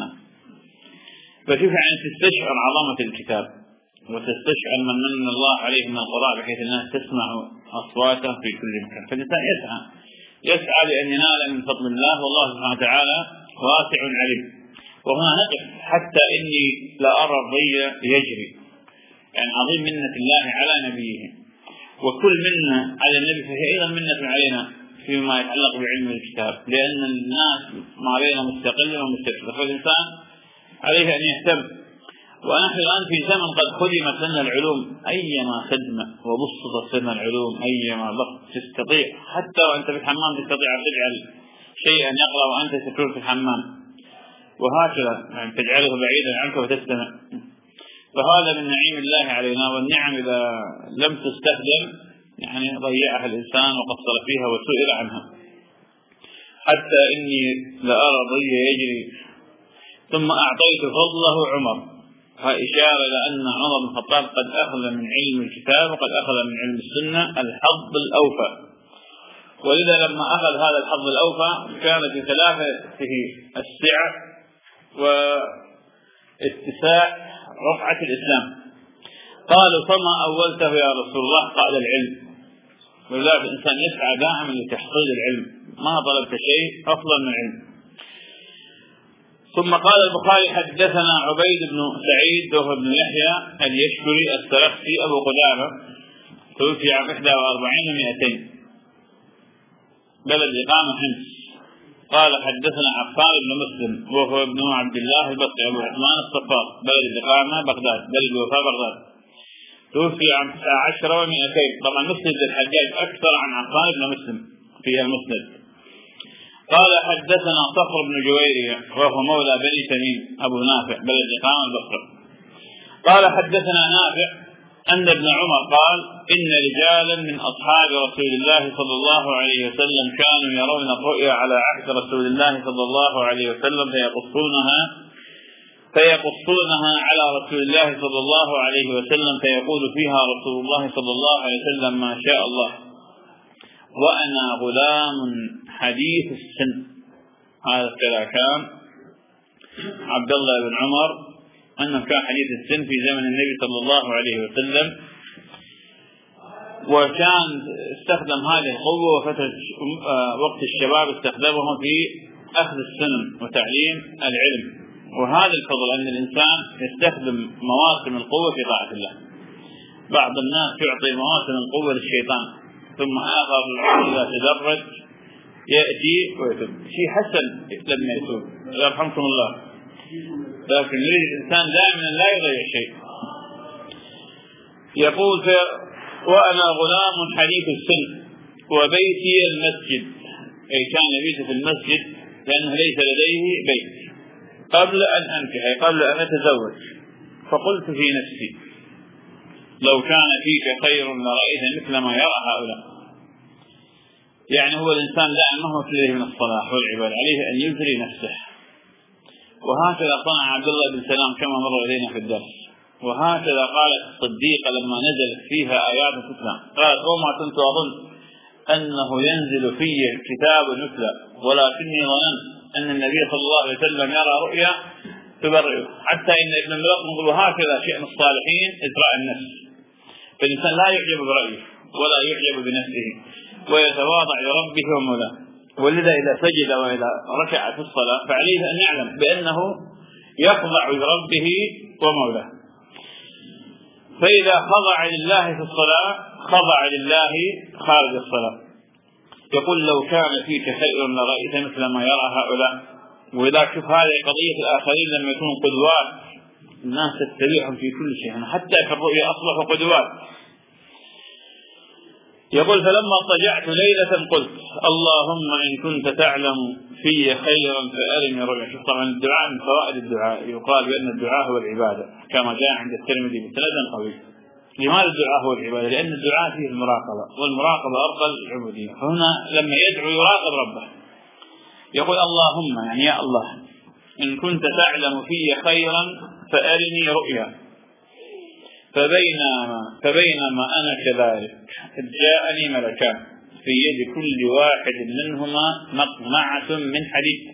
فشوف يعني تستشعر عظمة الكتاب وتستشعر من الله عليه من القراء بحيث الناس تسمع أصواته في كل مكان. فالإنسان يسعى لأن ينال من فضل الله، والله سبحانه وتعالى واسع عليم. وهنا نقف حتى إني لا أرى الضي يجري، يعني عظيم منة الله على نبيه، وكل منة على النبي فهي أيضا منة علينا فيما يتعلق بعلم الكتاب، لأن الناس ما بين مستقل ومستكبر، فالإنسان عليه أن يهتم. ونحن الآن في زمن قد خدمت لنا العلوم أيما خدمة وبسطت لنا العلوم أيما ضغط تستطيع، حتى وأنت في الحمام تستطيع أن تجعل شيئا يقرأ وأنت تكون في الحمام، وهكذا يعني تجعله بعيدا عنك وتستمع. فهذا من نعيم الله علينا، والنعم إذا لم تستخدم يعني ضيعها الإنسان وقصر فيها وسئل عنها. حتى إني لأرى الضي يجري ثم أعطيت فضله عمر، إشارة إلى أن عمر بن الخطاب قد أخذ من علم الكتاب وقد أخذ من علم السنة الحظ الأوفى. ولذا لما أخذ هذا الحظ الأوفى كان في ثلاثته السعة واتساع رفعة الإسلام. قالوا فما أولته يا رسول الله؟ قال العلم. ولذلك الإنسان يسعى دائما لتحصيل العلم، ما طلبت شيء أفضل من العلم. ثم قال البخاري حدثنا عبيد بن سعيد وهو ابن يحيى اليشكري السرخسي أبو قدامة، توفي عام 41 و200، بلد إقامة حمص. قال حدثنا عفان بن مسلم وهو ابن عبد الله البصري أبو عثمان الصفار، بلد الإقامة بغداد، بلد الوفاة بغداد، توفي عام 19 و200. طبعا مسند الحجاج أكثر عن عفان بن مسلم في المسند. قال حدثنا صخر بن جويرية وهو مولى بني تميم أبو نافع، بلد الإقامة البصرة. قال حدثنا نافع أن ابن عمر قال إن رجالا من أصحاب رسول الله صلى الله عليه وسلم كانوا يرون الرؤيا على عهد رسول الله صلى الله عليه وسلم فيقصونها على رسول الله صلى الله عليه وسلم، فيقول فيها رسول الله صلى الله عليه وسلم ما شاء الله، وأنا غلام حديث السن. هذا كان عبد الله بن عمر أنه كان حديث السن في زمن النبي صلى الله عليه وسلم، وكان استخدم هذه القوة وفترة وقت الشباب استخدمه في أخذ السنن وتعليم العلم. وهذا الفضل أن الإنسان يستخدم مواسم القوة في طاعة الله. بعض الناس يعطي مواسم القوة للشيطان، ثم آخر إذا تدرج يأتي ويتوب. شيء حسن لما يتوب يرحمكم الله، لكن يريد الإنسان دائما لا يضيع شيء. يقول وأنا غلام حديث السن وبيتي المسجد، أي كان يبيت في المسجد لأنه ليس لديه بيت قبل أن أنكح، أي قبل أن أتزوج. فقلت في نفسي لو كان فيك خير لرأيت مثل ما يرى هؤلاء. يعني هو الإنسان دائما ما هو فيه من الصلاح والعبادة، عليه أن يجري نفسه. وهكذا صنع عبد الله بن سلام كما مر إلينا في الدرس. وهكذا قالت الصديقة لما نزلت فيها آيات الإسلام، قالت وما كنت أظن أنه ينزل في كتاب مثله، ولكني ظننت أن النبي صلى الله عليه وسلم يرى رؤيا تبرئه. حتى إن ابن الملقن يقول وهكذا شأن الصالحين إزراء النفس. فالإنسان لا يعجب برأيه ولا يعجب بنفسه، ويتواضع لربه ومولاه. ولذا إذا سجد وإذا ركع في الصلاة فعليه أن يعلم بأنه يخضع لربه ومولاه. فإذا خضع لله في الصلاة خضع لله خارج الصلاة. يقول لو كان فيك خير لرأيت مثل ما يرى هؤلاء. وإذا شوف هذه قضية الآخرين لما يكونوا قدوات الناس تتبعهم في كل شيء، حتى في الرؤيا أصبحوا قدوات. يقول فلما اضطجعت ليلة قلت اللهم إن كنت تعلم في خيرا فأرني رؤيا. شوف طبعا الدعاء من فوائد الدعاء، يقال بأن الدعاء هو العبادة كما جاء عند الترمذي بسند قوي. لماذا الدعاء هو العبادة؟ لأن الدعاء فيه المراقبة، والمراقبة أرقى العبودية. فهنا لما يدعو يراقب ربه، يقول اللهم يعني يا الله إن كنت تعلم في خيرا فأرني رؤيا. فبينما أنا كذلك جاءني ملكان في يد كل واحد منهما مقمعة من حديد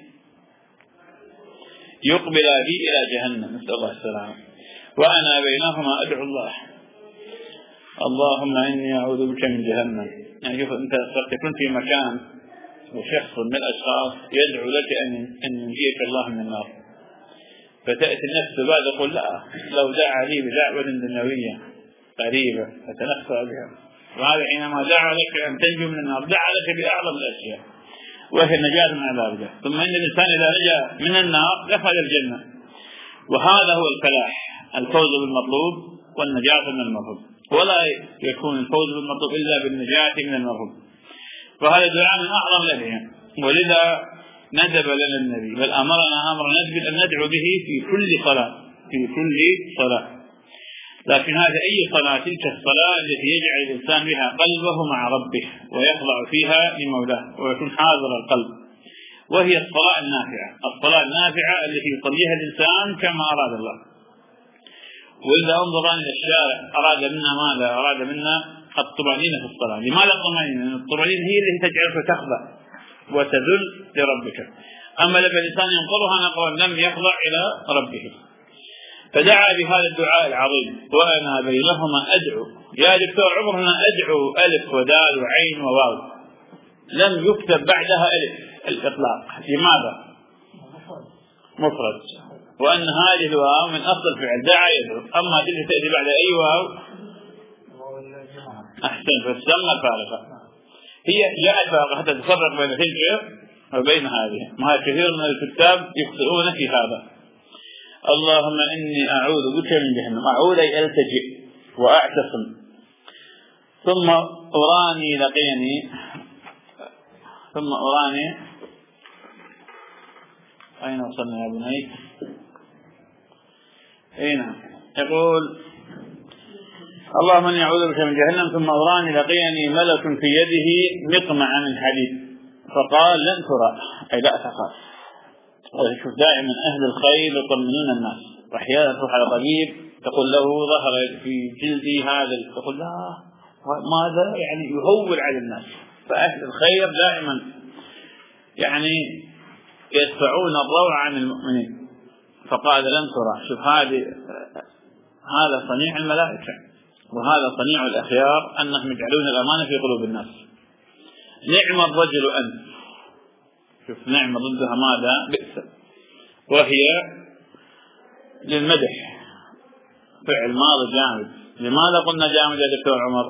يقبل بي إلى جهنم، نسأل الله السلامة، وأنا بينهما أدعو الله اللهم إني أعوذ بك من جهنم. يعني شوف أنت تكون في مكان وشخص من الأشخاص يدعو لك أن ينجيك الله من النار، فتأتي النفس بعد تقول لا لو دعا لي بدعوة دنيوية قريبة فتنخفى بها، وهذا حينما دعا لك أن تنجو من النار دعا لك بأعظم الأشياء وهي النجاة من عذاب. ثم إن الإنسان إذا نجا من النار دخل الجنة، وهذا هو الفلاح، الفوز بالمطلوب والنجاة من المرهوب، ولا يكون الفوز بالمطلوب إلا بالنجاة من المرهوب. فهذا الدعاء من أعظم الأدعية، ولذا ندب لنا النبي بل أمرنا أمر ندب أن ندعو به في كل صلاة. لكن هذا أي صلاة؟ تلك الصلاة التي يجعل الإنسان بها قلبه مع ربه ويخضع فيها لمولاه ويكون حاضر القلب، وهي الصلاة النافعة التي يصليها الإنسان كما أراد الله. وإذا انظر إلى الشارع أراد منا ماذا؟ أراد منا الطمأنينة في الصلاة. لماذا الطمأنينة؟ لأن الطمأنينة هي التي تجعلك تخضع وتذل لربك. أما لما الإنسان ينقضها نقضا لم يخضع إلى ربه. فدعا بهذا الدعاء العظيم وأنا بينهما أدعو. يا دكتور عمر هنا أدعو ألف ودال وعين وواو، لم يكتب بعدها ألف الإطلاق. لماذا؟ مفرد، وأن هذه الواو من أصل الفعل دعا يدعو. أما تلك تأتي بعد أي واو أحسن فتسمى فارقة. هي جاءت فارقة حتى تفرق بين تلك وبين هذه. ما كثير من الكتاب يخطئون في هذا. اللهم إني أعوذ بك من جهنم. أعوذ أي ألتجئ وأعتصم. ثم أراني أين وصلنا يا بني؟ أين؟ يقول اللهم إني أعوذ بك من جهنم ثم أراني لقيني ملك في يده مقمع من حديد فقال لن ترى، أي لا تخاف. وشوف دائما أهل الخير يطمنون الناس، وأحيانا تروح على طبيب تقول له ظهر في جلدي هذا، تقول لا ماذا يعني يهول على الناس. فأهل الخير دائما يعني يدفعون الروع عن المؤمنين. فقال لن ترى. شوف هذا صنيع الملائكة وهذا صنيع الأخيار، أنهم يجعلون الأمانة في قلوب الناس. نعم الرجل أنت. شوف نعم ضدها ماذا؟ بئس، وهي للمدح، فعل ماضي جامد. لماذا قلنا جامد يا دكتور عمر؟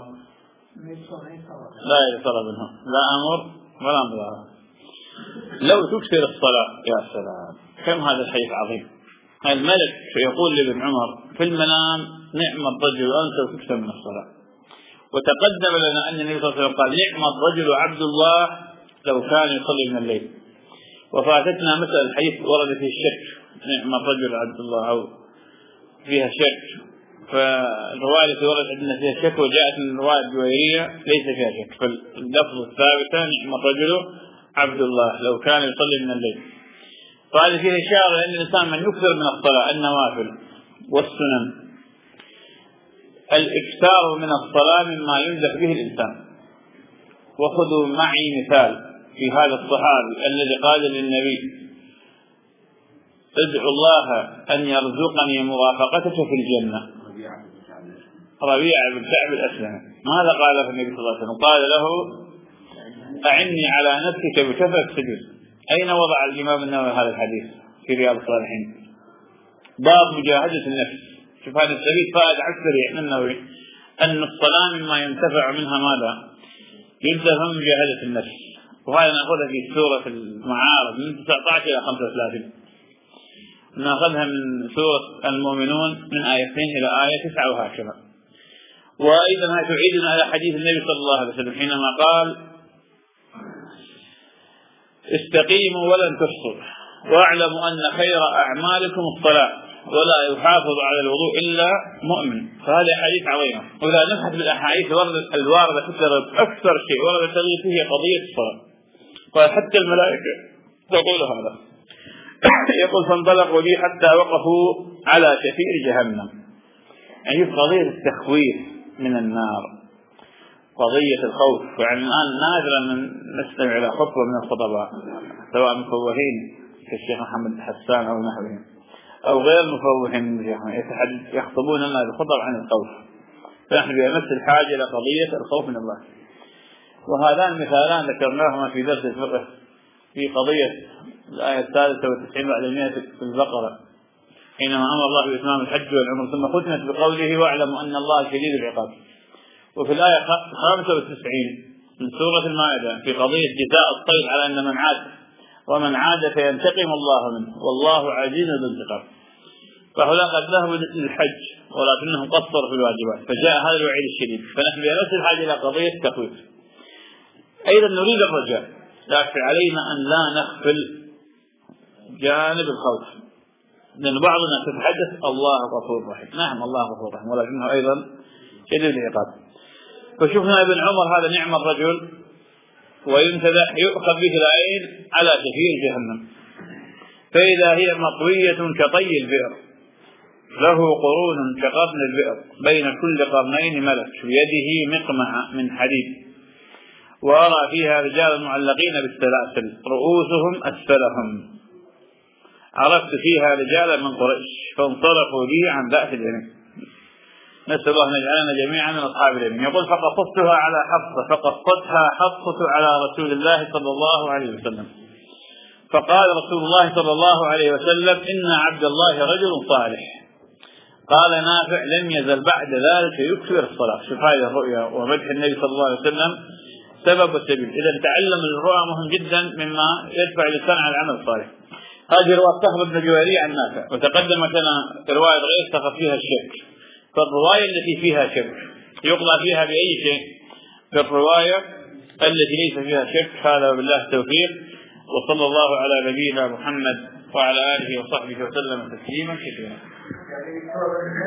لا يصل منه لا أمر ولا أمر. لو تكثر الصلاة يا سلام، كم هذا الحديث عظيم. الملك يقول لابن عمر في المنام نعم الرجل أنت وتكثر من الصلاة. وتقدم لنا أن النبي صلى الله عليه وسلم قال نعم الرجل عبد الله لو كان يصلي من الليل. وفاتتنا مثل الحديث ورد فيه الشك، نعم الرجل عبد الله أو فيها شك. فالرواية التي وردت عندنا فيها شك وجاءت من الرواية الجويرية ليس فيها شك. فاللفظ الثابتة نعم الرجل عبد الله لو كان يصلي من الليل. فهذه فيه إشارة أن الإنسان من يكثر من الصلاة النوافل والسنن، الإكثار من الصلاة مما يمدح به الإنسان. وخذوا معي مثال في هذا الصحابي الذي قال للنبي ادعو الله أن يرزقني مرافقتك في الجنة، ربيعة بن كعب الأسلمي. ماذا قال في النبي صلى الله عليه وسلم؟ قال له أعني على نفسك بكثرة السجود. أين وضع الإمام النووي هذا الحديث؟ في رياض الصالحين، باب مجاهدة النفس. شوف هذا السبيل فائدة عسرية من النووي أن الصلاة مما ينتفع منها ماذا؟ ينتفع من مجاهدة النفس. وهذا نأخذها في سورة المعارض من 19 إلى 35. نأخذها من سورة المؤمنون من آية 2 إلى آية 9 وهكذا. وأيضا تعيدنا على حديث النبي صلى الله عليه وسلم حينما قال استقيموا ولن تحصوا واعلموا أن خير أعمالكم الصلاة ولا يحافظ على الوضوء إلا مؤمن. فهذه حديث عظيمة. وإذا نبحث بالأحاديث الواردة أكثر شيء ورد التغيير فيه قضية الصلاة. قال حتى الملائكة تقول هذا. يقول فانطلقوا بي حتى وقفوا على شفير جهنم. يعني قضية التخويف من النار، قضية الخوف. يعني الآن نادرا أن نستمع إلى خطبة من الخطباء سواء مفوهين كالشيخ محمد حسان أو نحوهم أو غير مفوهين يخطبون لنا الخطب عن الخوف. فنحن بأمس الحاجة إلى قضية الخوف من الله. وهذان مثالان ذكرناهما في درس الفقه في قضية الآية 93 بعد 100 في البقرة حينما أمر الله بإتمام الحج والعمرة ثم ختمت بقوله واعلموا أن الله شديد العقاب. وفي الآية 95 من سورة المائدة في قضية جزاء الطيب على أن من عاد ومن عاد فينتقم الله منه والله عزيز ذو انتقام. فهؤلاء قد ذهبوا للحج ولكنهم قصروا في الواجبات فجاء هذا الوعيد الشديد. فنحن بنفس الحاجة إلى قضية التخويف. أيضا نريد الرجاء لكن علينا أن لا نغفل جانب الخوف، لأن بعض الناس يتحدث الله غفور رحيم. نعم الله غفور رحيم ولكنه أيضا شديد العقاب. فشوفنا ابن عمر هذا نعم الرجل ويمتدح يؤخذ به العين على شفير جهنم فإذا هي مطوية كطي البئر له قرون كقرن البئر بين كل قرنين ملك بيده مقمع من حديد وأرى فيها رجال معلقين بالسلاسل رؤوسهم أسفلهم. عرفت فيها رجالا من قريش فانصرفوا لي عن ذات اليمين. نسأل الله أن يجعلنا جميعا من أصحاب اليمين. يقول فقصتها على حفصة فقصتها حفصة على رسول الله صلى الله عليه وسلم فقال رسول الله صلى الله عليه وسلم إن عبد الله رجل صالح. قال نافع لم يزل بعد ذلك يكثر الصلاة. شوف هذه الرؤيا ومدح النبي صلى الله عليه وسلم سبب والسبيل. إذا تعلم الرؤى مهم جدا مما يدفع الإنسان على العمل الصالح. هذه رواية صخر بن جويرية عن نافع وتقدمت لنا رواية غير صخر فيها الشرك. فالرواية التي فيها شرك يقضى فيها بأي شيء. في الرواية التي ليس فيها شرك هذا بالله التوفيق. وصلى الله على نبينا محمد وعلى آله وصحبه وسلم تسليما كثيرا.